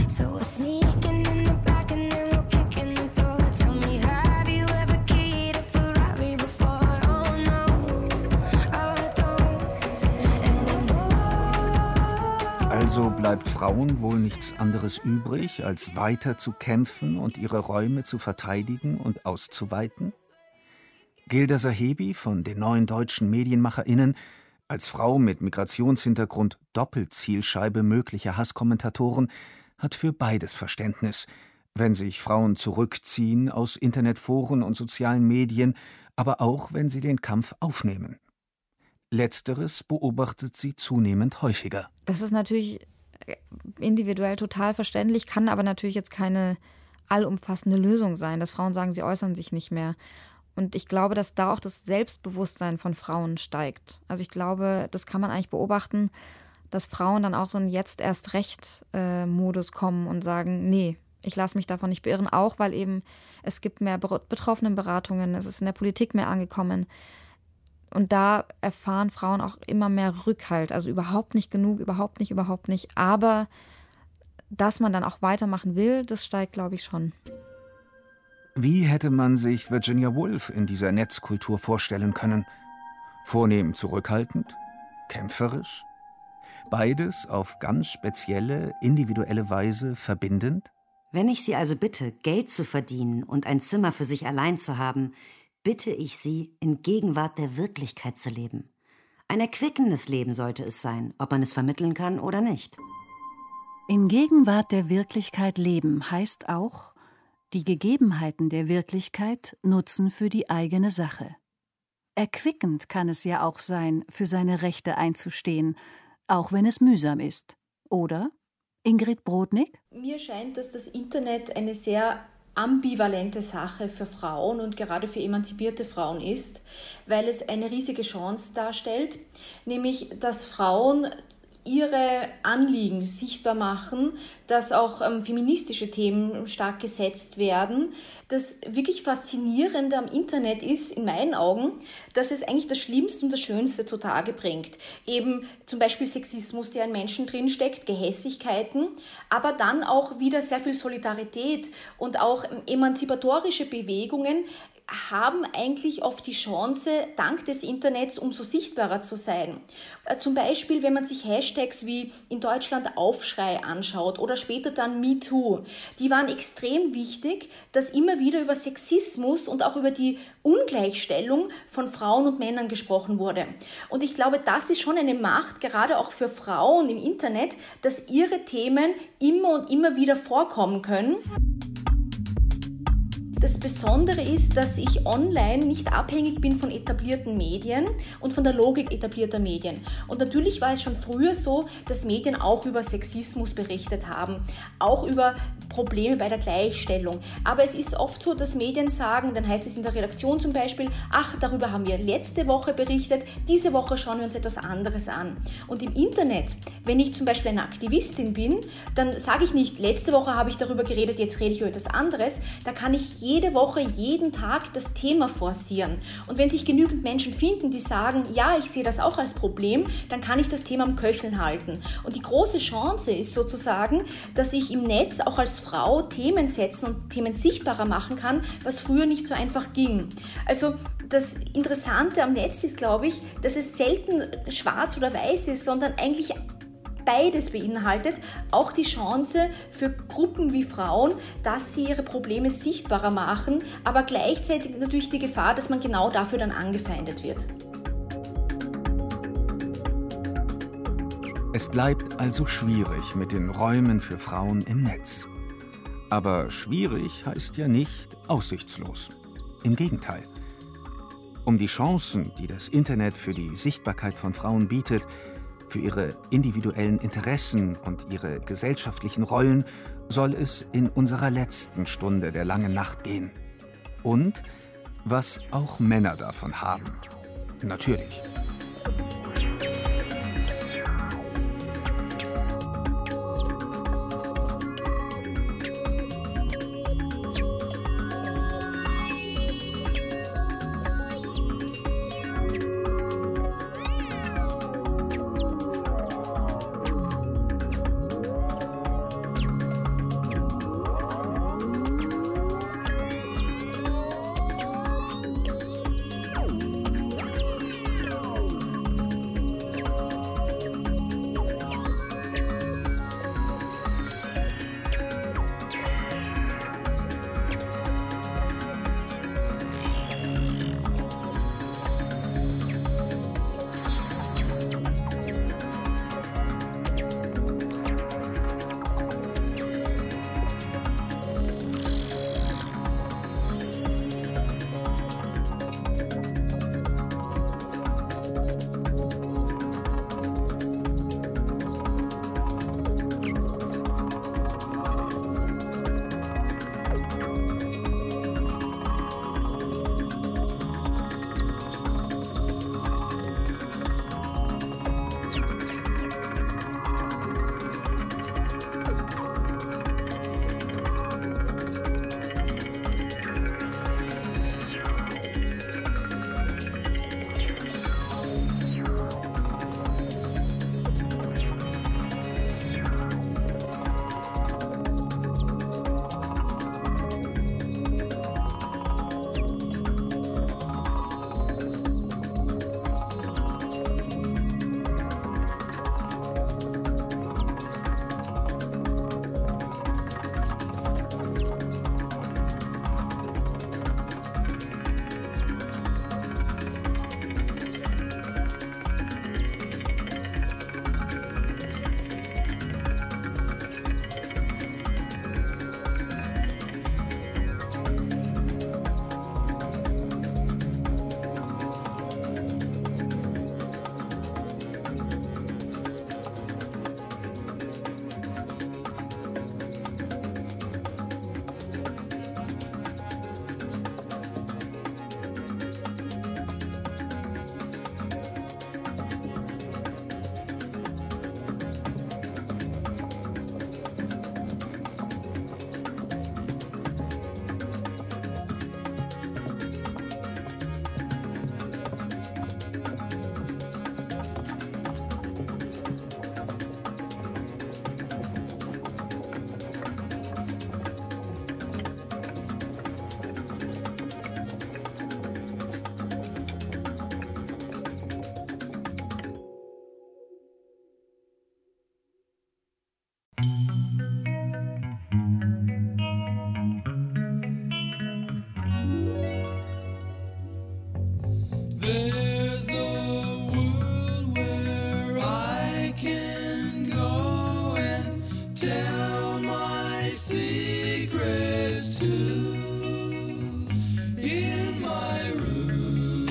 So we'll sneak in the back and then we'll kick in the door. Tell me, have you ever keyed a Ferrari before? Oh no, I don't anymore. Also bleibt Frauen wohl nichts anderes übrig, als weiter zu kämpfen und ihre Räume zu verteidigen und auszuweiten? Gilda Sahebi von den Neuen Deutschen MedienmacherInnen, als Frau mit Migrationshintergrund Doppelzielscheibe möglicher Hasskommentatoren, hat für beides Verständnis, wenn sich Frauen zurückziehen aus Internetforen und sozialen Medien, aber auch, wenn sie den Kampf aufnehmen. Letzteres beobachtet sie zunehmend häufiger. Das ist natürlich individuell total verständlich, kann aber natürlich jetzt keine allumfassende Lösung sein, dass Frauen sagen, sie äußern sich nicht mehr. Und ich glaube, dass da auch das Selbstbewusstsein von Frauen steigt. Also ich glaube, das kann man eigentlich beobachten, dass Frauen dann auch so einen Jetzt-erst-recht-Modus kommen und sagen, nee, ich lasse mich davon nicht beirren, auch weil eben es gibt mehr Betroffenenberatungen, es ist in der Politik mehr angekommen. Und da erfahren Frauen auch immer mehr Rückhalt. Also überhaupt nicht genug, überhaupt nicht. Aber dass man dann auch weitermachen will, das steigt, glaube ich, schon. Wie hätte man sich Virginia Woolf in dieser Netzkultur vorstellen können? Vornehm zurückhaltend? Kämpferisch? Beides auf ganz spezielle, individuelle Weise verbindend? Wenn ich Sie also bitte, Geld zu verdienen und ein Zimmer für sich allein zu haben, bitte ich Sie, in Gegenwart der Wirklichkeit zu leben. Ein erquickendes Leben sollte es sein, ob man es vermitteln kann oder nicht. In Gegenwart der Wirklichkeit leben heißt auch, die Gegebenheiten der Wirklichkeit nutzen für die eigene Sache. Erquickend kann es ja auch sein, für seine Rechte einzustehen, auch wenn es mühsam ist. Oder, Ingrid Brodnik? Mir scheint, dass das Internet eine sehr ambivalente Sache für Frauen und gerade für emanzipierte Frauen ist, weil es eine riesige Chance darstellt, nämlich dass Frauen ihre Anliegen sichtbar machen, dass auch feministische Themen stark gesetzt werden. Das wirklich Faszinierende am Internet ist, in meinen Augen, dass es eigentlich das Schlimmste und das Schönste zutage bringt. Eben zum Beispiel Sexismus, der in Menschen drinsteckt, Gehässigkeiten, aber dann auch wieder sehr viel Solidarität und auch emanzipatorische Bewegungen haben eigentlich oft die Chance, dank des Internets umso sichtbarer zu sein. Zum Beispiel, wenn man sich Hashtags wie in Deutschland Aufschrei anschaut oder später dann MeToo, die waren extrem wichtig, dass immer wieder über Sexismus und auch über die Ungleichstellung von Frauen und Männern gesprochen wurde. Und ich glaube, das ist schon eine Macht, gerade auch für Frauen im Internet, dass ihre Themen immer und immer wieder vorkommen können. Das Besondere ist, dass ich online nicht abhängig bin von etablierten Medien und von der Logik etablierter Medien. Und natürlich war es schon früher so, dass Medien auch über Sexismus berichtet haben, auch über Probleme bei der Gleichstellung. Aber es ist oft so, dass Medien sagen, dann heißt es in der Redaktion zum Beispiel, ach, darüber haben wir letzte Woche berichtet, diese Woche schauen wir uns etwas anderes an. Und im Internet, wenn ich zum Beispiel eine Aktivistin bin, dann sage ich nicht, letzte Woche habe ich darüber geredet, jetzt rede ich über etwas anderes. Da kann ich jede Woche, jeden Tag das Thema forcieren. Und wenn sich genügend Menschen finden, die sagen, ja, ich sehe das auch als Problem, dann kann ich das Thema am Köcheln halten. Und die große Chance ist sozusagen, dass ich im Netz auch als Frau Themen setzen und Themen sichtbarer machen kann, was früher nicht so einfach ging. Also das Interessante am Netz ist, glaube ich, dass es selten schwarz oder weiß ist, sondern eigentlich beides beinhaltet, auch die Chance für Gruppen wie Frauen, dass sie ihre Probleme sichtbarer machen, aber gleichzeitig natürlich die Gefahr, dass man genau dafür dann angefeindet wird. Es bleibt also schwierig mit den Räumen für Frauen im Netz. Aber schwierig heißt ja nicht aussichtslos. Im Gegenteil. Um die Chancen, die das Internet für die Sichtbarkeit von Frauen bietet, für ihre individuellen Interessen und ihre gesellschaftlichen Rollen soll es in unserer letzten Stunde der langen Nacht gehen. Und was auch Männer davon haben. Natürlich. my secrets too in my room.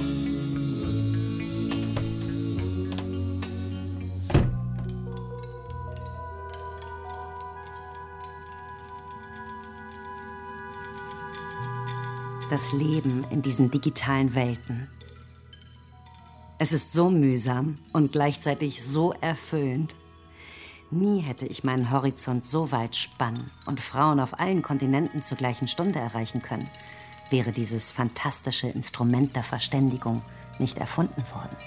Das Leben in diesen digitalen Welten. Es ist so mühsam und gleichzeitig so erfüllend. Nie hätte ich meinen Horizont so weit spannen und Frauen auf allen Kontinenten zur gleichen Stunde erreichen können, wäre dieses fantastische Instrument der Verständigung nicht erfunden worden.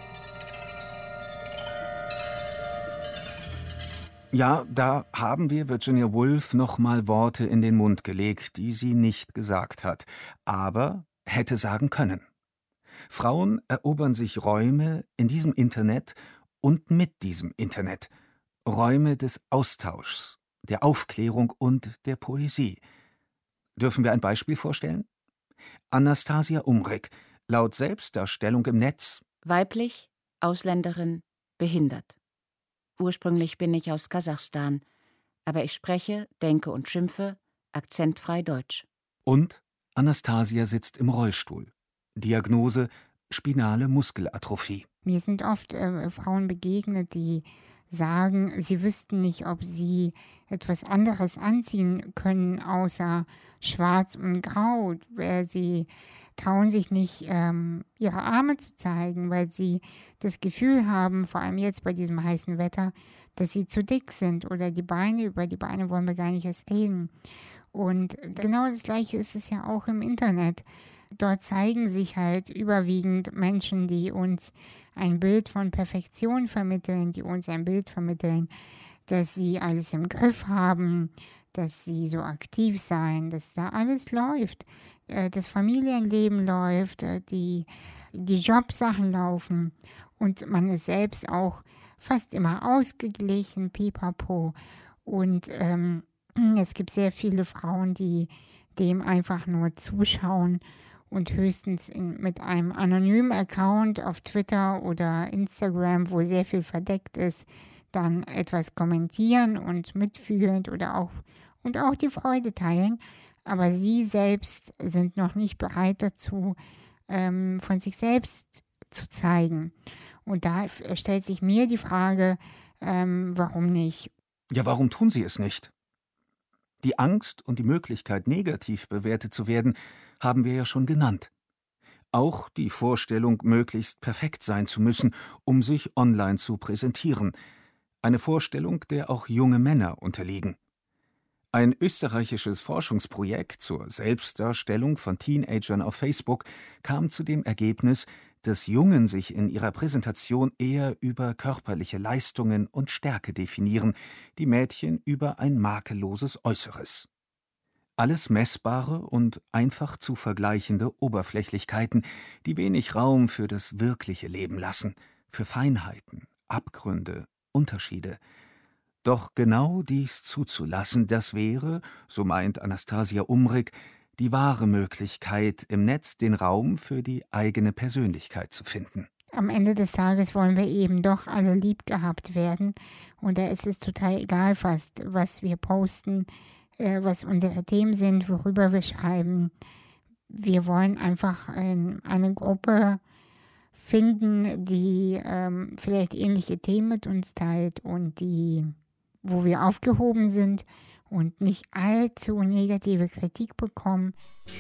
Ja, da haben wir Virginia Woolf noch mal Worte in den Mund gelegt, die sie nicht gesagt hat, aber hätte sagen können. Frauen erobern sich Räume in diesem Internet und mit diesem Internet. Räume des Austauschs, der Aufklärung und der Poesie. Dürfen wir ein Beispiel vorstellen? Anastasia Umrig, laut Selbstdarstellung im Netz: Weiblich, Ausländerin, behindert. Ursprünglich bin ich aus Kasachstan, aber ich spreche, denke und schimpfe akzentfrei Deutsch. Und Anastasia sitzt im Rollstuhl. Diagnose: spinale Muskelatrophie. Mir sind oft Frauen begegnet, die sagen, sie wüssten nicht, ob sie etwas anderes anziehen können, außer schwarz und grau. Sie trauen sich nicht, ihre Arme zu zeigen, weil sie das Gefühl haben, vor allem jetzt bei diesem heißen Wetter, dass sie zu dick sind. Oder die Beine, über die Beine wollen wir gar nicht erst reden. Und genau das Gleiche ist es ja auch im Internet. Dort zeigen sich halt überwiegend Menschen, die uns ein Bild von Perfektion vermitteln, die uns ein Bild vermitteln, dass sie alles im Griff haben, dass sie so aktiv seien, dass da alles läuft, das Familienleben läuft, die Jobsachen laufen und man ist selbst auch fast immer ausgeglichen, pipapo. Und es gibt sehr viele Frauen, die dem einfach nur zuschauen und höchstens mit einem anonymen Account auf Twitter oder Instagram, wo sehr viel verdeckt ist, dann etwas kommentieren und mitfühlend oder auch die Freude teilen. Aber sie selbst sind noch nicht bereit dazu, von sich selbst zu zeigen. Und da stellt sich mir die Frage, warum nicht? Ja, warum tun sie es nicht? Die Angst und die Möglichkeit, negativ bewertet zu werden, haben wir ja schon genannt. Auch die Vorstellung, möglichst perfekt sein zu müssen, um sich online zu präsentieren. Eine Vorstellung, der auch junge Männer unterliegen. Ein österreichisches Forschungsprojekt zur Selbstdarstellung von Teenagern auf Facebook kam zu dem Ergebnis, dass Jungen sich in ihrer Präsentation eher über körperliche Leistungen und Stärke definieren, die Mädchen über ein makelloses Äußeres. Alles messbare und einfach zu vergleichende Oberflächlichkeiten, die wenig Raum für das wirkliche Leben lassen, für Feinheiten, Abgründe, Unterschiede. Doch genau dies zuzulassen, das wäre, so meint Anastasia Umrig, die wahre Möglichkeit, im Netz den Raum für die eigene Persönlichkeit zu finden. Am Ende des Tages wollen wir eben doch alle lieb gehabt werden. Und da ist es total egal fast, was wir posten, was unsere Themen sind, worüber wir schreiben. Wir wollen einfach eine Gruppe finden, die vielleicht ähnliche Themen mit uns teilt und wo wir aufgehoben sind und nicht allzu negative Kritik bekommen.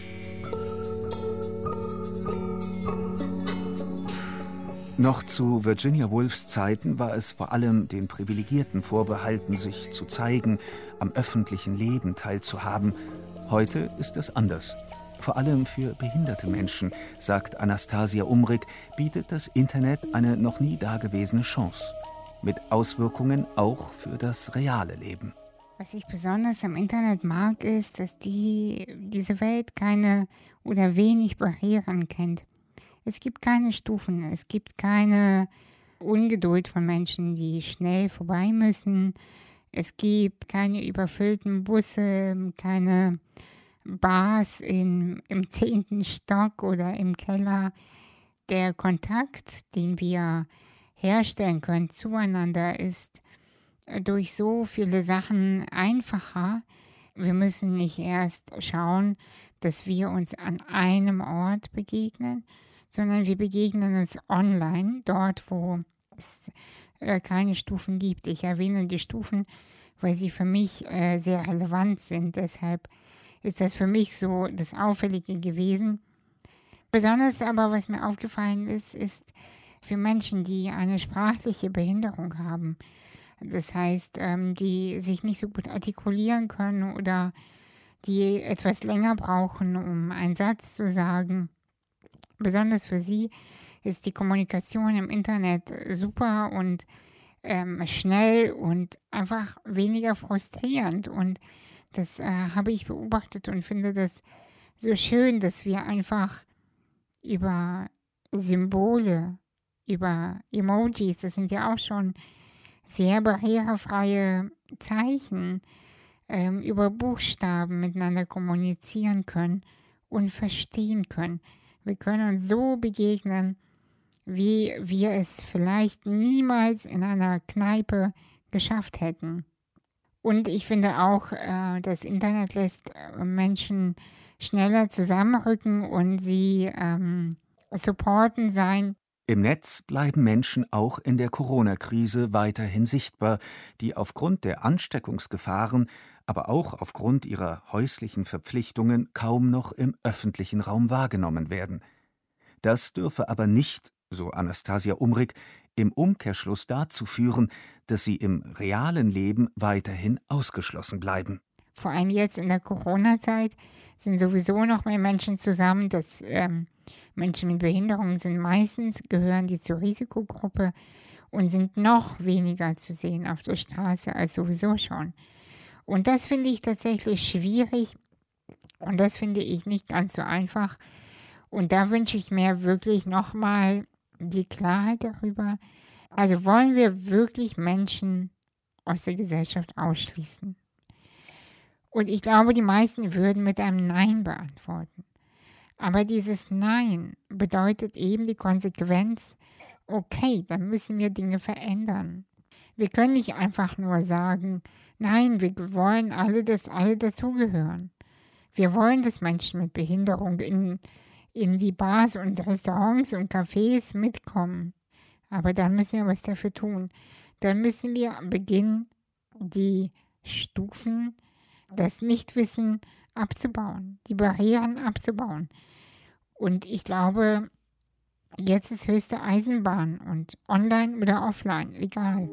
Noch zu Virginia Woolfs Zeiten war es vor allem den Privilegierten vorbehalten, sich zu zeigen, am öffentlichen Leben teilzuhaben. Heute ist es anders. Vor allem für behinderte Menschen, sagt Anastasia Umrig, bietet das Internet eine noch nie dagewesene Chance. Mit Auswirkungen auch für das reale Leben. Was ich besonders am Internet mag, ist, dass diese Welt keine oder wenig Barrieren kennt. Es gibt keine Stufen, es gibt keine Ungeduld von Menschen, die schnell vorbei müssen. Es gibt keine überfüllten Busse, keine Bars im 10. Stock oder im Keller. Der Kontakt, den wir herstellen können zueinander, ist durch so viele Sachen einfacher, wir müssen nicht erst schauen, dass wir uns an einem Ort begegnen, sondern wir begegnen uns online, dort, wo es keine Stufen gibt. Ich erwähne die Stufen, weil sie für mich sehr relevant sind. Deshalb ist das für mich so das Auffällige gewesen. Besonders aber, was mir aufgefallen ist für Menschen, die eine sprachliche Behinderung haben. Das heißt, die sich nicht so gut artikulieren können oder die etwas länger brauchen, um einen Satz zu sagen. Besonders für sie ist die Kommunikation im Internet super und schnell und einfach weniger frustrierend. Und das habe ich beobachtet und finde das so schön, dass wir einfach über Symbole, über Emojis, das sind ja auch schon sehr barrierefreie Zeichen, über Buchstaben miteinander kommunizieren können und verstehen können. Wir können uns so begegnen, wie wir es vielleicht niemals in einer Kneipe geschafft hätten. Und ich finde auch, das Internet lässt Menschen schneller zusammenrücken und sie supporten sein. Im Netz bleiben Menschen auch in der Corona-Krise weiterhin sichtbar, die aufgrund der Ansteckungsgefahren, aber auch aufgrund ihrer häuslichen Verpflichtungen kaum noch im öffentlichen Raum wahrgenommen werden. Das dürfe aber nicht, so Anastasia Umrig, im Umkehrschluss dazu führen, dass sie im realen Leben weiterhin ausgeschlossen bleiben. Vor allem jetzt in der Corona-Zeit sind sowieso noch mehr Menschen zusammen. Menschen mit Behinderungen gehören die zur Risikogruppe und sind noch weniger zu sehen auf der Straße als sowieso schon. Und das finde ich tatsächlich schwierig und das finde ich nicht ganz so einfach. Und da wünsche ich mir wirklich nochmal die Klarheit darüber. Also wollen wir wirklich Menschen aus der Gesellschaft ausschließen? Und ich glaube, die meisten würden mit einem Nein beantworten. Aber dieses Nein bedeutet eben die Konsequenz, okay, dann müssen wir Dinge verändern. Wir können nicht einfach nur sagen, nein, wir wollen alle, dass alle dazugehören. Wir wollen, dass Menschen mit Behinderung in die Bars und Restaurants und Cafés mitkommen. Aber dann müssen wir was dafür tun. Dann müssen wir beginnen, die Stufen, das Nichtwissen abzubauen, die Barrieren abzubauen. Und ich glaube, jetzt ist höchste Eisenbahn und online oder offline, egal.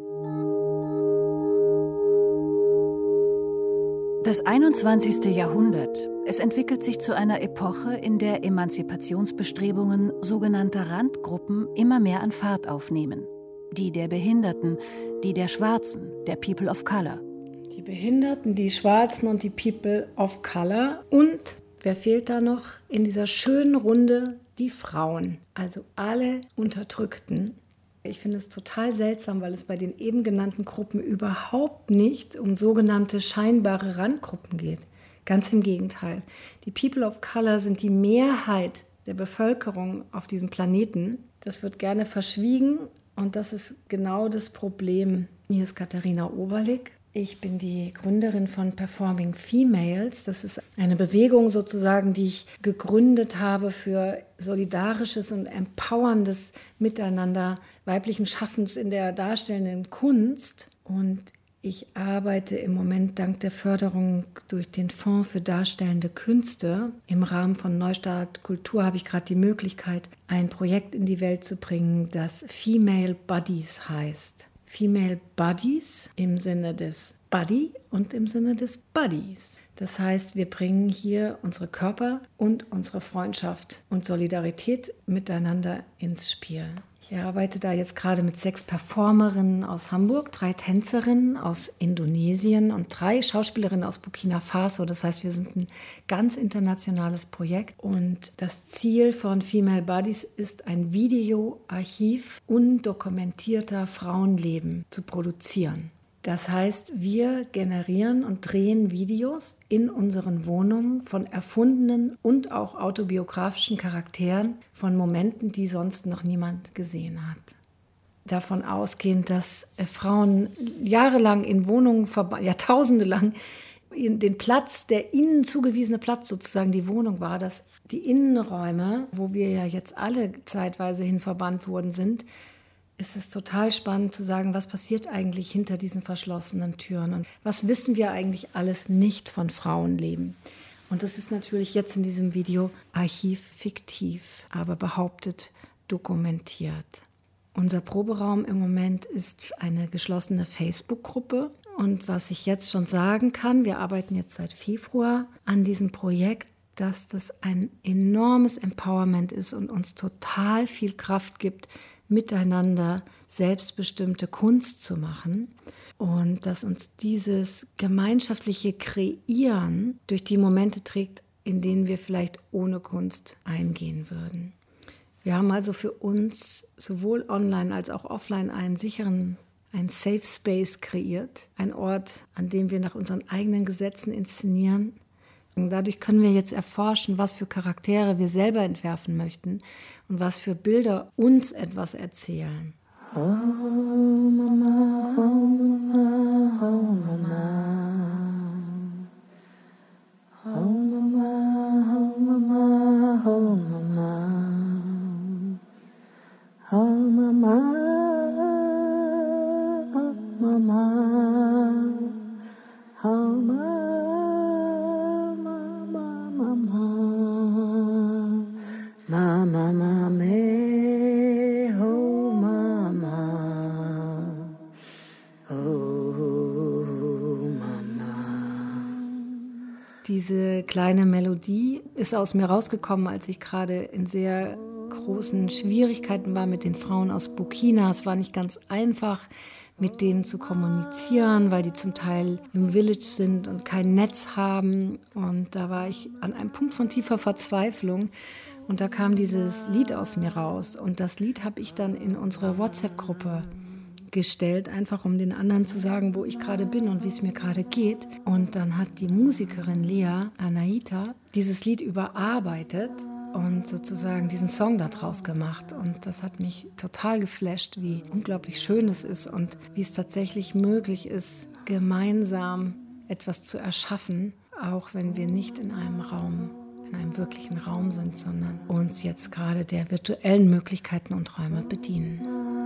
Das 21. Jahrhundert. Es entwickelt sich zu einer Epoche, in der Emanzipationsbestrebungen sogenannter Randgruppen immer mehr an Fahrt aufnehmen. Die der Behinderten, die der Schwarzen, der People of Color. Die Behinderten, die Schwarzen und die People of Color. Und wer fehlt da noch in dieser schönen Runde? Die Frauen, also alle Unterdrückten. Ich finde es total seltsam, weil es bei den eben genannten Gruppen überhaupt nicht um sogenannte scheinbare Randgruppen geht. Ganz im Gegenteil. Die People of Color sind die Mehrheit der Bevölkerung auf diesem Planeten. Das wird gerne verschwiegen und das ist genau das Problem. Hier ist Katharina Oberlig. Ich bin die Gründerin von Performing Females. Das ist eine Bewegung sozusagen, die ich gegründet habe für solidarisches und empowerndes Miteinander weiblichen Schaffens in der darstellenden Kunst. Und ich arbeite im Moment dank der Förderung durch den Fonds für darstellende Künste. Im Rahmen von Neustart Kultur habe ich gerade die Möglichkeit, ein Projekt in die Welt zu bringen, das Female Bodies heißt. Female Bodies im Sinne des Body und im Sinne des Buddies. Das heißt, wir bringen hier unsere Körper und unsere Freundschaft und Solidarität miteinander ins Spiel. Ich arbeite da jetzt gerade mit 6 Performerinnen aus Hamburg, 3 Tänzerinnen aus Indonesien und 3 Schauspielerinnen aus Burkina Faso. Das heißt, wir sind ein ganz internationales Projekt. Und das Ziel von Female Bodies ist, ein Videoarchiv undokumentierter Frauenleben zu produzieren. Das heißt, wir generieren und drehen Videos in unseren Wohnungen von erfundenen und auch autobiografischen Charakteren, von Momenten, die sonst noch niemand gesehen hat. Davon ausgehend, dass Frauen jahrelang in Wohnungen, Jahrtausende lang den Platz, der ihnen zugewiesene Platz sozusagen die Wohnung war, dass die Innenräume, wo wir ja jetzt alle zeitweise hin verbannt worden sind, ist es total spannend zu sagen, was passiert eigentlich hinter diesen verschlossenen Türen und was wissen wir eigentlich alles nicht von Frauenleben. Und das ist natürlich jetzt in diesem Video archivfiktiv, aber behauptet dokumentiert. Unser Proberaum im Moment ist eine geschlossene Facebook-Gruppe. Und was ich jetzt schon sagen kann, wir arbeiten jetzt seit Februar an diesem Projekt, dass das ein enormes Empowerment ist und uns total viel Kraft gibt, miteinander selbstbestimmte Kunst zu machen. Und dass uns dieses gemeinschaftliche Kreieren durch die Momente trägt, in denen wir vielleicht ohne Kunst eingehen würden. Wir haben also für uns sowohl online als auch offline einen Safe Space kreiert, ein Ort, an dem wir nach unseren eigenen Gesetzen inszenieren. Und dadurch können wir jetzt erforschen, was für Charaktere wir selber entwerfen möchten und was für Bilder uns etwas erzählen. Oh Mama, oh Mama, oh Mama. Oh Mama, oh Mama, oh Mama. Oh Mama. Mama, oh Mama, Mama, Mama, Mama, Mama, oh Mama, oh Mama. Diese kleine Melodie ist aus mir rausgekommen, als ich gerade in sehr großen Schwierigkeiten war mit den Frauen aus Burkina. Es war nicht ganz einfach, mit denen zu kommunizieren, weil die zum Teil im Village sind und kein Netz haben. Und da war ich an einem Punkt von tiefer Verzweiflung. Und da kam dieses Lied aus mir raus. Und das Lied habe ich dann in unsere WhatsApp-Gruppe gestellt, einfach um den anderen zu sagen, wo ich gerade bin und wie es mir gerade geht. Und dann hat die Musikerin Lea Anaita dieses Lied überarbeitet und sozusagen diesen Song daraus gemacht. Und das hat mich total geflasht, wie unglaublich schön es ist und wie es tatsächlich möglich ist, gemeinsam etwas zu erschaffen, auch wenn wir nicht in einem wirklichen Raum sind, sondern uns jetzt gerade der virtuellen Möglichkeiten und Räume bedienen.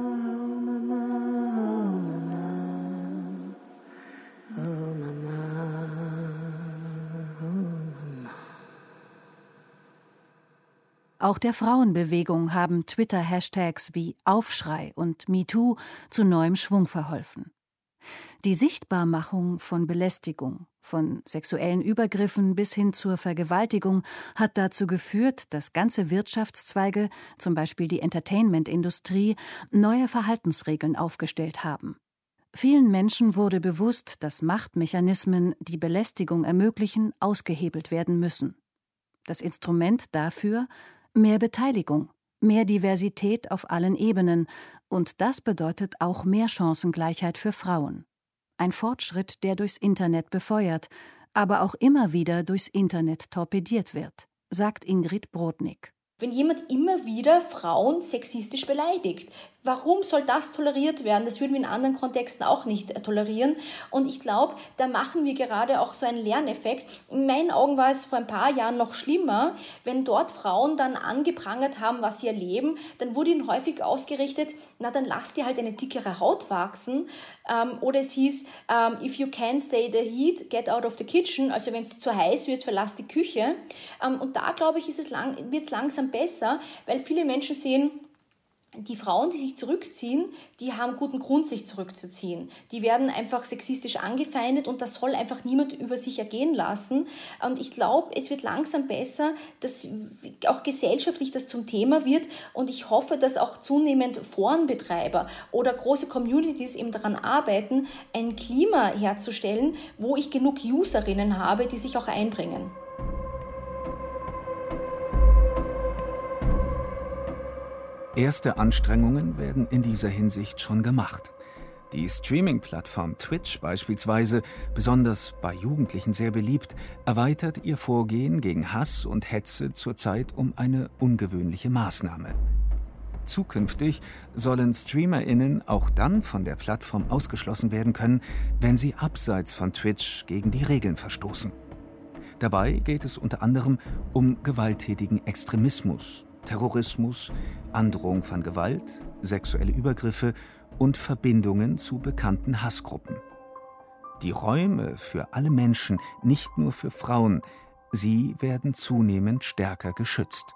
Auch der Frauenbewegung haben Twitter-Hashtags wie Aufschrei und MeToo zu neuem Schwung verholfen. Die Sichtbarmachung von Belästigung, von sexuellen Übergriffen bis hin zur Vergewaltigung, hat dazu geführt, dass ganze Wirtschaftszweige, zum Beispiel die Entertainment-Industrie, neue Verhaltensregeln aufgestellt haben. Vielen Menschen wurde bewusst, dass Machtmechanismen, die Belästigung ermöglichen, ausgehebelt werden müssen. Das Instrument dafür: mehr Beteiligung, mehr Diversität auf allen Ebenen, und das bedeutet auch mehr Chancengleichheit für Frauen. Ein Fortschritt, der durchs Internet befeuert, aber auch immer wieder durchs Internet torpediert wird, sagt Ingrid Brodnik. Wenn jemand immer wieder Frauen sexistisch beleidigt, warum soll das toleriert werden? Das würden wir in anderen Kontexten auch nicht tolerieren. Und ich glaube, da machen wir gerade auch so einen Lerneffekt. In meinen Augen war es vor ein paar Jahren noch schlimmer, wenn dort Frauen dann angeprangert haben, was sie erleben. Dann wurde ihnen häufig ausgerichtet, na dann lass dir halt eine dickere Haut wachsen. Oder es hieß, if you can't stay the heat, get out of the kitchen. Also wenn es zu heiß wird, verlass die Küche. Und da, glaube ich, wird es langsam besser, weil viele Menschen sehen, die Frauen, die sich zurückziehen, die haben guten Grund, sich zurückzuziehen. Die werden einfach sexistisch angefeindet und das soll einfach niemand über sich ergehen lassen. Und ich glaube, es wird langsam besser, dass auch gesellschaftlich das zum Thema wird. Und ich hoffe, dass auch zunehmend Forenbetreiber oder große Communities eben daran arbeiten, ein Klima herzustellen, wo ich genug Userinnen habe, die sich auch einbringen. Erste Anstrengungen werden in dieser Hinsicht schon gemacht. Die Streaming-Plattform Twitch beispielsweise, besonders bei Jugendlichen sehr beliebt, erweitert ihr Vorgehen gegen Hass und Hetze zurzeit um eine ungewöhnliche Maßnahme. Zukünftig sollen StreamerInnen auch dann von der Plattform ausgeschlossen werden können, wenn sie abseits von Twitch gegen die Regeln verstoßen. Dabei geht es unter anderem um gewalttätigen Extremismus, Terrorismus, Androhung von Gewalt, sexuelle Übergriffe und Verbindungen zu bekannten Hassgruppen. Die Räume für alle Menschen, nicht nur für Frauen, sie werden zunehmend stärker geschützt.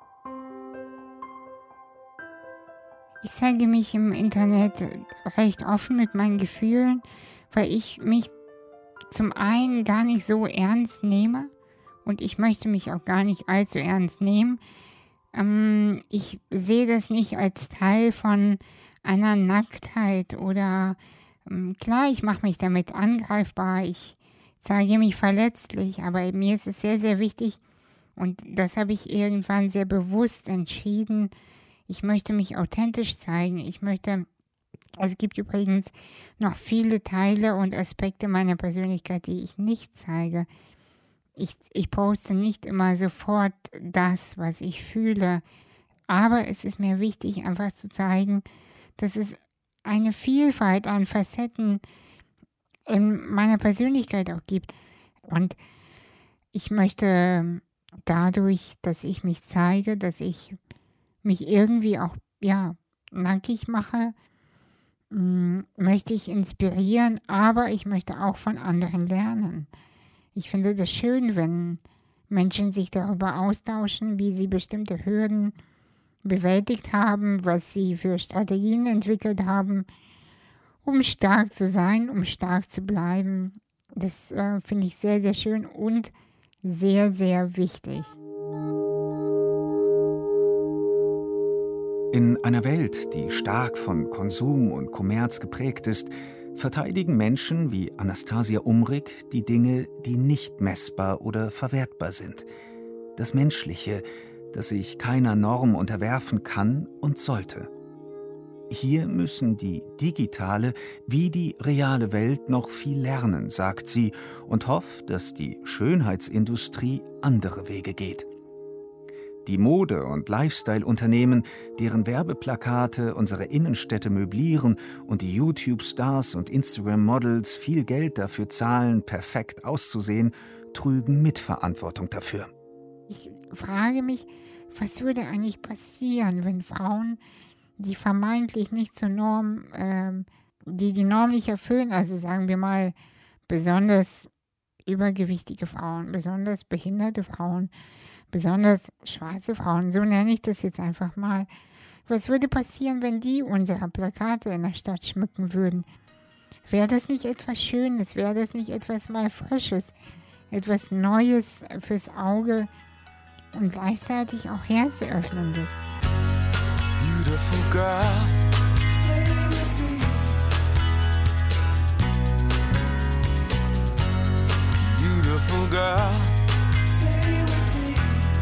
Ich zeige mich im Internet recht offen mit meinen Gefühlen, weil ich mich zum einen gar nicht so ernst nehme und ich möchte mich auch gar nicht allzu ernst nehmen. Ich sehe das nicht als Teil von einer Nacktheit oder klar, ich mache mich damit angreifbar, ich zeige mich verletzlich, aber mir ist es sehr, sehr wichtig und das habe ich irgendwann sehr bewusst entschieden. Ich möchte mich authentisch zeigen. Es gibt übrigens noch viele Teile und Aspekte meiner Persönlichkeit, die ich nicht zeige. Ich poste nicht immer sofort das, was ich fühle, aber es ist mir wichtig, einfach zu zeigen, dass es eine Vielfalt an Facetten in meiner Persönlichkeit auch gibt. Und ich möchte dadurch, dass ich mich zeige, dass ich mich irgendwie auch nackig mache, möchte ich inspirieren, aber ich möchte auch von anderen lernen. Ich finde das schön, wenn Menschen sich darüber austauschen, wie sie bestimmte Hürden bewältigt haben, was sie für Strategien entwickelt haben, um stark zu sein, um stark zu bleiben. Das finde ich sehr, sehr schön und sehr, sehr wichtig. In einer Welt, die stark von Konsum und Kommerz geprägt ist, verteidigen Menschen wie Anastasia Umrig die Dinge, die nicht messbar oder verwertbar sind. Das Menschliche, das sich keiner Norm unterwerfen kann und sollte. Hier müssen die digitale wie die reale Welt noch viel lernen, sagt sie und hofft, dass die Schönheitsindustrie andere Wege geht. Die Mode- und Lifestyle-Unternehmen, deren Werbeplakate unsere Innenstädte möblieren und die YouTube-Stars und Instagram-Models viel Geld dafür zahlen, perfekt auszusehen, trügen Mitverantwortung dafür. Ich frage mich, was würde eigentlich passieren, wenn Frauen, die vermeintlich nicht zur Norm, die Norm nicht erfüllen, also sagen wir mal besonders übergewichtige Frauen, besonders behinderte Frauen, besonders schwarze Frauen, so nenne ich das jetzt einfach mal. Was würde passieren, wenn die unsere Plakate in der Stadt schmücken würden? Wäre das nicht etwas Schönes? Wäre das nicht etwas mal Frisches? Etwas Neues fürs Auge und gleichzeitig auch Herzöffnendes? Beautiful girl, stay with me. Beautiful girl, stay with me.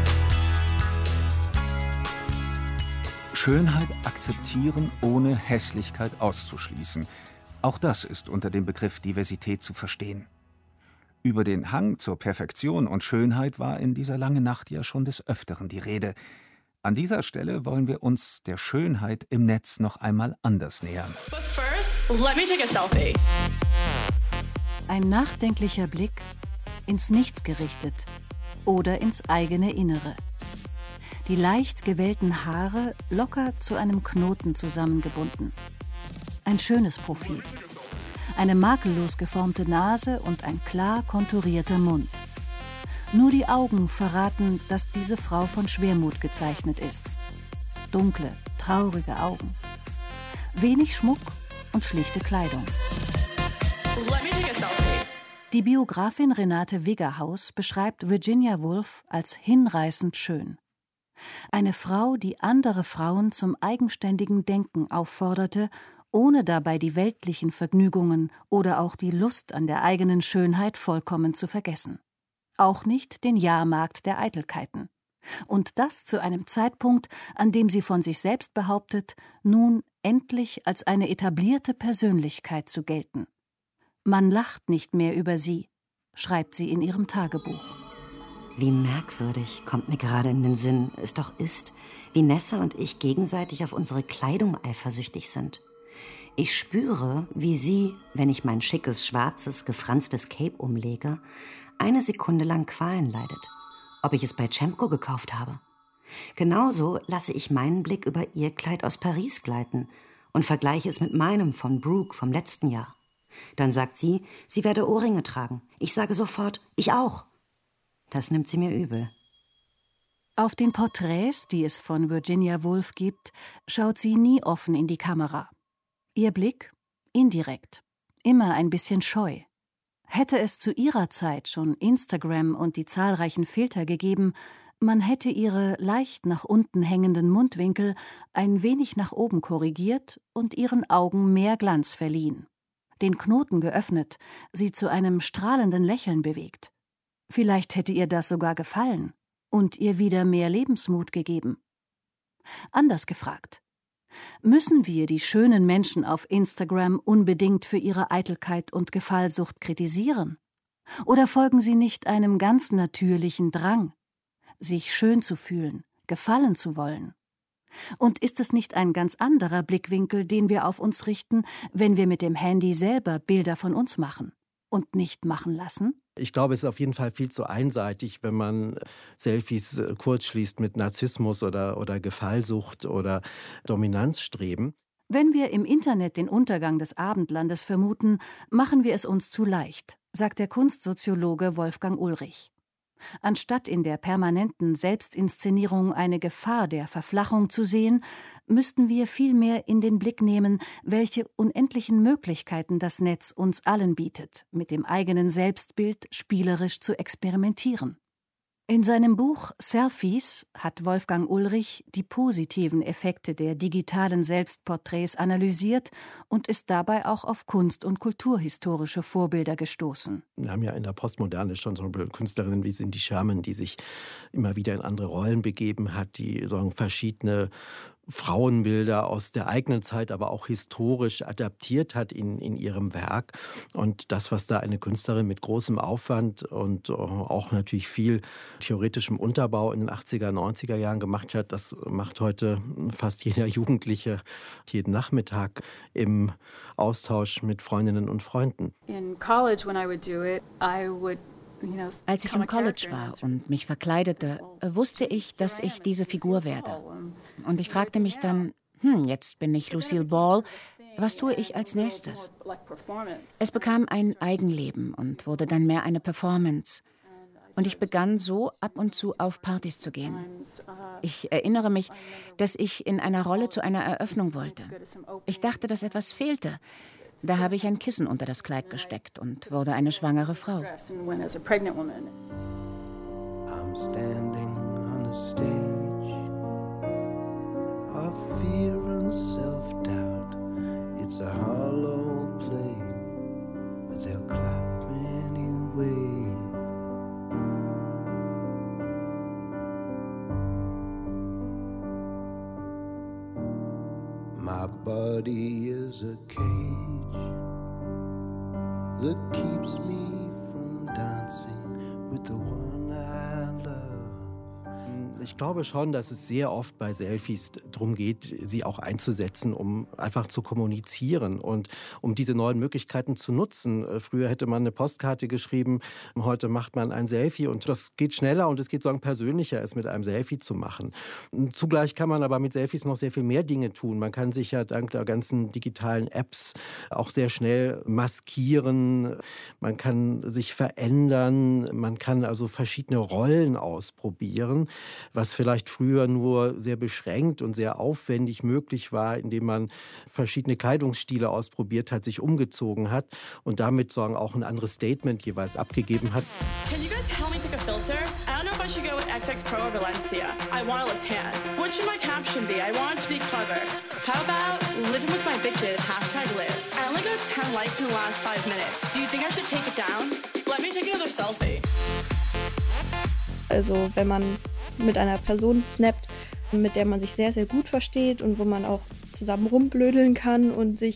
Schönheit akzeptieren, ohne Hässlichkeit auszuschließen. Auch das ist unter dem Begriff Diversität zu verstehen. Über den Hang zur Perfektion und Schönheit war in dieser langen Nacht ja schon des Öfteren die Rede. An dieser Stelle wollen wir uns der Schönheit im Netz noch einmal anders nähern. But first, let me take a selfie. Ein nachdenklicher Blick, ins Nichts gerichtet oder ins eigene Innere. Die leicht gewellten Haare locker zu einem Knoten zusammengebunden. Ein schönes Profil. Eine makellos geformte Nase und ein klar konturierter Mund. Nur die Augen verraten, dass diese Frau von Schwermut gezeichnet ist. Dunkle, traurige Augen. Wenig Schmuck und schlichte Kleidung. Let me take a selfie. Die Biografin Renate Wiggerhaus beschreibt Virginia Woolf als hinreißend schön. Eine Frau, die andere Frauen zum eigenständigen Denken aufforderte, ohne dabei die weltlichen Vergnügungen oder auch die Lust an der eigenen Schönheit vollkommen zu vergessen. Auch nicht den Jahrmarkt der Eitelkeiten. Und das zu einem Zeitpunkt, an dem sie von sich selbst behauptet, nun endlich als eine etablierte Persönlichkeit zu gelten. Man lacht nicht mehr über sie, schreibt sie in ihrem Tagebuch. Wie merkwürdig, kommt mir gerade in den Sinn, es doch ist, wie Nessa und ich gegenseitig auf unsere Kleidung eifersüchtig sind. Ich spüre, wie sie, wenn ich mein schickes, schwarzes, gefranstes Cape umlege, eine Sekunde lang Qualen leidet, ob ich es bei Cemco gekauft habe. Genauso lasse ich meinen Blick über ihr Kleid aus Paris gleiten und vergleiche es mit meinem von Brooke vom letzten Jahr. Dann sagt sie, sie werde Ohrringe tragen. Ich sage sofort, ich auch. Das nimmt sie mir übel. Auf den Porträts, die es von Virginia Woolf gibt, schaut sie nie offen in die Kamera. Ihr Blick? Indirekt. Immer ein bisschen scheu. Hätte es zu ihrer Zeit schon Instagram und die zahlreichen Filter gegeben, man hätte ihre leicht nach unten hängenden Mundwinkel ein wenig nach oben korrigiert und ihren Augen mehr Glanz verliehen. Den Knoten geöffnet, sie zu einem strahlenden Lächeln bewegt. Vielleicht hätte ihr das sogar gefallen und ihr wieder mehr Lebensmut gegeben. Anders gefragt: Müssen wir die schönen Menschen auf Instagram unbedingt für ihre Eitelkeit und Gefallsucht kritisieren? Oder folgen sie nicht einem ganz natürlichen Drang, sich schön zu fühlen, gefallen zu wollen? Und ist es nicht ein ganz anderer Blickwinkel, den wir auf uns richten, wenn wir mit dem Handy selber Bilder von uns machen und nicht machen lassen? Ich glaube, es ist auf jeden Fall viel zu einseitig, wenn man Selfies kurzschließt mit Narzissmus oder Gefallsucht oder Dominanzstreben. Wenn wir im Internet den Untergang des Abendlandes vermuten, machen wir es uns zu leicht, sagt der Kunstsoziologe Wolfgang Ulrich. Anstatt in der permanenten Selbstinszenierung eine Gefahr der Verflachung zu sehen, müssten wir vielmehr in den Blick nehmen, welche unendlichen Möglichkeiten das Netz uns allen bietet, mit dem eigenen Selbstbild spielerisch zu experimentieren. In seinem Buch Selfies hat Wolfgang Ulrich die positiven Effekte der digitalen Selbstporträts analysiert und ist dabei auch auf kunst- und kulturhistorische Vorbilder gestoßen. Wir haben ja in der Postmoderne schon so Künstlerinnen wie Cindy Sherman, die sich immer wieder in andere Rollen begeben hat, die sagen, verschiedene Frauenbilder aus der eigenen Zeit, aber auch historisch adaptiert hat in ihrem Werk. Und das, was da eine Künstlerin mit großem Aufwand und auch natürlich viel theoretischem Unterbau in den 80er, 90er Jahren gemacht hat, das macht heute fast jeder Jugendliche jeden Nachmittag im Austausch mit Freundinnen und Freunden. In college, when I would do it, Als ich im College war und mich verkleidete, wusste ich, dass ich diese Figur werde. Und ich fragte mich dann, jetzt bin ich Lucille Ball, was tue ich als nächstes? Es bekam ein Eigenleben und wurde dann mehr eine Performance. Und ich begann so ab und zu auf Partys zu gehen. Ich erinnere mich, dass ich in einer Rolle zu einer Eröffnung wollte. Ich dachte, dass etwas fehlte. Da habe ich ein Kissen unter das Kleid gesteckt und wurde eine schwangere Frau. I'm standing on the stage of fear and self-doubt. It's a hollow play, but they'll clap anyway. My body is a cage that keeps me from dancing with the one I love. Ich glaube schon, dass es sehr oft bei Selfies darum geht, sie auch einzusetzen, um einfach zu kommunizieren und um diese neuen Möglichkeiten zu nutzen. Früher hätte man eine Postkarte geschrieben, heute macht man ein Selfie und das geht schneller und es geht sozusagen persönlicher, es mit einem Selfie zu machen. Zugleich kann man aber mit Selfies noch sehr viel mehr Dinge tun. Man kann sich ja dank der ganzen digitalen Apps auch sehr schnell maskieren, man kann sich verändern, man kann also verschiedene Rollen ausprobieren, was vielleicht früher nur sehr beschränkt und sehr aufwendig möglich war, indem man verschiedene Kleidungsstile ausprobiert hat, sich umgezogen hat und damit sagen, auch ein anderes Statement jeweils abgegeben hat. Can you guys help me pick a filter? I don't know if I should go with XX Pro or Valencia. I want to look tan. What should my caption be? I want it to be clever. How about living with my bitches, #live. I only got 10 likes in the last 5 minutes. Do you think I should take it down? Let me take another selfie. Also wenn man mit einer Person snappt, mit der man sich sehr, sehr gut versteht und wo man auch zusammen rumblödeln kann und sich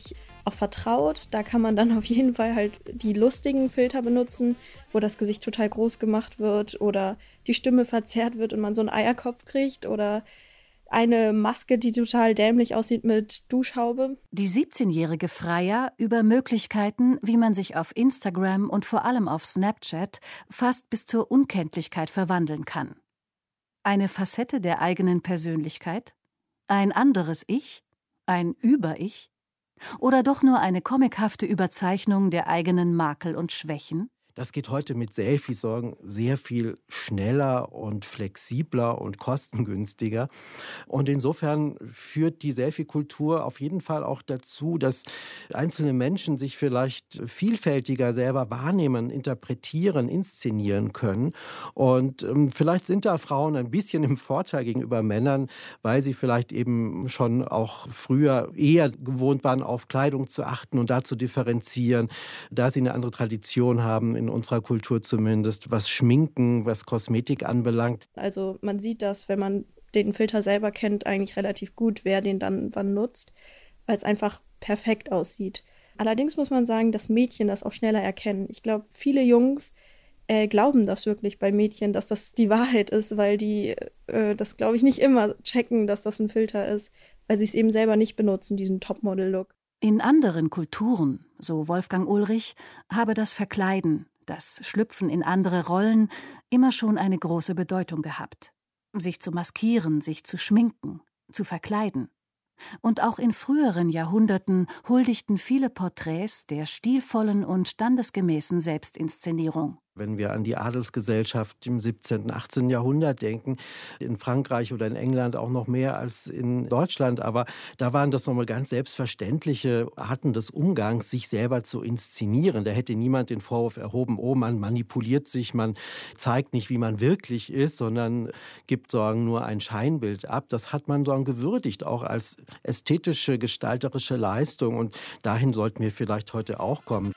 auch vertraut. Da kann man dann auf jeden Fall halt die lustigen Filter benutzen, wo das Gesicht total groß gemacht wird oder die Stimme verzerrt wird und man so einen Eierkopf kriegt oder eine Maske, die total dämlich aussieht mit Duschhaube. Die 17-jährige Freya über Möglichkeiten, wie man sich auf Instagram und vor allem auf Snapchat fast bis zur Unkenntlichkeit verwandeln kann. Eine Facette der eigenen Persönlichkeit? Ein anderes Ich? Ein Über-Ich? Oder doch nur eine comichafte Überzeichnung der eigenen Makel und Schwächen? Das geht heute mit Selfie-Sorgen sehr viel schneller und flexibler und kostengünstiger. Und insofern führt die Selfie-Kultur auf jeden Fall auch dazu, dass einzelne Menschen sich vielleicht vielfältiger selber wahrnehmen, interpretieren, inszenieren können. Und vielleicht sind da Frauen ein bisschen im Vorteil gegenüber Männern, weil sie vielleicht eben schon auch früher eher gewohnt waren, auf Kleidung zu achten und da zu differenzieren, da sie eine andere Tradition haben, in unserer Kultur zumindest, was Schminken, was Kosmetik anbelangt. Also man sieht das, wenn man den Filter selber kennt, eigentlich relativ gut, wer den dann wann nutzt, weil es einfach perfekt aussieht. Allerdings muss man sagen, dass Mädchen das auch schneller erkennen. Ich glaube, viele Jungs glauben das wirklich bei Mädchen, dass das die Wahrheit ist, weil die das, glaube ich, nicht immer checken, dass das ein Filter ist, weil sie es eben selber nicht benutzen, diesen Topmodel-Look. In anderen Kulturen, so Wolfgang Ulrich, habe das Verkleiden, das Schlüpfen in andere Rollen immer schon eine große Bedeutung gehabt. Sich zu maskieren, sich zu schminken, zu verkleiden. Und auch in früheren Jahrhunderten huldigten viele Porträts der stilvollen und standesgemäßen Selbstinszenierung. Wenn wir an die Adelsgesellschaft im 17., 18. Jahrhundert denken, in Frankreich oder in England auch noch mehr als in Deutschland, aber da waren das nochmal ganz selbstverständliche Arten des Umgangs, sich selber zu inszenieren. Da hätte niemand den Vorwurf erhoben, oh, man manipuliert sich, man zeigt nicht, wie man wirklich ist, sondern gibt nur ein Scheinbild ab. Das hat man gewürdigt, auch als ästhetische, gestalterische Leistung. Und dahin sollten wir vielleicht heute auch kommen.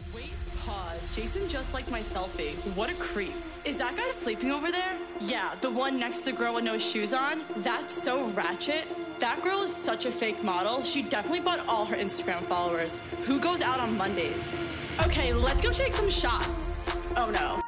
Jason just liked my selfie. What a creep. Is that guy sleeping over there? Yeah, the one next to the girl with no shoes on. That's so ratchet. That girl is such a fake model. She definitely bought all her Instagram followers. Who goes out on Mondays? Okay, let's go take some shots. Oh no.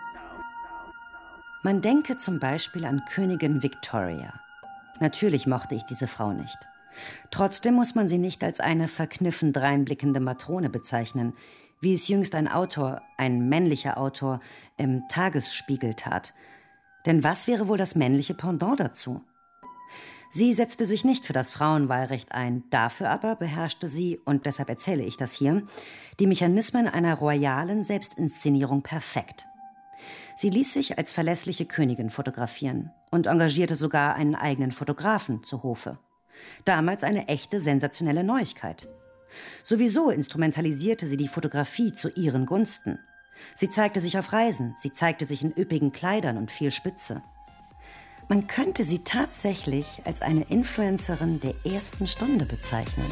Man denke zum Beispiel an Königin Victoria. Natürlich mochte ich diese Frau nicht. Trotzdem muss man sie nicht als eine verkniffen dreinblickende Matrone bezeichnen, wie es jüngst ein Autor, ein männlicher Autor, im Tagesspiegel tat. Denn was wäre wohl das männliche Pendant dazu? Sie setzte sich nicht für das Frauenwahlrecht ein, dafür aber beherrschte sie, und deshalb erzähle ich das hier, die Mechanismen einer royalen Selbstinszenierung perfekt. Sie ließ sich als verlässliche Königin fotografieren und engagierte sogar einen eigenen Fotografen zu Hofe. Damals eine echte sensationelle Neuigkeit. Sowieso instrumentalisierte sie die Fotografie zu ihren Gunsten. Sie zeigte sich auf Reisen, sie zeigte sich in üppigen Kleidern und viel Spitze. Man könnte sie tatsächlich als eine Influencerin der ersten Stunde bezeichnen.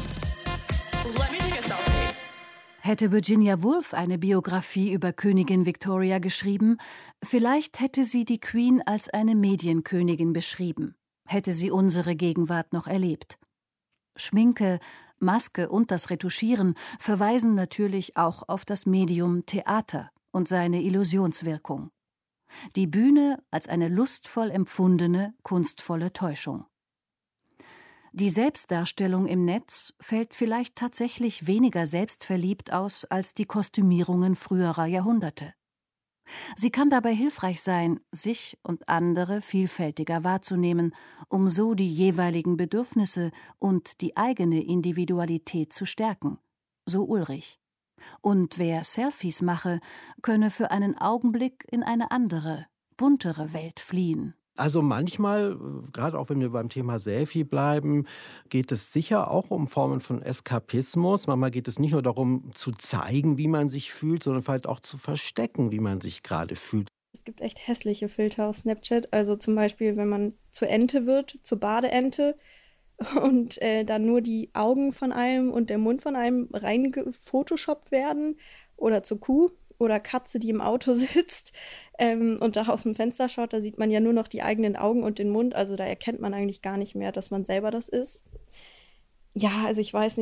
Hätte Virginia Woolf eine Biografie über Königin Victoria geschrieben, vielleicht hätte sie die Queen als eine Medienkönigin beschrieben, hätte sie unsere Gegenwart noch erlebt. Schminke, Maske und das Retuschieren verweisen natürlich auch auf das Medium Theater und seine Illusionswirkung. Die Bühne als eine lustvoll empfundene, kunstvolle Täuschung. Die Selbstdarstellung im Netz fällt vielleicht tatsächlich weniger selbstverliebt aus als die Kostümierungen früherer Jahrhunderte. Sie kann dabei hilfreich sein, sich und andere vielfältiger wahrzunehmen, um so die jeweiligen Bedürfnisse und die eigene Individualität zu stärken, so Ulrich. Und wer Selfies mache, könne für einen Augenblick in eine andere, buntere Welt fliehen. Also manchmal, gerade auch wenn wir beim Thema Selfie bleiben, geht es sicher auch um Formen von Eskapismus. Manchmal geht es nicht nur darum, zu zeigen, wie man sich fühlt, sondern vielleicht auch zu verstecken, wie man sich gerade fühlt. Es gibt echt hässliche Filter auf Snapchat. Also zum Beispiel, wenn man zur Ente wird, zur Badeente und dann nur die Augen von einem und der Mund von einem reingefotoshoppt werden oder zur Kuh. Oder Katze, die im Auto sitzt und da aus dem Fenster schaut, da sieht man ja nur noch die eigenen Augen und den Mund. Also da erkennt man eigentlich gar nicht mehr, dass man selber das ist. Ja, also ich weiß nicht.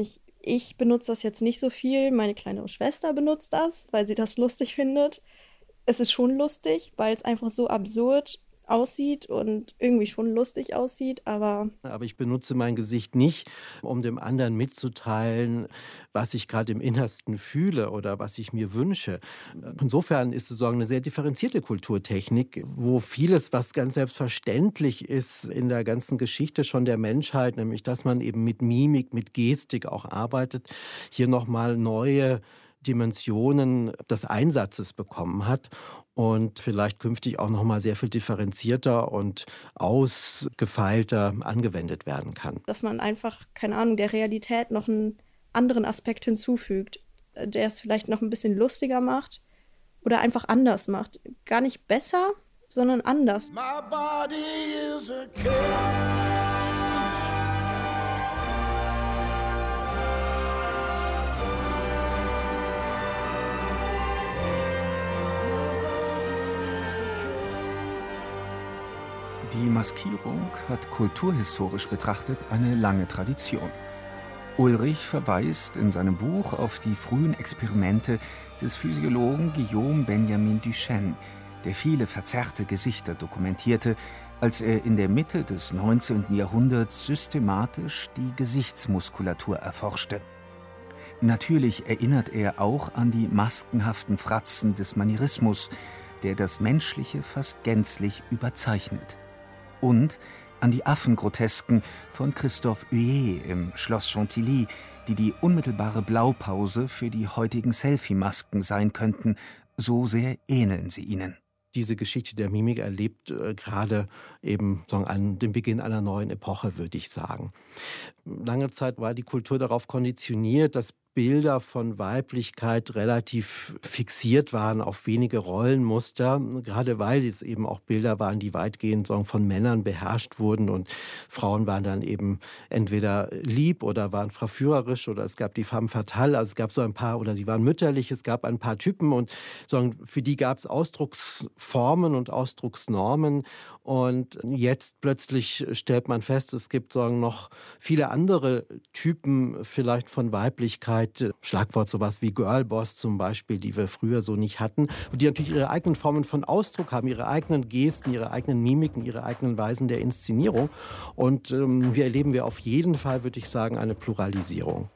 Ich benutze das jetzt nicht so viel. Meine kleinere Schwester benutzt das, weil sie das lustig findet. Es ist schon lustig, weil es einfach so absurd aussieht und irgendwie schon lustig aussieht, aber ich benutze mein Gesicht nicht, um dem anderen mitzuteilen, was ich gerade im Innersten fühle oder was ich mir wünsche. Insofern ist es sozusagen eine sehr differenzierte Kulturtechnik, wo vieles, was ganz selbstverständlich ist in der ganzen Geschichte schon der Menschheit, nämlich dass man eben mit Mimik, mit Gestik auch arbeitet, hier nochmal neue Dimensionen des Einsatzes bekommen hat und vielleicht künftig auch noch mal sehr viel differenzierter und ausgefeilter angewendet werden kann. Dass man einfach, keine Ahnung, der Realität noch einen anderen Aspekt hinzufügt, der es vielleicht noch ein bisschen lustiger macht oder einfach anders macht. Gar nicht besser, sondern anders. My body is a cage. Die Maskierung hat kulturhistorisch betrachtet eine lange Tradition. Ulrich verweist in seinem Buch auf die frühen Experimente des Physiologen Guillaume Benjamin Duchenne, der viele verzerrte Gesichter dokumentierte, als er in der Mitte des 19. Jahrhunderts systematisch die Gesichtsmuskulatur erforschte. Natürlich erinnert er auch an die maskenhaften Fratzen des Manierismus, der das Menschliche fast gänzlich überzeichnet. Und an die Affengrotesken von Christophe Huet im Schloss Chantilly, die die unmittelbare Blaupause für die heutigen Selfie-Masken sein könnten, so sehr ähneln sie ihnen. Diese Geschichte der Mimik erlebt gerade eben an den Beginn einer neuen Epoche, würde ich sagen. Lange Zeit war die Kultur darauf konditioniert, dass Bilder von Weiblichkeit relativ fixiert waren auf wenige Rollenmuster, gerade weil es eben auch Bilder waren, die weitgehend von Männern beherrscht wurden und Frauen waren dann eben entweder lieb oder waren verführerisch oder es gab die femme fatale, also es gab so ein paar, oder sie waren mütterlich, es gab ein paar Typen und für die gab es Ausdrucksformen und Ausdrucksnormen und jetzt plötzlich stellt man fest, es gibt noch viele andere Typen vielleicht von Weiblichkeit, Schlagwort sowas wie Girlboss zum Beispiel, die wir früher so nicht hatten, und die natürlich ihre eigenen Formen von Ausdruck haben, ihre eigenen Gesten, ihre eigenen Mimiken, ihre eigenen Weisen der Inszenierung. Und hier erleben wir auf jeden Fall, würde ich sagen, eine Pluralisierung.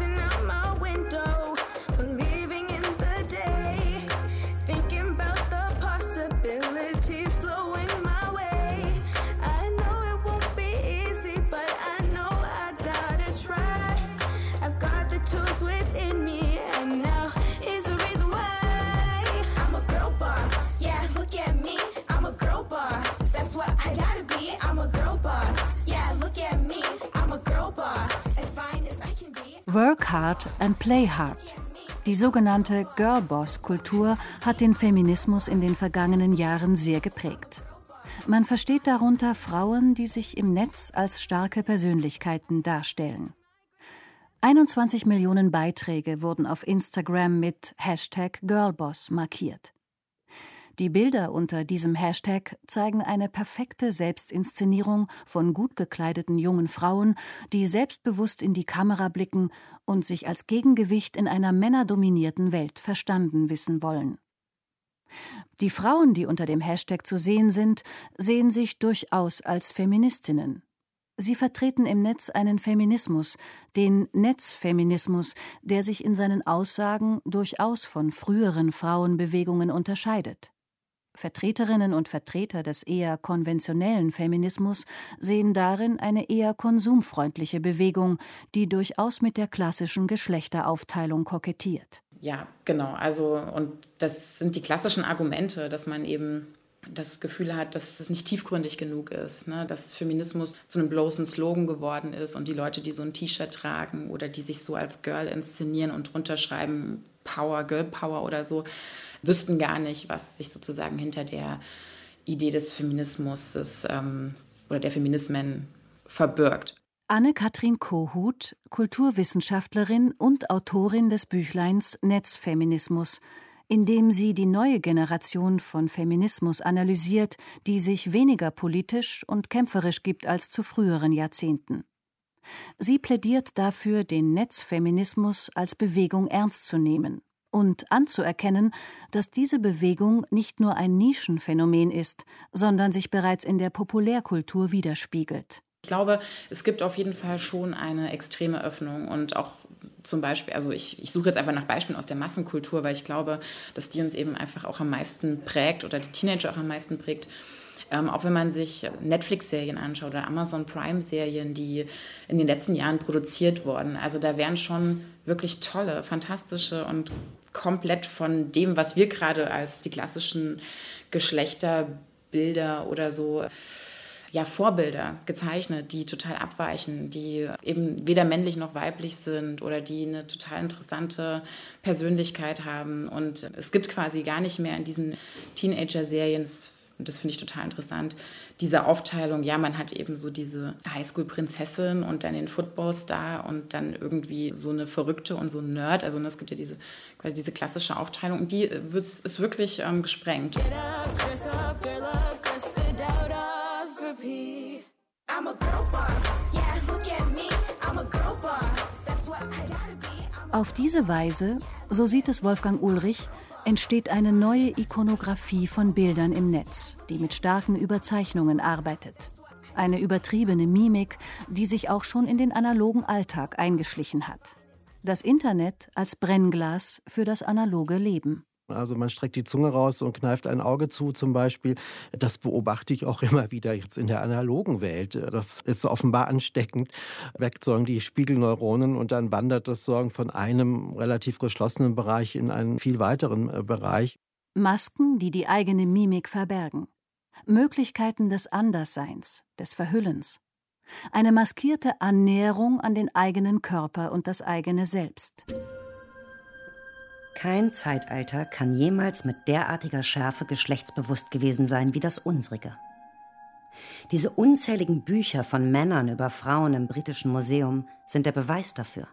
Work hard and play hard. Die sogenannte Girlboss-Kultur hat den Feminismus in den vergangenen Jahren sehr geprägt. Man versteht darunter Frauen, die sich im Netz als starke Persönlichkeiten darstellen. 21 Millionen Beiträge wurden auf Instagram mit #Girlboss markiert. Die Bilder unter diesem Hashtag zeigen eine perfekte Selbstinszenierung von gut gekleideten jungen Frauen, die selbstbewusst in die Kamera blicken und sich als Gegengewicht in einer männerdominierten Welt verstanden wissen wollen. Die Frauen, die unter dem Hashtag zu sehen sind, sehen sich durchaus als Feministinnen. Sie vertreten im Netz einen Feminismus, den Netzfeminismus, der sich in seinen Aussagen durchaus von früheren Frauenbewegungen unterscheidet. Vertreterinnen und Vertreter des eher konventionellen Feminismus sehen darin eine eher konsumfreundliche Bewegung, die durchaus mit der klassischen Geschlechteraufteilung kokettiert. Ja, genau. Und das sind die klassischen Argumente, dass man eben das Gefühl hat, dass es nicht tiefgründig genug ist, ne? Dass Feminismus zu einem bloßen Slogan geworden ist und die Leute, die so ein T-Shirt tragen oder die sich so als Girl inszenieren und drunter schreiben Power, Girl Power oder so, wüssten gar nicht, was sich sozusagen hinter der Idee des Feminismus oder der Feminismen verbirgt. Anne-Kathrin Kohut, Kulturwissenschaftlerin und Autorin des Büchleins Netzfeminismus, in dem sie die neue Generation von Feminismus analysiert, die sich weniger politisch und kämpferisch gibt als zu früheren Jahrzehnten. Sie plädiert dafür, den Netzfeminismus als Bewegung ernst zu nehmen und anzuerkennen, dass diese Bewegung nicht nur ein Nischenphänomen ist, sondern sich bereits in der Populärkultur widerspiegelt. Ich glaube, es gibt auf jeden Fall schon eine extreme Öffnung und auch zum Beispiel, also ich suche jetzt einfach nach Beispielen aus der Massenkultur, weil ich glaube, dass die uns eben einfach auch am meisten prägt oder die Teenager auch am meisten prägt. Auch wenn man sich Netflix-Serien anschaut oder Amazon Prime-Serien, die in den letzten Jahren produziert wurden. Also da wären schon wirklich tolle, fantastische und komplett von dem, was wir gerade als die klassischen Geschlechterbilder oder so, ja, Vorbilder gezeichnet, die total abweichen, die eben weder männlich noch weiblich sind oder die eine total interessante Persönlichkeit haben. Und es gibt quasi gar nicht mehr in diesen Teenager-Serien, das finde ich total interessant, diese Aufteilung, ja, man hat eben so diese Highschool-Prinzessin und dann den Footballstar und dann irgendwie so eine Verrückte und so ein Nerd. Also es gibt ja quasi diese klassische Aufteilung und die ist wirklich gesprengt. Auf diese Weise, so sieht es Wolfgang Ullrich, entsteht eine neue Ikonografie von Bildern im Netz, die mit starken Überzeichnungen arbeitet. Eine übertriebene Mimik, die sich auch schon in den analogen Alltag eingeschlichen hat. Das Internet als Brennglas für das analoge Leben. Also man streckt die Zunge raus und kneift ein Auge zu zum Beispiel. Das beobachte ich auch immer wieder jetzt in der analogen Welt. Das ist offenbar ansteckend. Weckt die Spiegelneuronen und dann wandert das von einem relativ geschlossenen Bereich in einen viel weiteren Bereich. Masken, die die eigene Mimik verbergen. Möglichkeiten des Andersseins, des Verhüllens. Eine maskierte Annäherung an den eigenen Körper und das eigene Selbst. Kein Zeitalter kann jemals mit derartiger Schärfe geschlechtsbewusst gewesen sein wie das unsrige. Diese unzähligen Bücher von Männern über Frauen im Britischen Museum sind der Beweis dafür.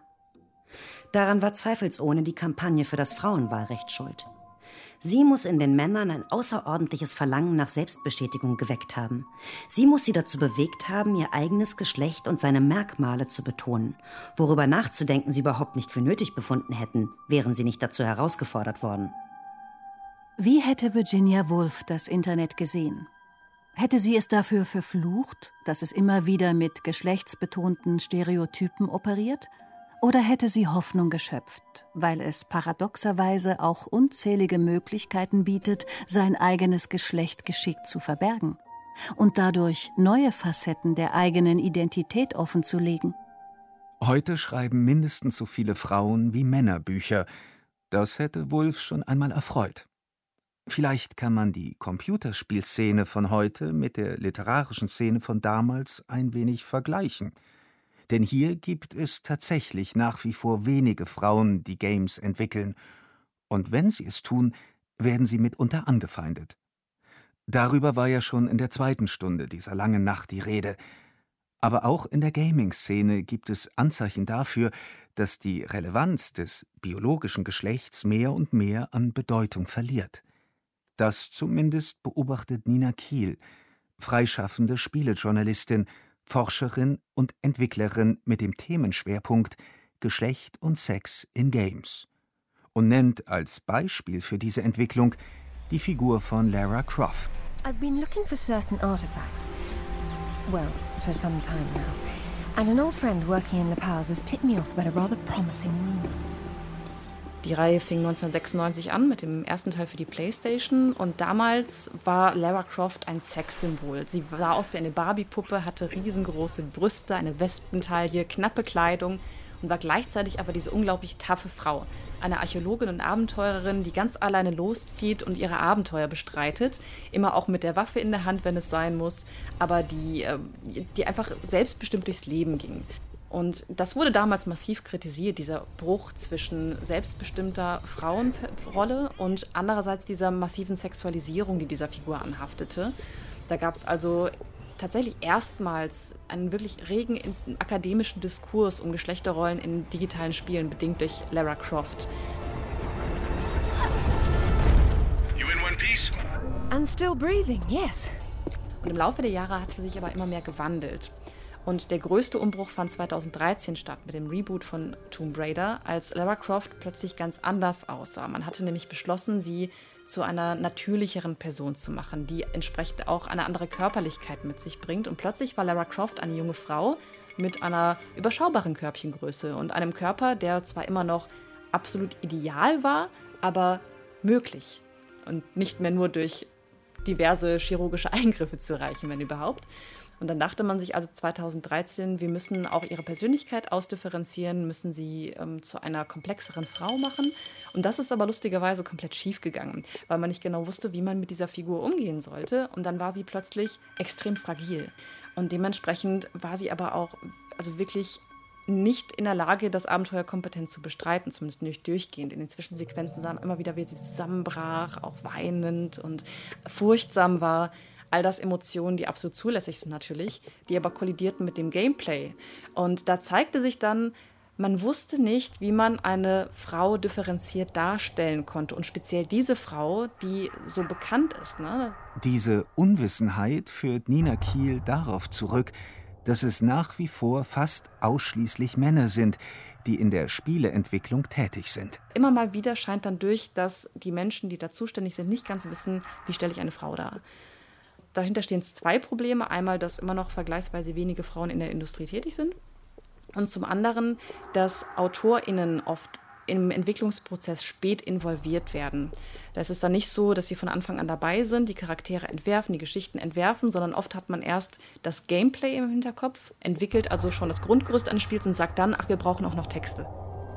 Daran war zweifelsohne die Kampagne für das Frauenwahlrecht schuld. Sie muss in den Männern ein außerordentliches Verlangen nach Selbstbestätigung geweckt haben. Sie muss sie dazu bewegt haben, ihr eigenes Geschlecht und seine Merkmale zu betonen, worüber nachzudenken sie überhaupt nicht für nötig befunden hätten, wären sie nicht dazu herausgefordert worden. Wie hätte Virginia Woolf das Internet gesehen? Hätte sie es dafür verflucht, dass es immer wieder mit geschlechtsbetonten Stereotypen operiert? Oder hätte sie Hoffnung geschöpft, weil es paradoxerweise auch unzählige Möglichkeiten bietet, sein eigenes Geschlecht geschickt zu verbergen und dadurch neue Facetten der eigenen Identität offenzulegen? Heute schreiben mindestens so viele Frauen wie Männer Bücher. Das hätte Woolf schon einmal erfreut. Vielleicht kann man die Computerspielszene von heute mit der literarischen Szene von damals ein wenig vergleichen. Denn hier gibt es tatsächlich nach wie vor wenige Frauen, die Games entwickeln. Und wenn sie es tun, werden sie mitunter angefeindet. Darüber war ja schon in der 2. Stunde dieser langen Nacht die Rede. Aber auch in der Gaming-Szene gibt es Anzeichen dafür, dass die Relevanz des biologischen Geschlechts mehr und mehr an Bedeutung verliert. Das zumindest beobachtet Nina Kiel, freischaffende Spielejournalistin, Forscherin und Entwicklerin mit dem Themenschwerpunkt Geschlecht und Sex in Games und nennt als Beispiel für diese Entwicklung die Figur von Lara Croft. I've been looking for certain artifacts. Well, for some time now. And an old friend working in La Paz has tipped me off about a rather promising room. Die Reihe fing 1996 an mit dem ersten Teil für die PlayStation und damals war Lara Croft ein Sexsymbol. Sie sah aus wie eine Barbie-Puppe, hatte riesengroße Brüste, eine Wespentaille, knappe Kleidung und war gleichzeitig aber diese unglaublich taffe Frau. Eine Archäologin und Abenteurerin, die ganz alleine loszieht und ihre Abenteuer bestreitet. Immer auch mit der Waffe in der Hand, wenn es sein muss, aber die einfach selbstbestimmt durchs Leben ging. Und das wurde damals massiv kritisiert, dieser Bruch zwischen selbstbestimmter Frauenrolle und andererseits dieser massiven Sexualisierung, die dieser Figur anhaftete. Da gab es also tatsächlich erstmals einen wirklich regen akademischen Diskurs um Geschlechterrollen in digitalen Spielen, bedingt durch Lara Croft. You in one piece? And still breathing, yes. Und im Laufe der Jahre hat sie sich aber immer mehr gewandelt. Und der größte Umbruch fand 2013 statt mit dem Reboot von Tomb Raider, als Lara Croft plötzlich ganz anders aussah. Man hatte nämlich beschlossen, sie zu einer natürlicheren Person zu machen, die entsprechend auch eine andere Körperlichkeit mit sich bringt. Und plötzlich war Lara Croft eine junge Frau mit einer überschaubaren Körbchengröße und einem Körper, der zwar immer noch absolut ideal war, aber möglich und nicht mehr nur durch diverse chirurgische Eingriffe zu erreichen, wenn überhaupt. Und dann dachte man sich also 2013, wir müssen auch ihre Persönlichkeit ausdifferenzieren, müssen sie zu einer komplexeren Frau machen. Und das ist aber lustigerweise komplett schief gegangen, weil man nicht genau wusste, wie man mit dieser Figur umgehen sollte. Und dann war sie plötzlich extrem fragil. Und dementsprechend war sie aber auch also wirklich nicht in der Lage, das Abenteuer kompetent zu bestreiten, zumindest nicht durchgehend. In den Zwischensequenzen sah man immer wieder, wie sie zusammenbrach, auch weinend und furchtsam war. All das Emotionen, die absolut zulässig sind natürlich, die aber kollidierten mit dem Gameplay. Und da zeigte sich dann, man wusste nicht, wie man eine Frau differenziert darstellen konnte. Und speziell diese Frau, die so bekannt ist. Ne? Diese Unwissenheit führt Nina Kiel darauf zurück, dass es nach wie vor fast ausschließlich Männer sind, die in der Spieleentwicklung tätig sind. Immer mal wieder scheint dann durch, dass die Menschen, die da zuständig sind, nicht ganz wissen, wie stelle ich eine Frau dar. Dahinter stehen zwei Probleme. Einmal, dass immer noch vergleichsweise wenige Frauen in der Industrie tätig sind. Und zum anderen, dass AutorInnen oft im Entwicklungsprozess spät involviert werden. Das ist dann nicht so, dass sie von Anfang an dabei sind, die Charaktere entwerfen, die Geschichten entwerfen, sondern oft hat man erst das Gameplay im Hinterkopf, entwickelt also schon das Grundgerüst eines Spiels und sagt dann, ach, wir brauchen auch noch Texte.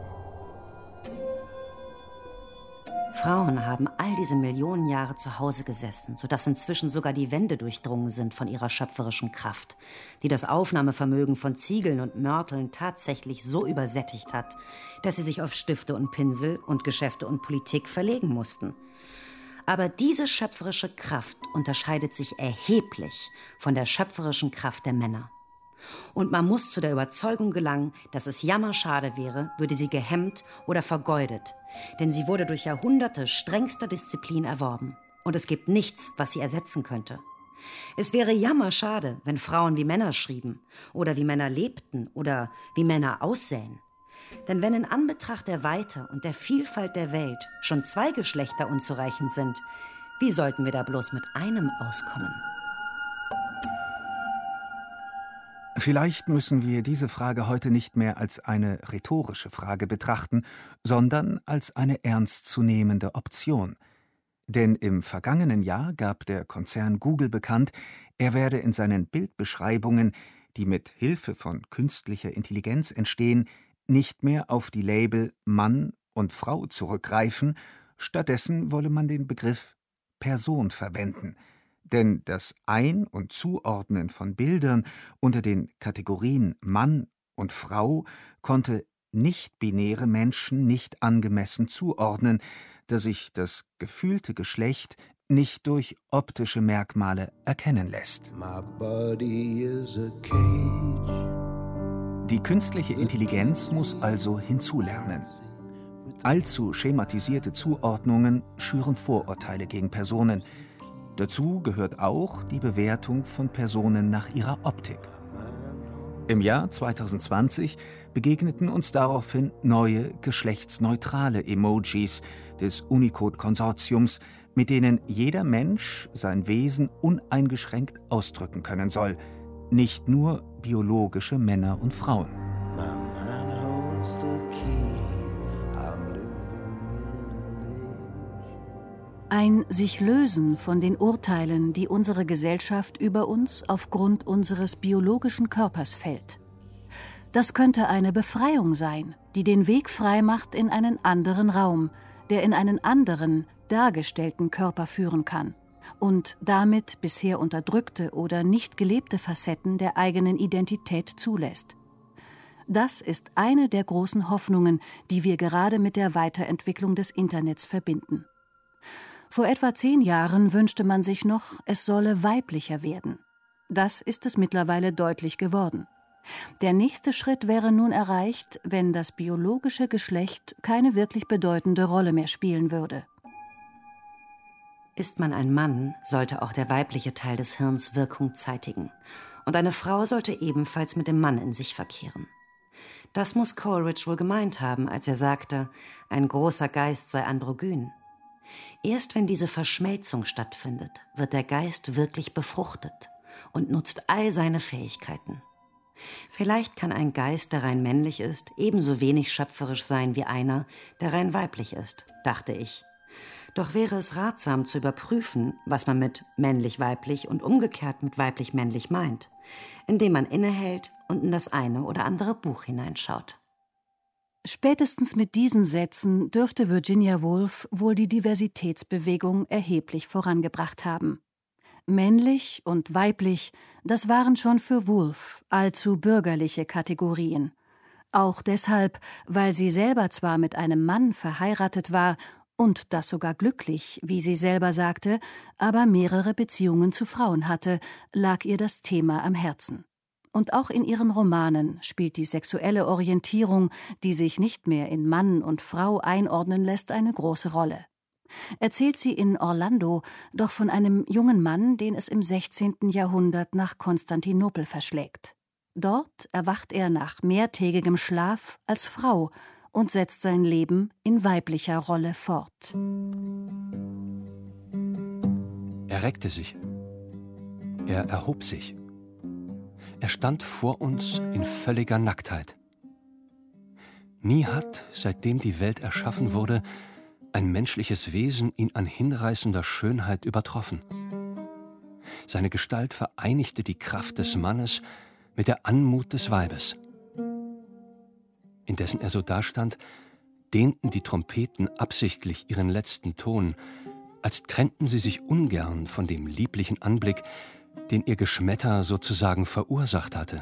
Frauen haben all diese Millionen Jahre zu Hause gesessen, sodass inzwischen sogar die Wände durchdrungen sind von ihrer schöpferischen Kraft, die das Aufnahmevermögen von Ziegeln und Mörteln tatsächlich so übersättigt hat, dass sie sich auf Stifte und Pinsel und Geschäfte und Politik verlegen mussten. Aber diese schöpferische Kraft unterscheidet sich erheblich von der schöpferischen Kraft der Männer. Und man muss zu der Überzeugung gelangen, dass es jammerschade wäre, würde sie gehemmt oder vergeudet. Denn sie wurde durch Jahrhunderte strengster Disziplin erworben. Und es gibt nichts, was sie ersetzen könnte. Es wäre jammerschade, wenn Frauen wie Männer schrieben oder wie Männer lebten oder wie Männer aussähen. Denn wenn in Anbetracht der Weite und der Vielfalt der Welt schon 2 Geschlechter unzureichend sind, wie sollten wir da bloß mit einem auskommen? Vielleicht müssen wir diese Frage heute nicht mehr als eine rhetorische Frage betrachten, sondern als eine ernstzunehmende Option. Denn im vergangenen Jahr gab der Konzern Google bekannt, er werde in seinen Bildbeschreibungen, die mit Hilfe von künstlicher Intelligenz entstehen, nicht mehr auf die Label Mann und Frau zurückgreifen, stattdessen wolle man den Begriff Person verwenden. Denn das Ein- und Zuordnen von Bildern unter den Kategorien Mann und Frau konnte nicht-binäre Menschen nicht angemessen zuordnen, da sich das gefühlte Geschlecht nicht durch optische Merkmale erkennen lässt. Die künstliche Intelligenz muss also hinzulernen. Allzu schematisierte Zuordnungen schüren Vorurteile gegen Personen. Dazu gehört auch die Bewertung von Personen nach ihrer Optik. Im Jahr 2020 begegneten uns daraufhin neue geschlechtsneutrale Emojis des Unicode-Konsortiums, mit denen jeder Mensch sein Wesen uneingeschränkt ausdrücken können soll, nicht nur biologische Männer und Frauen. Ein sich lösen von den Urteilen, die unsere Gesellschaft über uns aufgrund unseres biologischen Körpers fällt. Das könnte eine Befreiung sein, die den Weg frei macht in einen anderen Raum, der in einen anderen, dargestellten Körper führen kann und damit bisher unterdrückte oder nicht gelebte Facetten der eigenen Identität zulässt. Das ist eine der großen Hoffnungen, die wir gerade mit der Weiterentwicklung des Internets verbinden. Vor etwa 10 Jahren wünschte man sich noch, es solle weiblicher werden. Das ist es mittlerweile deutlich geworden. Der nächste Schritt wäre nun erreicht, wenn das biologische Geschlecht keine wirklich bedeutende Rolle mehr spielen würde. Ist man ein Mann, sollte auch der weibliche Teil des Hirns Wirkung zeitigen. Und eine Frau sollte ebenfalls mit dem Mann in sich verkehren. Das muss Coleridge wohl gemeint haben, als er sagte, ein großer Geist sei androgyn. Erst wenn diese Verschmelzung stattfindet, wird der Geist wirklich befruchtet und nutzt all seine Fähigkeiten. Vielleicht kann ein Geist, der rein männlich ist, ebenso wenig schöpferisch sein wie einer, der rein weiblich ist, dachte ich. Doch wäre es ratsam zu überprüfen, was man mit männlich-weiblich und umgekehrt mit weiblich-männlich meint, indem man innehält und in das eine oder andere Buch hineinschaut. Spätestens mit diesen Sätzen dürfte Virginia Woolf wohl die Diversitätsbewegung erheblich vorangebracht haben. Männlich und weiblich, das waren schon für Woolf allzu bürgerliche Kategorien. Auch deshalb, weil sie selber zwar mit einem Mann verheiratet war und das sogar glücklich, wie sie selber sagte, aber mehrere Beziehungen zu Frauen hatte, lag ihr das Thema am Herzen. Und auch in ihren Romanen spielt die sexuelle Orientierung, die sich nicht mehr in Mann und Frau einordnen lässt, eine große Rolle. Erzählt sie in Orlando doch von einem jungen Mann, den es im 16. Jahrhundert nach Konstantinopel verschlägt. Dort erwacht er nach mehrtägigem Schlaf als Frau und setzt sein Leben in weiblicher Rolle fort. Er reckte sich. Er erhob sich. Er stand vor uns in völliger Nacktheit. Nie hat, seitdem die Welt erschaffen wurde, ein menschliches Wesen ihn an hinreißender Schönheit übertroffen. Seine Gestalt vereinigte die Kraft des Mannes mit der Anmut des Weibes. Indessen er so dastand, dehnten die Trompeten absichtlich ihren letzten Ton, als trennten sie sich ungern von dem lieblichen Anblick, den ihr Geschmetter sozusagen verursacht hatte.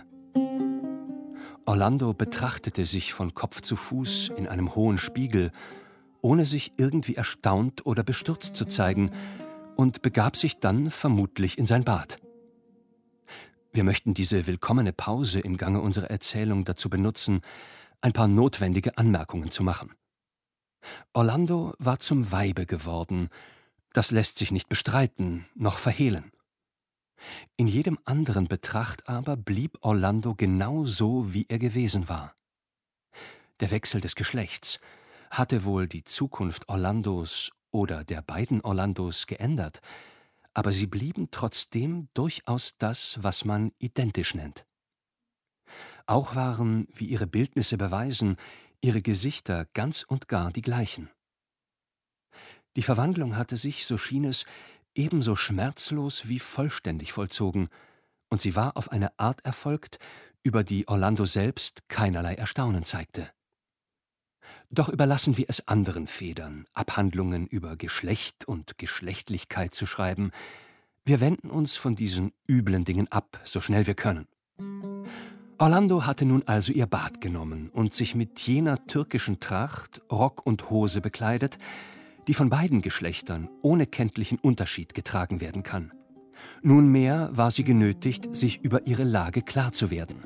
Orlando betrachtete sich von Kopf zu Fuß in einem hohen Spiegel, ohne sich irgendwie erstaunt oder bestürzt zu zeigen, und begab sich dann vermutlich in sein Bad. Wir möchten diese willkommene Pause im Gange unserer Erzählung dazu benutzen, ein paar notwendige Anmerkungen zu machen. Orlando war zum Weibe geworden, das lässt sich nicht bestreiten noch verhehlen. In jedem anderen Betracht aber blieb Orlando genau so, wie er gewesen war. Der Wechsel des Geschlechts hatte wohl die Zukunft Orlandos oder der beiden Orlandos geändert, aber sie blieben trotzdem durchaus das, was man identisch nennt. Auch waren, wie ihre Bildnisse beweisen, ihre Gesichter ganz und gar die gleichen. Die Verwandlung hatte sich, so schien es, ebenso schmerzlos wie vollständig vollzogen, und sie war auf eine Art erfolgt, über die Orlando selbst keinerlei Erstaunen zeigte. Doch überlassen wir es anderen Federn, Abhandlungen über Geschlecht und Geschlechtlichkeit zu schreiben. Wir wenden uns von diesen üblen Dingen ab, so schnell wir können. Orlando hatte nun also ihr Bad genommen und sich mit jener türkischen Tracht, Rock und Hose bekleidet, die von beiden Geschlechtern ohne kenntlichen Unterschied getragen werden kann. Nunmehr war sie genötigt, sich über ihre Lage klar zu werden.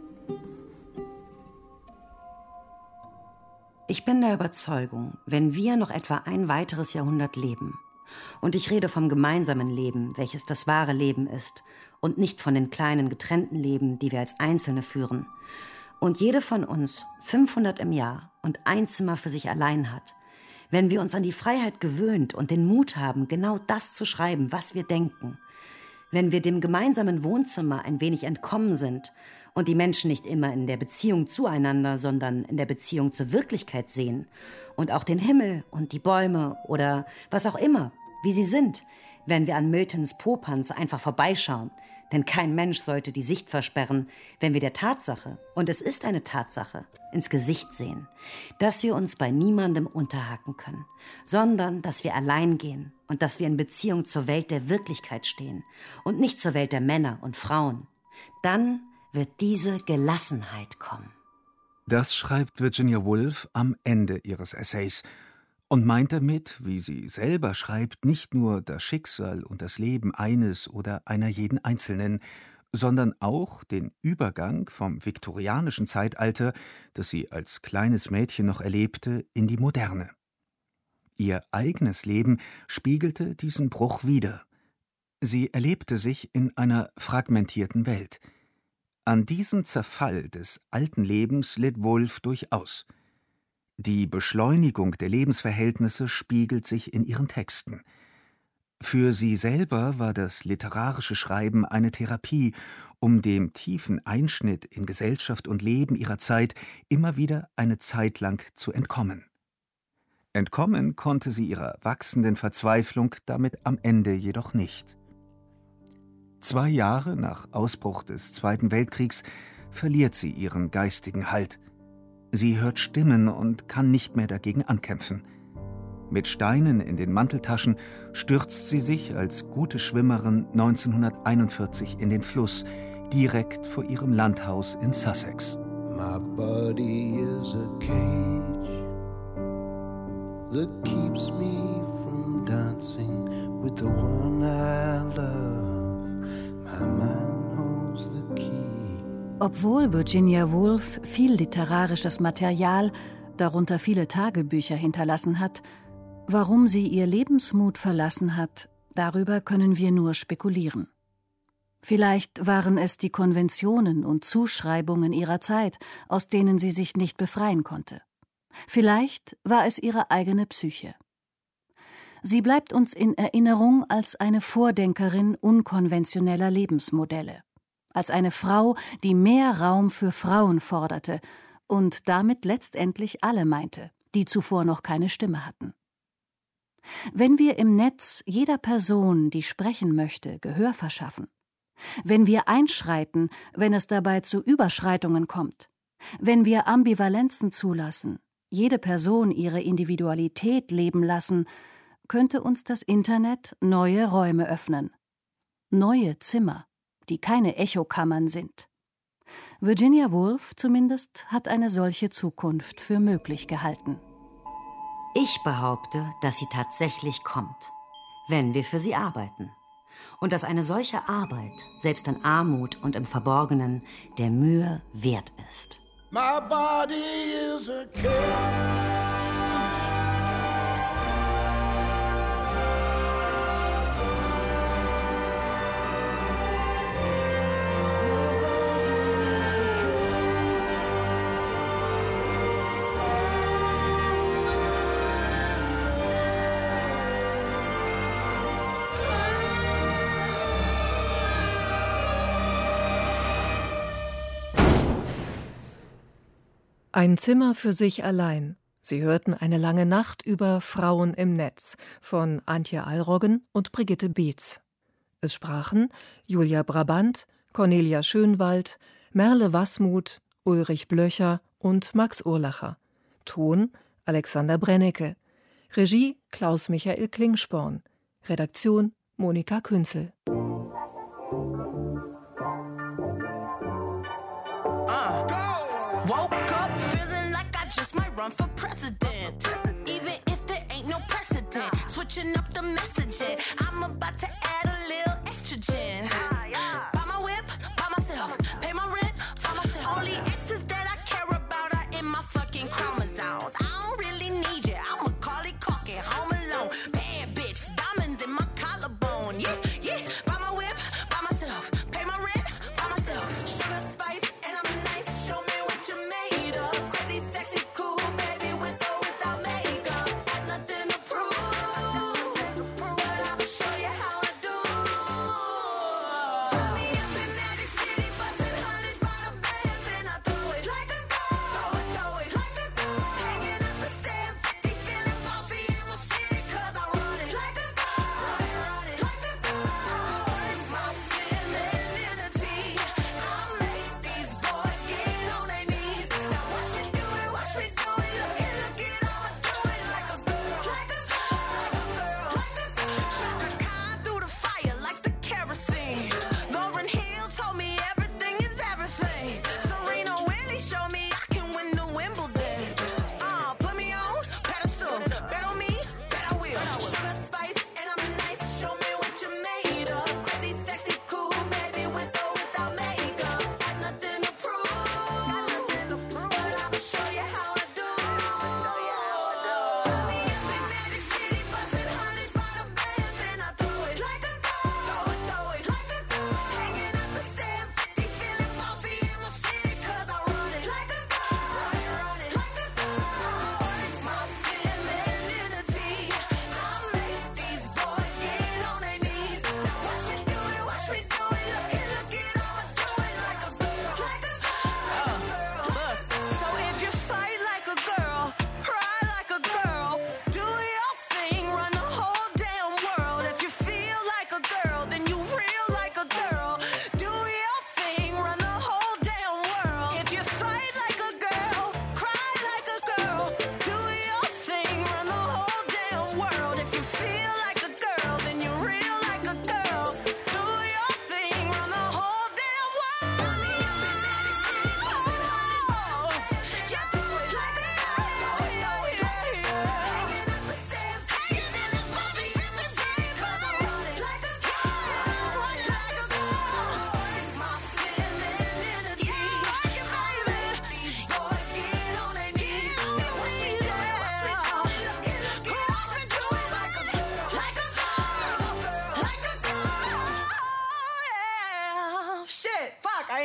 Ich bin der Überzeugung, wenn wir noch etwa ein weiteres Jahrhundert leben, und ich rede vom gemeinsamen Leben, welches das wahre Leben ist, und nicht von den kleinen getrennten Leben, die wir als Einzelne führen, und jede von uns 500 im Jahr und ein Zimmer für sich allein hat, wenn wir uns an die Freiheit gewöhnt und den Mut haben, genau das zu schreiben, was wir denken, wenn wir dem gemeinsamen Wohnzimmer ein wenig entkommen sind und die Menschen nicht immer in der Beziehung zueinander, sondern in der Beziehung zur Wirklichkeit sehen und auch den Himmel und die Bäume oder was auch immer, wie sie sind, wenn wir an Miltons Popanz einfach vorbeischauen, denn kein Mensch sollte die Sicht versperren, wenn wir der Tatsache, und es ist eine Tatsache, ins Gesicht sehen, dass wir uns bei niemandem unterhaken können, sondern dass wir allein gehen und dass wir in Beziehung zur Welt der Wirklichkeit stehen und nicht zur Welt der Männer und Frauen. Dann wird diese Gelassenheit kommen. Das schreibt Virginia Woolf am Ende ihres Essays und meint damit, wie sie selber schreibt, nicht nur das Schicksal und das Leben eines oder einer jeden Einzelnen, sondern auch den Übergang vom viktorianischen Zeitalter, das sie als kleines Mädchen noch erlebte, in die Moderne. Ihr eigenes Leben spiegelte diesen Bruch wider. Sie erlebte sich in einer fragmentierten Welt, An diesem Zerfall des alten Lebens litt Woolf durchaus. Die Beschleunigung der Lebensverhältnisse spiegelt sich in ihren Texten. Für sie selber war das literarische Schreiben eine Therapie, um dem tiefen Einschnitt in Gesellschaft und Leben ihrer Zeit immer wieder eine Zeit lang zu entkommen. Entkommen konnte sie ihrer wachsenden Verzweiflung damit am Ende jedoch nicht. 2 Jahre nach Ausbruch des Zweiten Weltkriegs verliert sie ihren geistigen Halt. Sie hört Stimmen und kann nicht mehr dagegen ankämpfen. Mit Steinen in den Manteltaschen stürzt sie sich als gute Schwimmerin 1941 in den Fluss, direkt vor ihrem Landhaus in Sussex. My body is a cage that keeps me from dancing with the one I love. My mind holds the key. Obwohl Virginia Woolf viel literarisches Material, darunter viele Tagebücher, hinterlassen hat, warum sie ihr Lebensmut verlassen hat, darüber können wir nur spekulieren. Vielleicht waren es die Konventionen und Zuschreibungen ihrer Zeit, aus denen sie sich nicht befreien konnte. Vielleicht war es ihre eigene Psyche. Sie bleibt uns in Erinnerung als eine Vordenkerin unkonventioneller Lebensmodelle, als eine Frau, die mehr Raum für Frauen forderte und damit letztendlich alle meinte, die zuvor noch keine Stimme hatten. Wenn wir im Netz jeder Person, die sprechen möchte, Gehör verschaffen, wenn wir einschreiten, wenn es dabei zu Überschreitungen kommt, wenn wir Ambivalenzen zulassen, jede Person ihre Individualität leben lassen, könnte uns das Internet neue Räume öffnen. Neue Zimmer, die keine Echokammern sind. Virginia Woolf zumindest hat eine solche Zukunft für möglich gehalten. Ich behaupte, dass sie tatsächlich kommt, wenn wir für sie arbeiten. Und dass eine solche Arbeit, selbst in Armut und im Verborgenen, der Mühe wert ist. My body is a cage. Ein Zimmer für sich allein. Sie hörten Eine lange Nacht über Frauen im Netz von Antje Allroggen und Brigitte Beetz. Es sprachen Julia Brabant, Cornelia Schönwald, Merle Wassmuth, Ulrich Blöcher und Max Urlacher. Ton Alexander Brennecke. Regie Klaus-Michael Klingsporn. Redaktion Monika Künzel. Run for president, even if there ain't no precedent. Switching up the messaging, I'm about to add a little estrogen. Buy my whip, buy myself, pay my rent, buy myself. Only exes that I care about are in my fucking chromosomes. I don't really need you, I'm Macaulay Culkin, home alone. Bad bitch, diamonds in my collarbone. Yeah, yeah. Buy my whip, buy myself, pay my rent, buy myself. Sugar, spice, and I'm nice. Show me what you made of. Crazy, sexy. Show you how I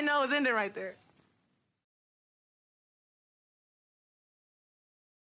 I know, it's in there right there.